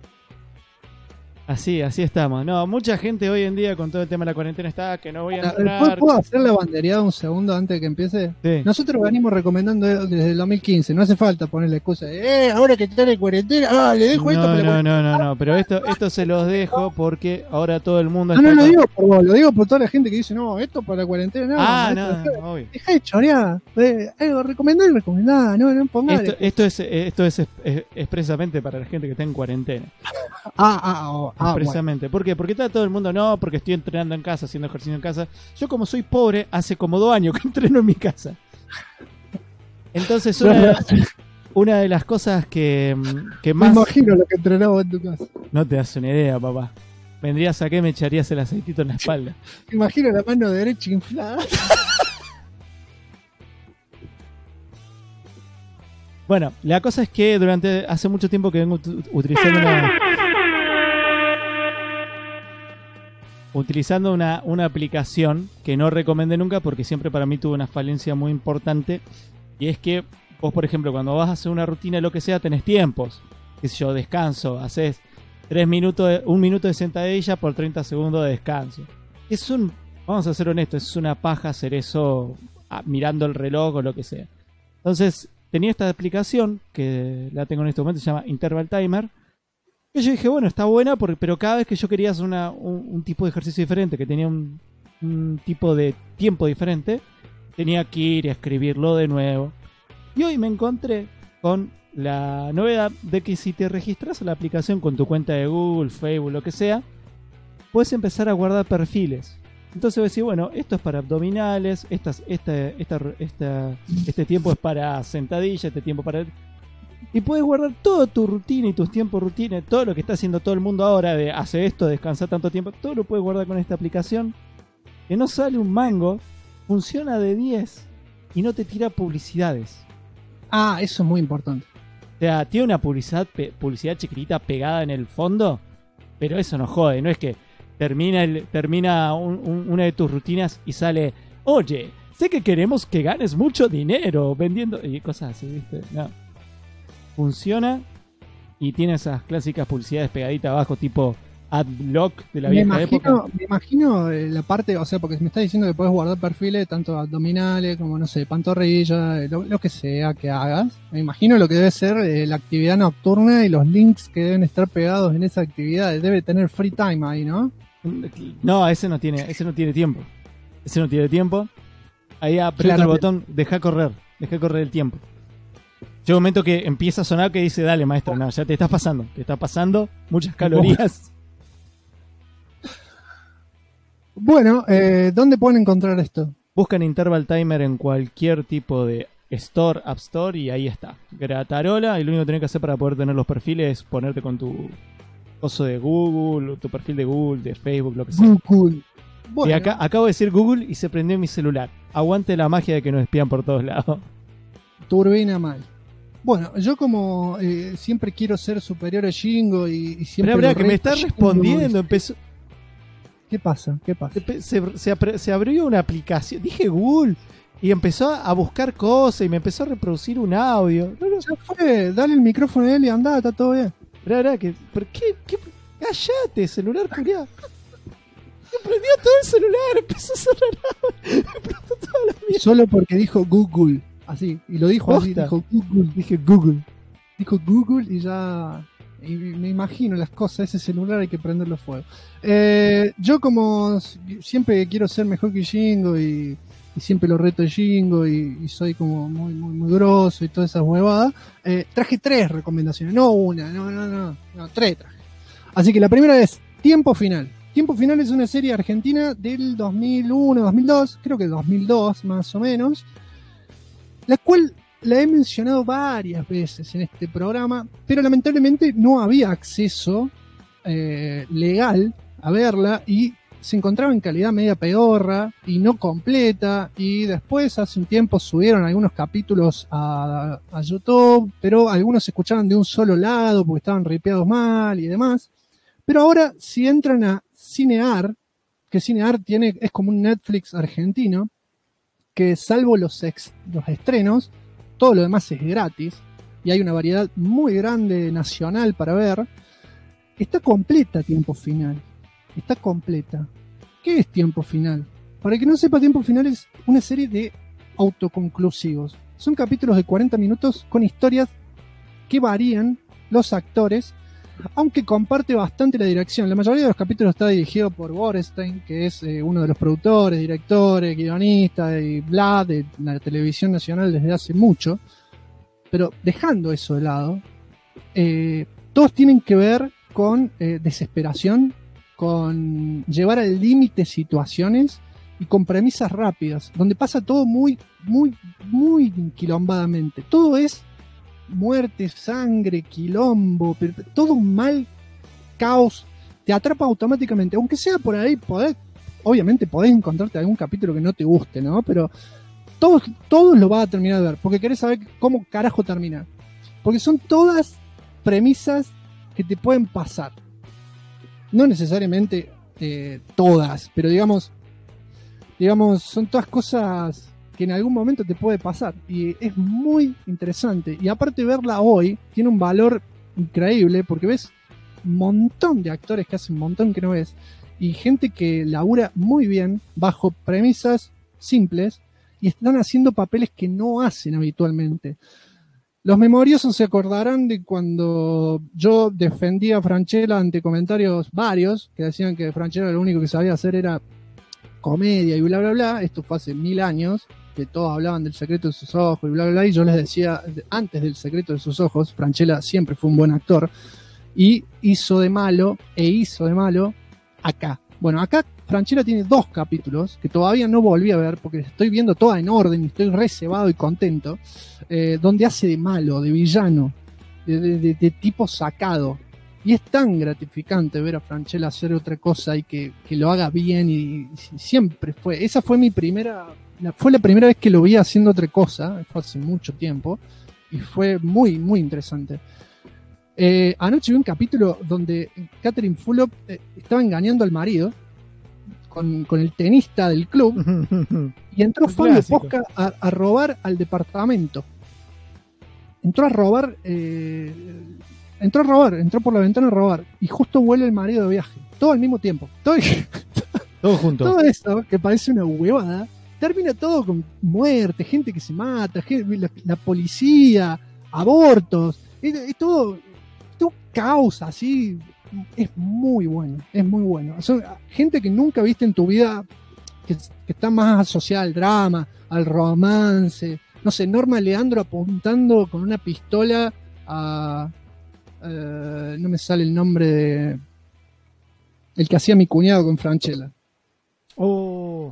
Así estamos. No, mucha gente hoy en día con todo el tema de la cuarentena está que no voy a entrar. ¿Puedo hacer la bandereada un segundo antes de que empiece? Sí. Nosotros venimos recomendando desde el 2015. No hace falta ponerle excusa de, ahora que está en cuarentena, le dejo esto. No, pero esto se los dejo porque ahora todo el mundo está... No lo digo por vos, lo digo por toda la gente que dice, no, esto para la cuarentena. No, obvio. Deja de chorear. Algo recomendar, no pongas. Esto es expresamente para la gente que está en cuarentena. Expresamente. Bueno. ¿Por qué? Porque está todo el mundo, no, porque estoy entrenando en casa, haciendo ejercicio en casa. Yo como soy pobre, hace como 2 años que entreno en mi casa. Entonces una de las cosas que más... Me imagino lo que entrenaba en tu casa. No te das una idea, papá. Vendrías acá y me echarías el aceitito en la espalda. Me imagino la mano derecha inflada. Bueno, la cosa es que hace mucho tiempo que vengo utilizando una aplicación que no recomendé nunca porque siempre para mí tuvo una falencia muy importante, y es que vos, por ejemplo, cuando vas a hacer una rutina, lo que sea, tenés tiempos. Qué sé yo, descanso, haces 1 minuto de sentadilla por 30 segundos de descanso. Vamos a ser honestos, es una paja hacer eso mirando el reloj o lo que sea. Entonces tenía esta aplicación que la tengo en este momento, se llama Interval Timer. Y yo dije, bueno, está buena, pero cada vez que yo quería hacer un tipo de ejercicio diferente, que tenía un tipo de tiempo diferente, tenía que ir y escribirlo de nuevo. Y hoy me encontré con la novedad de que si te registras a la aplicación con tu cuenta de Google, Facebook, lo que sea, puedes empezar a guardar perfiles. Entonces voy a decir, bueno, esto es para abdominales, este tiempo es para sentadilla, este tiempo para... Y puedes guardar toda tu rutina y tus tiempos rutina, todo lo que está haciendo todo el mundo ahora de hacer esto, descansar tanto tiempo, todo lo puedes guardar con esta aplicación, que no sale un mango, funciona de 10 y no te tira publicidades. Ah, eso es muy importante. O sea, tiene una publicidad chiquitita pegada en el fondo, pero eso no jode, no es que termina una de tus rutinas y sale, oye, sé que queremos que ganes mucho dinero vendiendo y cosas así, ¿viste? No. Funciona y tiene esas clásicas publicidades pegaditas abajo, tipo Adblock de la vieja época. Me imagino la parte, o sea, porque me está diciendo que puedes guardar perfiles tanto abdominales como, no sé, pantorrilla, lo que sea que hagas. Me imagino lo que debe ser la actividad nocturna y los links que deben estar pegados en esa actividad. Debe tener free time ahí, ¿no? No, ese no tiene tiempo. Ese no tiene tiempo. Ahí aprieta el botón, deja correr el tiempo. Llega un momento que empieza a sonar que dice, dale maestro, no, ya te estás pasando muchas calorías. Bueno, ¿dónde pueden encontrar esto? Buscan Interval Timer en cualquier tipo de store, App Store, y ahí está. Gratarola, y lo único que tenés que hacer para poder tener los perfiles es ponerte con tu coso de Google, tu perfil de Google, de Facebook, lo que sea. Google. Bueno. Y acá acabo de decir Google y se prendió mi celular. Aguante la magia de que nos espían por todos lados. Turbina mal. Bueno, yo como siempre quiero ser superior a Shingo y siempre... Pero que me está respondiendo, empezó... ¿Qué pasa? Se abrió una aplicación, dije Google, y empezó a buscar cosas y me empezó a reproducir un audio. No. Ya fue, dale el micrófono a él y andá, está todo bien. ¿Pero qué? Cállate, celular, culiao. Me prendió todo el celular, empezó a cerrar me explotó toda la mierda. Solo porque dijo Google, así, y lo dijo así, dijo Google. Dije Google. Dijo Google y ya... Y me imagino las cosas, ese celular hay que prenderlo fuego. Yo como siempre quiero ser mejor que Shingo y siempre lo reto a Shingo y soy como muy grosso y todas esas huevadas, traje 3 recomendaciones, no una, no, 3 traje. Así que la primera es Tiempo Final. Tiempo Final es una serie argentina del 2001, 2002, creo que 2002 más o menos, la cual... La he mencionado varias veces en este programa, pero lamentablemente no había acceso legal a verla y se encontraba en calidad media pedorra y no completa, y después hace un tiempo subieron algunos capítulos a YouTube, pero algunos se escuchaban de un solo lado porque estaban ripeados mal y demás. Pero ahora si entran a Cinear, que Cinear es como un Netflix argentino, que salvo los estrenos, todo lo demás es gratis y hay una variedad muy grande nacional para ver. Está completa Tiempo Final. Está completa. ¿Qué es Tiempo Final? Para el que no sepa, Tiempo Final es una serie de autoconclusivos. Son capítulos de 40 minutos con historias que varían los actores, aunque comparte bastante la dirección. La mayoría de los capítulos está dirigido por Borstein, que es uno de los productores, directores, guionistas y bla de la televisión nacional desde hace mucho. Pero dejando eso de lado, todos tienen que ver con desesperación, con llevar al límite situaciones y con premisas rápidas, donde pasa todo muy quilombadamente. Todo es muerte, sangre, quilombo, todo un mal, caos, te atrapa automáticamente, aunque sea por ahí, obviamente podés encontrarte algún capítulo que no te guste, ¿no? Pero todos lo vas a terminar de ver, porque querés saber cómo carajo termina, porque son todas premisas que te pueden pasar, no necesariamente todas, pero digamos, son todas cosas que en algún momento te puede pasar y es muy interesante, y aparte verla hoy tiene un valor increíble porque ves un montón de actores que hacen un montón que no ves y gente que labura muy bien bajo premisas simples y están haciendo papeles que no hacen habitualmente. Los memoriosos se acordarán de cuando yo defendía a Francella ante comentarios varios que decían que Francella lo único que sabía hacer era comedia y bla bla bla. Esto fue hace 1000 años, que todos hablaban del secreto de sus ojos y bla bla bla, y yo les decía, antes del secreto de sus ojos, Francella siempre fue un buen actor y hizo de malo acá. Bueno, acá Francella tiene 2 capítulos que todavía no volví a ver porque estoy viendo toda en orden y estoy reservado y contento, donde hace de malo, de villano, de tipo sacado. Y es tan gratificante ver a Francella hacer otra cosa y que lo haga bien, y siempre fue. Esa fue fue la primera vez que lo vi haciendo otra cosa, fue hace mucho tiempo, y fue muy, muy interesante. Anoche vi un capítulo donde Catherine Fulop estaba engañando al marido con el tenista del club y entró Fabio Posca a robar al departamento. Entró por la ventana a robar y justo vuelve el marido de viaje, todo al mismo tiempo, todo junto. Todo eso que parece una huevada termina todo con muerte, gente que se mata, la policía, abortos, es todo caos así. Es muy bueno, es muy bueno. Son gente que nunca viste en tu vida, que está más asociada al drama, al romance. No sé, Norma Leandro apuntando con una pistola a... no me sale el nombre de... el que hacía mi cuñado con Franchella. Oh.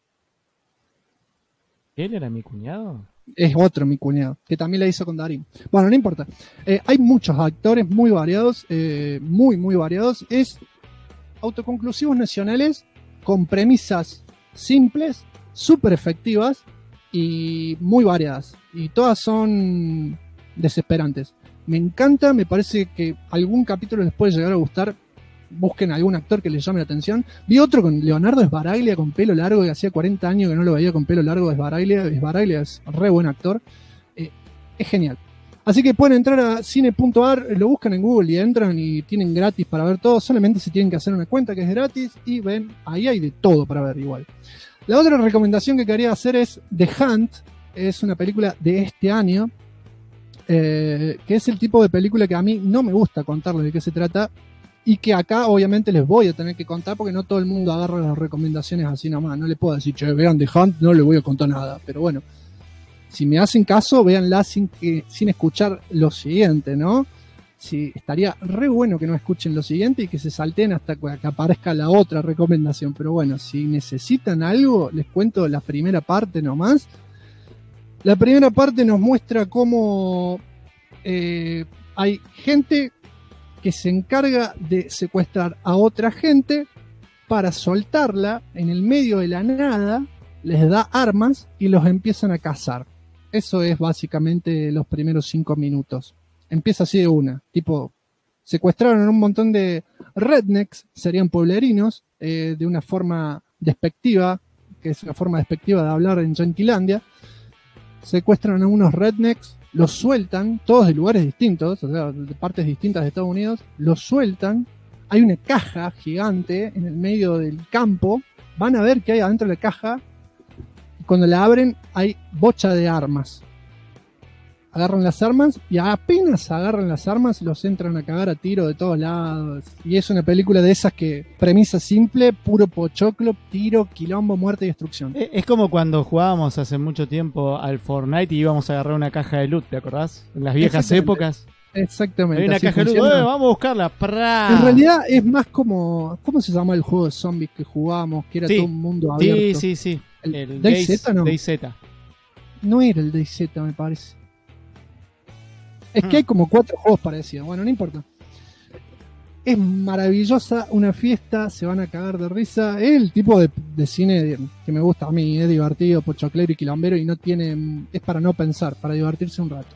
¿Él era mi cuñado? Es otro mi cuñado, que también la hizo con Darín. Bueno, no importa. Hay muchos actores muy variados, muy, muy variados. Es autoconclusivos nacionales con premisas simples, súper efectivas y muy variadas. Y todas son desesperantes. Me encanta, me parece que algún capítulo les puede llegar a gustar. Busquen algún actor que les llame la atención. Vi otro con Leonardo Sbaraglia con pelo largo, que hacía 40 años que no lo veía con pelo largo. Sbaraglia es re buen actor. Es genial. Así que pueden entrar a cine.ar, lo buscan en Google y entran y tienen gratis para ver todo. Solamente se tienen que hacer una cuenta que es gratis y ven, ahí hay de todo para ver igual. La otra recomendación que quería hacer es The Hunt. Es una película de este año, que es el tipo de película que a mí no me gusta contarles de qué se trata. Y que acá obviamente les voy a tener que contar porque no todo el mundo agarra las recomendaciones así nomás. No le puedo decir, che, vean The Hunt, no les voy a contar nada. Pero bueno, si me hacen caso, véanla sin escuchar lo siguiente, ¿no? Sí, estaría re bueno que no escuchen lo siguiente y que se salten hasta que aparezca la otra recomendación. Pero bueno, si necesitan algo, les cuento la primera parte nomás. La primera parte nos muestra cómo hay gente que se encarga de secuestrar a otra gente para soltarla en el medio de la nada, les da armas y los empiezan a cazar. Eso es básicamente los primeros 5 minutos. Empieza así de una, tipo, secuestraron a un montón de rednecks, serían pueblerinos, de una forma despectiva, que es una forma despectiva de hablar en Yanquilandia. Secuestran a unos rednecks, los sueltan, todos de lugares distintos, o sea, de partes distintas de Estados Unidos, los sueltan, hay una caja gigante en el medio del campo, van a ver qué hay adentro de la caja, y cuando la abren hay bocha de armas. Agarran las armas y apenas agarran las armas los entran a cagar a tiro de todos lados. Y es una película de esas que, premisa simple, puro pochoclo, tiro, quilombo, muerte y destrucción. Es como cuando jugábamos hace mucho tiempo al Fortnite y íbamos a agarrar una caja de loot, ¿te acordás? En las viejas épocas. Exactamente. Hay una caja de loot, vamos a buscarla. ¡Prá! En realidad es más como, ¿cómo se llama el juego de zombies que jugábamos? Que era todo un mundo abierto. Sí. ¿El DayZ no? DayZ. No era el DayZ, me parece. Es que hay como 4 juegos parecidos. Bueno, no importa. Es maravillosa, una fiesta, se van a cagar de risa. Es el tipo de cine que me gusta a mí. Es divertido, pochoclero y quilombero y no tiene... Es para no pensar, para divertirse un rato.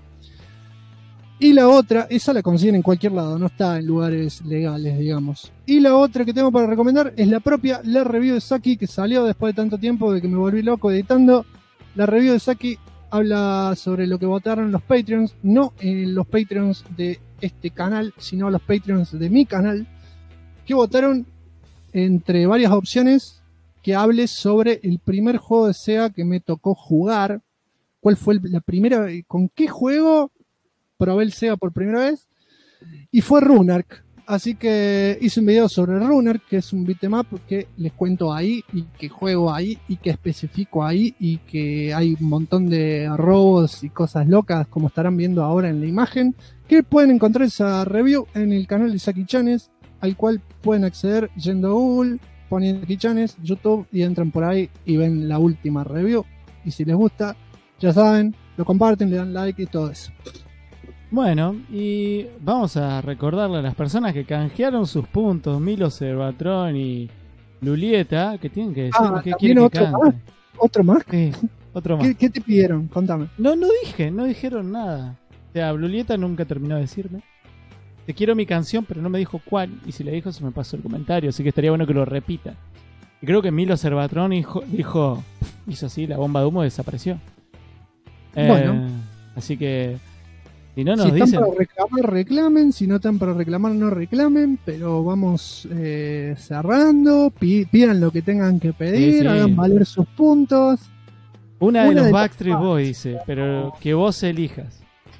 Y la otra, esa la consiguen en cualquier lado, no está en lugares legales, digamos. Y la otra que tengo para recomendar es la review de Saki, que salió después de tanto tiempo de que me volví loco editando. La review de Saki habla sobre lo que votaron los Patreons, no los Patreons de este canal, sino los Patreons de mi canal, que votaron entre varias opciones que hable sobre el primer juego de SEGA que me tocó jugar. ¿Cuál fue la primera? ¿Con qué juego probé el SEGA por primera vez? Y fue Runark. Así que hice un video sobre Runark, que es un beat'em up que les cuento ahí, y que juego ahí, y que especifico ahí, y que hay un montón de robos y cosas locas, como estarán viendo ahora en la imagen, que pueden encontrar esa review en el canal de Saki Chanes, al cual pueden acceder yendo a Google, poniendo Saki Chanes, YouTube, y entran por ahí y ven la última review. Y si les gusta, ya saben, lo comparten, le dan like y todo eso. Bueno, y vamos a recordarle a las personas que canjearon sus puntos, Milo Cervatron y Lulieta, que tienen que decir qué quieren que cante. ¿Otro más? Sí, otro más. ¿Qué te pidieron? Contame. No dijeron nada. sea, Blulieta nunca terminó de decirme. Te quiero mi canción, pero no me dijo cuál. Y si le dijo, se me pasó el comentario. Así que estaría bueno que lo repita. Y creo que Milo Cervatron dijo, hizo así, la bomba de humo desapareció. Bueno. Así que, si no nos si dicen... están para reclamar, reclamen. Si no están para reclamar, no reclamen. Pero vamos cerrando. Pidan lo que tengan que pedir. Sí. Hagan valer sus puntos. Una de los Backstreet Boys dice, pero que vos elijas.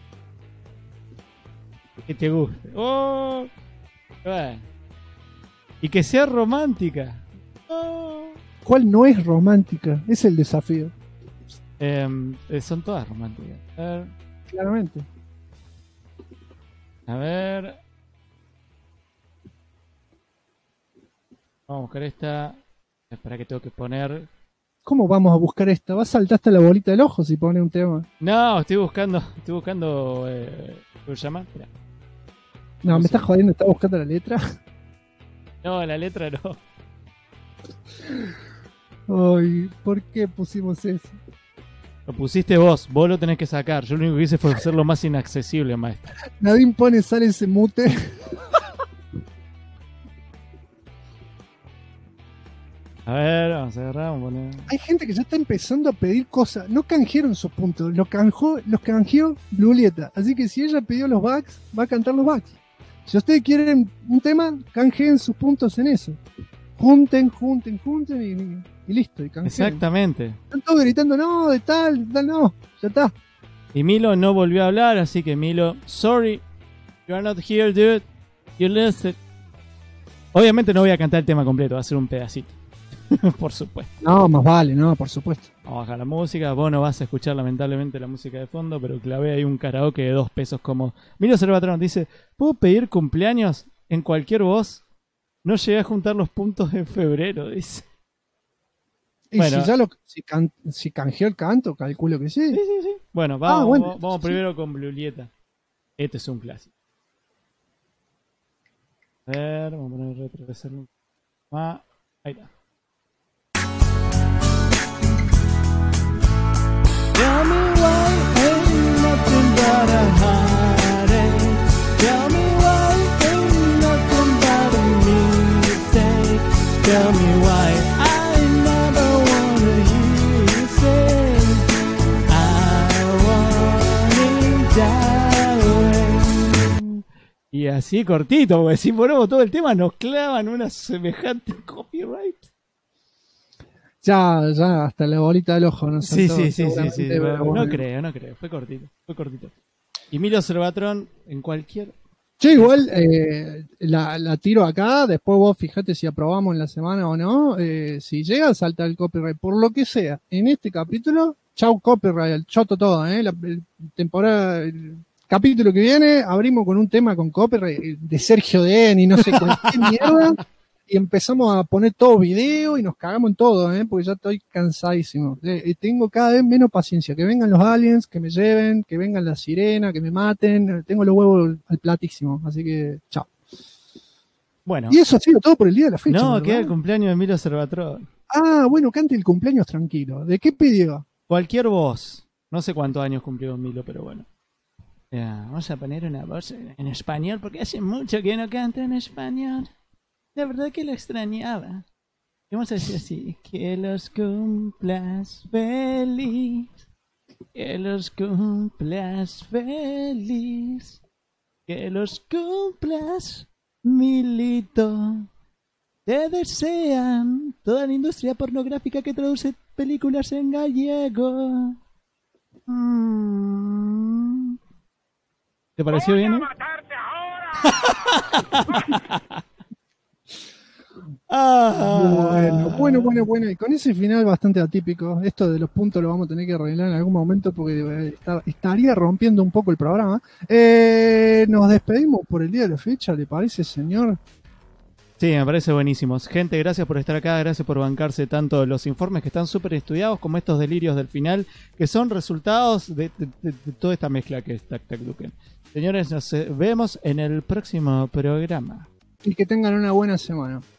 Que te guste. Oh, bueno. Y que sea romántica. Oh. ¿Cuál no es romántica? Es el desafío. Son todas románticas. A ver. Claramente. A ver. Vamos a buscar esta. Espera que tengo que poner. ¿Cómo vamos a buscar esta? Vas a saltar hasta la bolita del ojo si pone un tema. No, estoy buscando. ¿Cómo se llama? Mirá. No, me estás jodiendo, ¿estás buscando la letra? No, la letra no. Ay, ¿por qué pusimos eso? Lo pusiste vos lo tenés que sacar. Yo lo único que hice fue hacerlo más inaccesible, maestro. Nadine pone sale ese mute. A ver, vamos a agarrar, vamos a poner... Hay gente que ya está empezando a pedir cosas. No canjearon sus puntos, los canjeó Blulieta. Así que si ella pidió los backs, va a cantar los backs. Si ustedes quieren un tema, canjeen sus puntos en eso. Junten y listo. Y canjeen. Exactamente. Están todos gritando, no, de tal, no. Ya está. Y Milo no volvió a hablar, así que Milo, sorry, you are not here, dude. You listen. Obviamente no voy a cantar el tema completo, va a ser un pedacito. Por supuesto. No, más vale, no, por supuesto. Vamos a bajar la música. Vos no vas a escuchar lamentablemente la música de fondo, pero clavé ahí un karaoke de 2 pesos como... Milo Cervatron dice, ¿puedo pedir cumpleaños en cualquier voz? No llegué a juntar los puntos en febrero, dice. Y bueno, si canjeó el canto, calculo que sí. Sí. Bueno, vamos primero con Blulieta. Este es un clásico. A ver, vamos a poner retroceder. Ahí está. Tell me why ain't nothing but a heartache. Tell me why ain't nothing but a mistake. Tell me why I never wanna hear you say I want it that way. Y así cortito, porque si ponemos todo el tema nos clavan una semejante copyright. Ya, hasta la bolita del ojo, ¿no? Sí. No creo. Fue cortito. Y Milo Cervatron en cualquier... Che, igual la tiro acá, después vos fijate si aprobamos en la semana o no. Si llega a saltar el copyright, por lo que sea, en este capítulo, chau copyright, el choto todo, el capítulo que viene, abrimos con un tema con copyright de Sergio Den y no sé cualquier mierda. Y empezamos a poner todo video y nos cagamos en todo, porque ya estoy cansadísimo. Tengo cada vez menos paciencia. Que vengan los aliens, que me lleven, que vengan las sirenas, que me maten. Tengo los huevos al platísimo, así que chao. Bueno. Y eso ha sido todo por el día de la fecha. No, queda el cumpleaños de Milo Cervatron. Ah, bueno, cante el cumpleaños tranquilo. ¿De qué pidió? Cualquier voz. No sé cuántos años cumplió Milo, pero bueno. Vamos a poner una voz en español porque hace mucho que no canta en español. La verdad que lo extrañaba. Vamos a decir así. Que los cumplas feliz. Que los cumplas feliz. Que los cumplas, Milito. Te desean toda la industria pornográfica que traduce películas en gallego. ¿Te pareció bien? Bueno. Y con ese final bastante atípico, esto de los puntos lo vamos a tener que arreglar en algún momento porque estaría rompiendo un poco el programa. Nos despedimos por el día de la fecha, ¿le parece, señor? Sí, me parece buenísimo. Gente, gracias por estar acá, gracias por bancarse tanto los informes que están súper estudiados como estos delirios del final, que son resultados de toda esta mezcla que es Tac Tac Duken. Señores, nos vemos en el próximo programa. Y que tengan una buena semana.